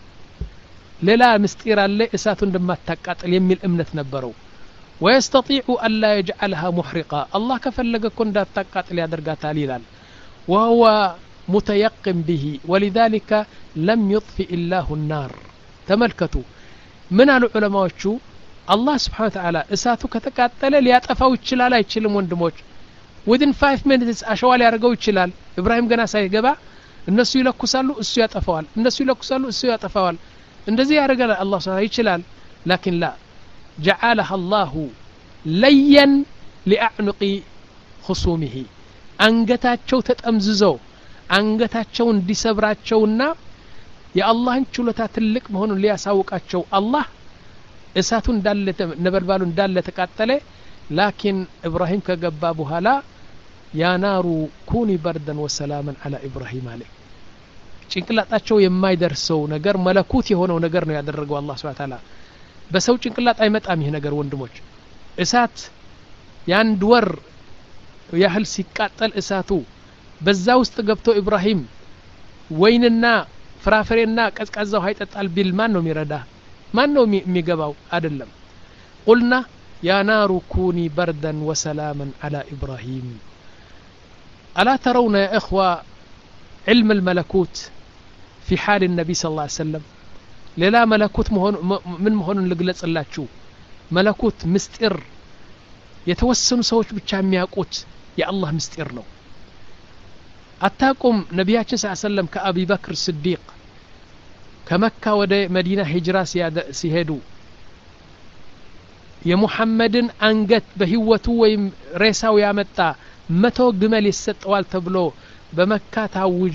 للا مستير اللي إساتون دما تقاتل يمي الأمنة نبرو ويستطيع ألا يجعلها محرقة. الله كفلق كن دا تقاتل يا درقات ليلال وهو متيقن به ولذلك لم يطفئ الله النار. تملكتوا من العلماء شو الله سبحانه وتعالى إساتو كتقاتل ليطفاو يچلال አይችልም ወንድሞች within five minutes አሸዋል ያርገው ይችላል። ኢብራሂም ገና ሳይገባ እነሱ ይለኩሳሉ እሱ ያጠፋዋል እነሱ ይለኩሳሉ እሱ ያጠፋዋል እንደዚህ ያረጋል አላህ Subhanahu ይችላል። لكن لا جعلها الله ليا لأعنق خصومه አንገታቸው ተጠምዝዞ አንገታቸው እንዲሰብራቸውና የአላህን ችሎታ ትልቅ መሆኑን ሊያሳውቃቸው አላህ እሳቱ እንዳለ ነበልባሉ እንዳለ ተቃጠለ። ላኪን ኢብራሂም ከገባ በኋላ ያ ናሩ ኩኒ በርደን ወሰላመን አላ ኢብራሂም አለ። ጭንቅላታቸው የማይደርሰው ነገር መለኩት የሆነው ነገር ነው ያደረገው አላህ Subhanahu Wa Ta'ala። በሰው ጭንቅላት አይመጣም ይሄ ነገር ወንድሞች። እሳት ያንድ ወር ያህል ሲቃጠል እሳቱ በዛ ውስጥ ገብቶ ኢብራሂም ወይንና ፍራፍሬና ቀዝቃዛው ሃይጠጣል ቢል ማን ነው የሚረዳ? ما أنه ميقباو أدلم. قلنا يا نار كوني بردا وسلاما على إبراهيم. ألا ترون يا إخوة علم الملكوت في حال النبي صلى الله عليه وسلم؟ لا ملكوت مهون من مهون لقلت الله شو ملكوت مستئر يتوسن سوش بتشام ياقوت يا الله مستئر نو. أتاكم نبياتنا صلى الله عليه وسلم كأبي بكر الصديق ከመካ ወደ መዲና ሂጅራ ሲሄዱ የሙሐመድን አንገት በህይወቱ ወይም ሬሳው ያመጣ መቶ ግመል ይሰጠዋል ተብሎ በመካ ታውጆ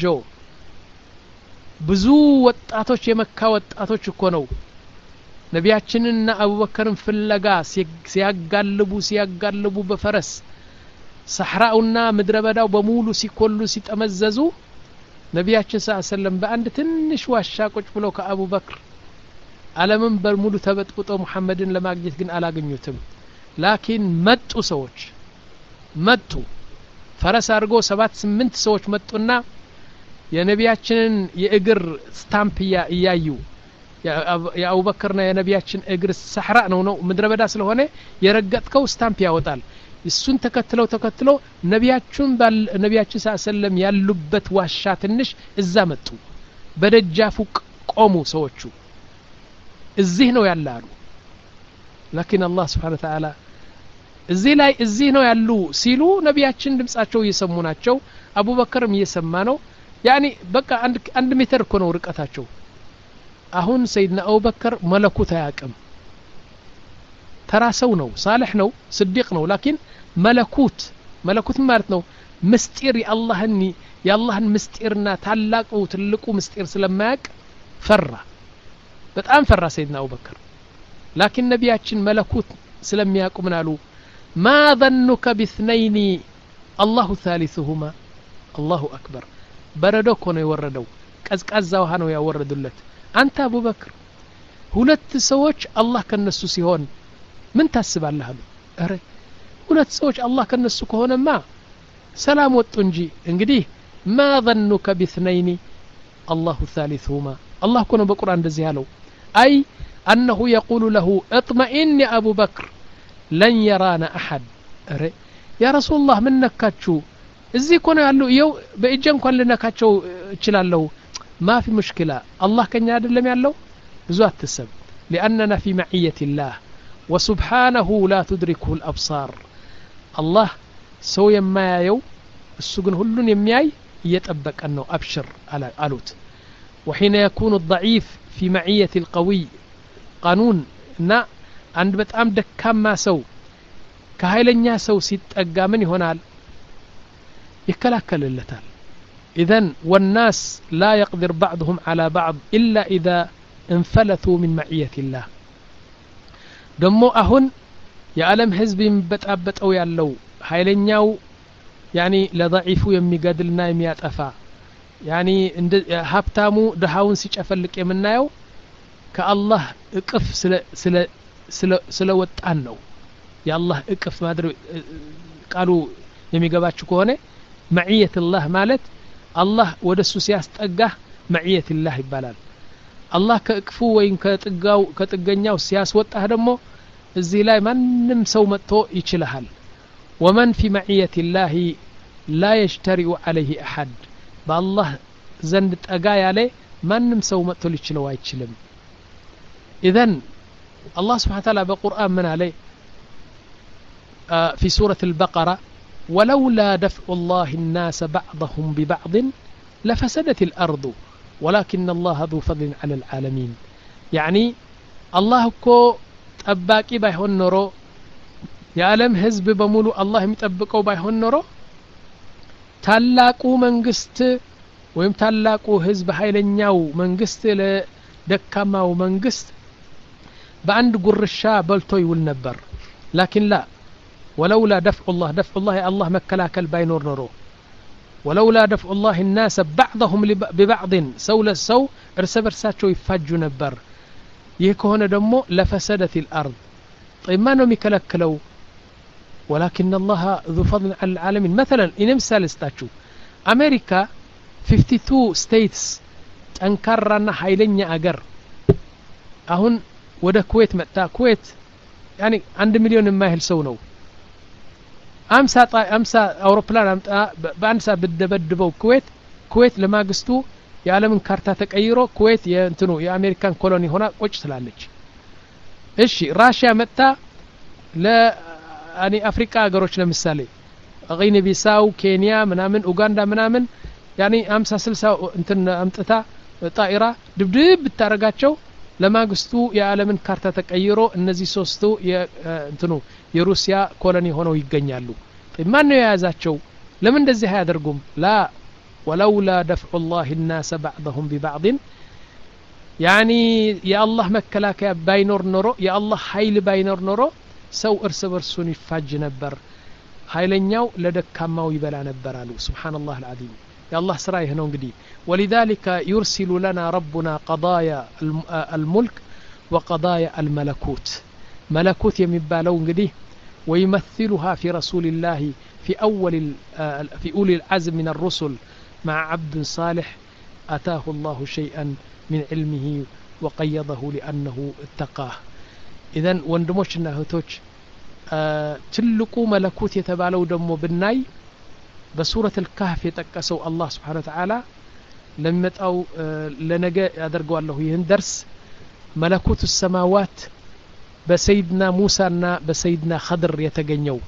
ብዙ ወጣቶች የመካ ወጣቶች እኮ ነው ነቢያችንና አቡበከርን ፍለጋ ሲያጋልቡ ሲያጋልቡ በፈረስ ሰህራውና ምድረበዳው በሙሉ ሲኮሉ ሲጠመዘዙ ነቢያችን ሰለላሁ ዐለይሂ ወሰለም በአንድ ትንሽ ዋሻ ቁጭ ብሎ ከአቡ በክር ዓለምን በሙሉ ተበጥብጦ ሙሐመድን ለማግኘት ግን አላገኙትም። ላኪን መጡ ሰዎች መጡ ፈረስ አድርጎ ሰባት ስምንት ሰዎች መጡና የነቢያችንን የእግር ስታምፕ እያዩ የአቡበክርና የነቢያችን እግር ሰህራ ነው ነው ምድረበዳ ስለሆነ የረገጥከው ስታምፕ ያወጣል። እሱን ተከትለው ተከትለው ነቢያችን ባል ነቢያችን ሰለላሁ ያሉበት ዋሻ ትንሽ እዛ መጡ። በደጃፉ ቆሙ ሰዎቹ እዚህ ነው ያላሉ። ላኪን አላህ Subhanahu Wa Ta'ala እዚህ ላይ እዚህ ነው ያሉ ሲሉ ነቢያችን ድምጻቸው እየሰሙ ናቸው። አቡበክርም እየሰማ ነው። ያኒ በቃ አንድ አንድ ሜትር እኮ ነው ርቀታቸው። አሁን ሰይድና አቡበክር መለኩት አያቅም። ተራሰው ነው صالح ነው صديق ነው ላኪን መለኩት መለኩት ማለት ነው ምስጢር የአላህን የአላህን ምስጢርና ታላቁ ትልቁ ምስጢር ስለማያቅ ፈራ በጣም ፈራ ሰይድና አቡበክር። ላኪን ነቢያችን መለኩት ስለሚያቁ ምን አሉ? ما ظنك باثنين الله ثالثهما الله أكبر. በረዶ እኮ ነው የወረደው ቀዝቃዛ ውሃ ነው ያወረዱለት። አንተ አቡበክር ሁለት ሰዎች አላህ ከነሱ ሲሆን ምን ታስባለህ አሉ። አረ ሁለት ሰዎች አላህ ከነሱ ከሆነማ ሰላም ወጡ እንጂ እንግዲህ ما ظنك باثنين الله ثالثهما الله كونه በቁርአን እንደዚህ ያለው አይ أنه يقول له اطمئن يا أبو بكر لن يرانا أحد يا رسول الله من نكاتشو إزي كنا قالوا يو بإجان كون لنكاتشو تشلالو ما في مشكلة الله كان يعدل لم يعلو بزوات السب لأننا في معية الله وسبحانه لا تدركه الأبصار الله سو يما يو السجن هلون يمياي يتأبك أنه أبشر على ألوت وحين يكون الضعيف في معية القوي قانون نا عند بتأم دكما سو كهيلنيا سو سيت أقامن هنال يكلاكل اللتال إذن والناس لا يقدر بعضهم على بعض إلا إذا انفلثوا من معية الله دمو أهن يا ألم حزب بتأبت أو يالو هيلنياو يعني لضعيفو يمي قادلنا يميات أفا يعني هابتامو دهاون سيج أفلك يمنايو كالله اقف سلا سلا سلا سلوت عنو يا الله اقف ما أدري قالوا يمي قباتشو كونه معية الله مالت الله ودسو سياست أقاه معية الله يبالال الله كأكفو وين كتقاو كتقنياو سياس وطه دمو الزي لاي من نمسو متو يشلهال ومن في معية الله لا يجترئ عليه أحد بالله زند أقاي عليه من نمسو متو يشلو يشلم إذن الله سبحانه وتعالى بقرآن من عليه آه في سورة البقرة ولولا دفع الله الناس بعضهم ببعض لفسدت الأرض ولكن الله ذو فضل على العالمين يعني الله كو ጠባቂ ባይሆን ኖሮ የዓለም ህዝብ በሙሉ አላህ የሚጠብቀው ባይሆን ኖሮ ታላቁ መንግስት ወይም ታላቁ ህዝብ ኃይለኛው መንግስት ለደካማው መንግስት በአንድ ጉርሻ በልቶ ይውል ነበር لكن لا ولولا دفع الله دفع الله الله مكلاكل باينور نورو ولولا دفع الله الناس بعضهم ببعض سول السو ارس برساچو يفاجو نبر يكون دمو لفسدت الأرض طيب ما نوم يكلكلو ولكن الله ذو فضل على العالمين مثلا إن مثال استاتشو أمريكا خمسة وخمسين states تنكرنا حيلين أجر أهون وده كويت متى كويت يعني عند مليون ما يهلسونو أمسا طا أمسا أوروبلان أمسا بأنسا بدبدبو كويت كويت لما قستو የዓለምን ካርታ ተቀይሮ ኩዌት የእንትኑ የአሜሪካን ኮሎኒ ሆና ቁጭ ትላለች እሺ ራሺያ መጣ ለአኒ አፍሪካ ሀገሮች ለምሳሌ غيني ቢሳው ኬንያ ምናምን ኡጋንዳ ምናምን ያኒ خمسة ስልሳ እንትን አምጥታ ጣይራ ድብድብ ብታረጋቸው ለማግስቱ የዓለምን ካርታ ተቀይሮ እነዚህ ሶስቱ የእንትኑ የሩሲያ ኮሎኒ ሆነው ይገኛሉ ማን ነው የያዛቸው ለምን እንደዚህ አያደርጉም ላ ولولا دفع الله الناس بعضهم ببعض يعني يا الله مكلاك يا باينور نورو يا الله حيل باينور نورو سو ارس برسون يفاج نبر حيلنياو لدكاماو يبلا نبر علو سبحان الله العظيم يا الله سراي هنا انقدي ولذلك يرسل لنا ربنا قضايا الملك وقضايا الملكوت ملكوت يمبالو انقدي ويمثلها في رسول الله في أول في أولي العزم من الرسل مع عبد صالح أتاه الله شيئا من علمه وقيضه لأنه اتقاه إذن وندموشنا هتوش أه تلقوا ملكوت يتبالو دمو بالناي بسورة الكهف يتكسو الله سبحانه وتعالى لما أو أه لنجا أدرقوا الله يهندرس ملكوت السماوات بسيدنا موسى بسيدنا خضر يتجنيو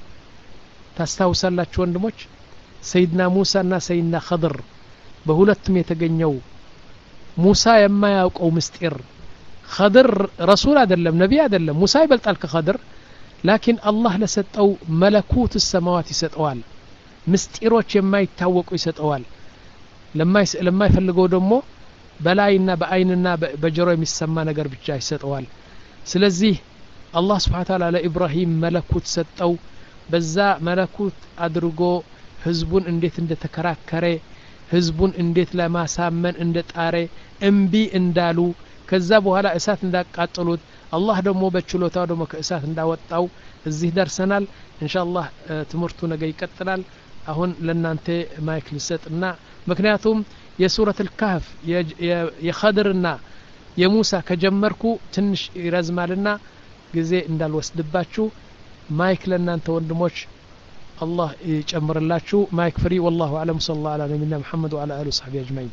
تستوصل وندموش سيدنا موسى نا سيدنا خضر بهولتم يتجنيو موسى يما يوقو مستير خضر رسول ادلم نبي ادلم موسى يبلطال كخضر لكن الله لسطو ملكوت السماوات يسطوال مستيروች የማይታወቁ ይሰጠዋል ለማ ለማ ይፈልገው ደግሞ በላይና በአይንና በጆሮ የሚሰማ ነገር ብቻ ይሰጠዋል ስለዚህ አላህ Subhanahu Wa Ta'ala ለኢብራሂም መለኩት ሰጠው በዛ መለኩት አድርጎ ህዝቡን እንዴት እንደተከራከረ ህዝቡን እንዴት ለማሳመን እንደጣረ እምቢ እንዳሉ ከዛ በኋላ እሳት እንዳቃጠሉት አላህ ደግሞ በችሎታው ደግሞ ከእሳት እንዳወጣው እዚህ ደርሰናል ኢንሻአላህ ትምርቱ ነገ ይቀጥላል አሁን ለናንተ ማይክ ልሰጥና ምክንያቱም የሱረት الكهف የኸድርና የሙሳ ከጀመርኩ ትንሽ ይረዝማልና ጊዜ እንዳልወስድባችሁ ማይክ ለእናንተ ወንድሞች الله يጨምርላችሁ ማይክ ፍሪ والله اعلم صلى الله على نبينا محمد وعلى اله وصحبه اجمعين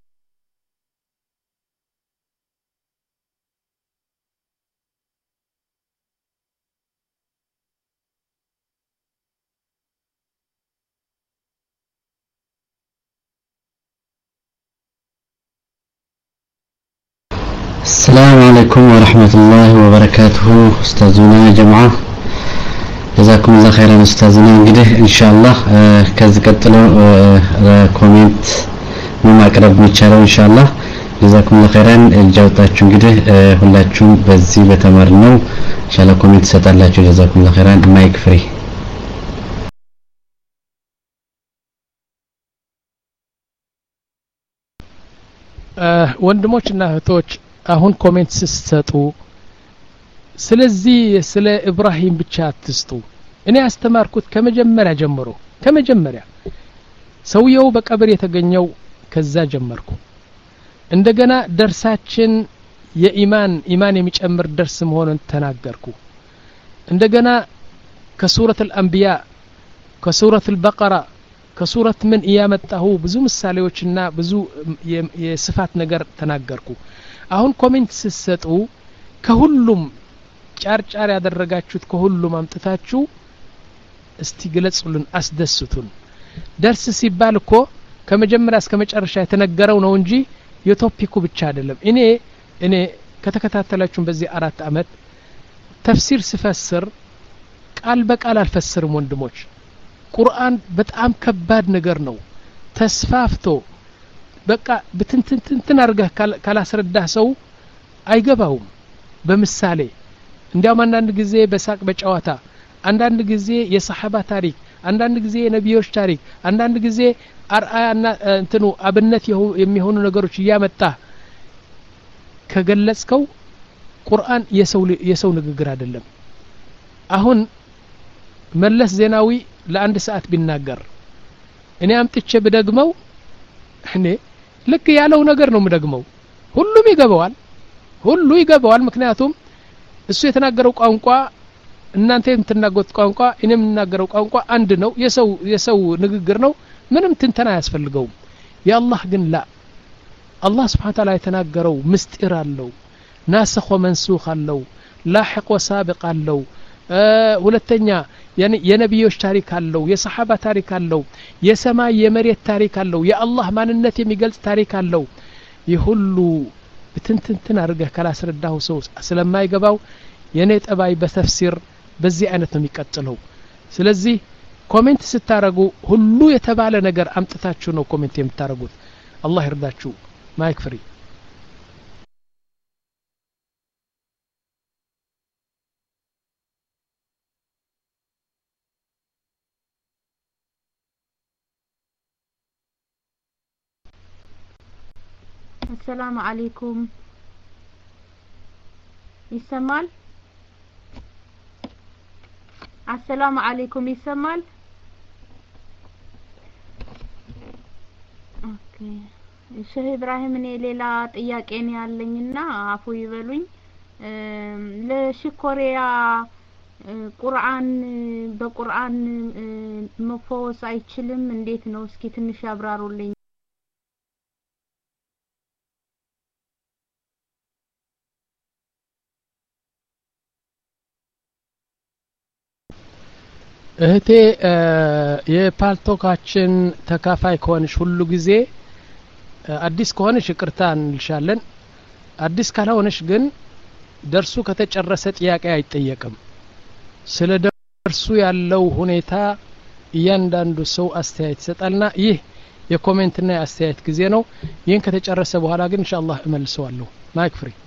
السلام عليكم ورحمة الله وبركاته أستاذنا جماعة جزاكم الله خيرا أستاذنا እንግዲህ ኢንሻአላህ ከዚህ ቀጥሎ ኮሜንት ማቅረብ የሚቻለው ኢንሻአላህ جزاكم الله خيرا ጃውታችሁ እንግዲህ ሁላችሁም በዚህ በተማርነው ኢንሻአላህ ኮሜንት ሰጣላችሁ جزاكم الله خيرا ማይክ ፍሪ ወንድሞችና እህቶች አሁን ኮሜንት ስትሰጡ ስለዚህ ስለ ኢብራሂም ብቻ አትስጡ እኔ አስተማርኩት ከመጀመሪያ ጀምሮ ከመጀመሪያ ሰውየው በቀብር የተገኘው ከዛ ጀመርኩ እንደገና ደርሳችን የኢማን ኢማን የሚጨምር ደርስ መሆኑን ተናገርኩ እንደገና ከሱረት الانبياء ከሱረት البقره ከሱረት ምን ያመጣሁ ብዙ ምሳሌዎችና ብዙ የስፋት ነገር ተናገርኩ አሁን ኮሜንት ስትሰጡ ከሁሉም ጫርጫር ያደረጋችሁት ከሁሉም አምጥታችሁ እስቲ ግለጹልን አስደስቱን ደርስ ሲባል እኮ ከመጀመሪያ እስከ መጨረሻ የተነገረው ነው እንጂ የቶፒኩ ብቻ አይደለም እኔ እኔ ከተከታተላችሁ በዚህ አራት አመት ተፍሲር ስፈስር ቃል በቃል አልፈስርም ወንድሞች ቁርአን በጣም ከባድ ነገር ነው ተስፋፍቶ በቃ በትንትንትን አርገህ ካላስረዳህ ሰው አይገባውም በምሳሌ እንዲያውም አንዳንድ ጊዜ በሳቅ በጨዋታ አንዳንድ ጊዜ የሰሃባ ታሪክ አንዳንድ ጊዜ የነቢዮች ታሪክ አንዳንድ ጊዜ አርአያና እንትኑ አብነት የሚሆኑ ነገሮች ያመጣ ከገለጽከው ቁርአን የሰው የሰው ንግግር አይደለም አሁን መለስ ዜናዊ ለአንድ ሰዓት ቢናገር እኔ አምጥቼ በደግመው እኔ ልክ ያለው ነገር ነው ምደግመው ሁሉም ይገባዋል ሁሉ ይገባዋል ምክንያቱም እሱ የተናገረው ቋንቋ እናንተ የምትናገሩት ቋንቋ እኔም የምናገረው ቋንቋ አንድ ነው የሰው የሰው ንግግር ነው ምንም ትንተና ያስፈልገው ያላህ ግን ላ አላህ Subhanahu Wa Ta'ala የተናገረው ምስጢር አለው ናስኽ ወመንሱኽ አለው ላሂቅ ወሳቢቅ አለው ሁለተኛ የነቢዮች ታሪክ አለው የሰሃባ ታሪክ አለው የሰማይ የመሬት ታሪክ አለው የአላህ ማንነት የሚገልጽ ታሪክ አለው ይሁሉ በትንትንትን አርገህ ካላስረዳው ሰው ስለማይገባው የኔ ጠባይ በተፍሲር በዚህ አይነት ነው የሚቀጥለው ስለዚህ ኮሜንት ስታረጉ ሁሉ የተባለ ነገር አምጥታችሁ ነው ኮሜንት የምታረጉት አላህ ይርዳችሁ ማይክ ፍሪ السلام عليكم يسمال السلام عليكم يسمال اوكي ሼህ ኢብራሂም እኔ ሌላ ጥያቄ ነው ያለኝና አፉ ይበሉኝ ለሽኮሪያ ቁርአን በቁርአን መፈወስ አይችልም እንዴት ነው እስኪ ትንሽ ያብራሩልኝ እህቴ የፓልቶካችን ተካፋይ ከሆነሽ ሁሉ ጊዜ አዲስ ከሆነሽ ይቅርታ እንልሻለን አዲስ ካልሆነሽ ግን ደርሱ ከተጨረሰ ጥያቄ አይጠየቅም ስለ ደርሱ ያለው ሁኔታ እያንዳንዱ ሰው አስተያየት ይሰጣልና ይህ የኮሜንትና የአስተያየት ጊዜ ነው ይህን ከተጨረሰ በኋላ ግን ኢንሻአላህ እመልሰዋለሁ ማይክ ፍሪ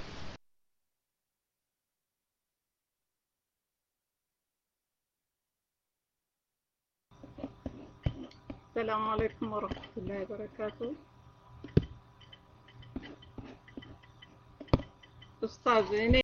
السلام عليكم ورحمة الله وبركاته أستاذ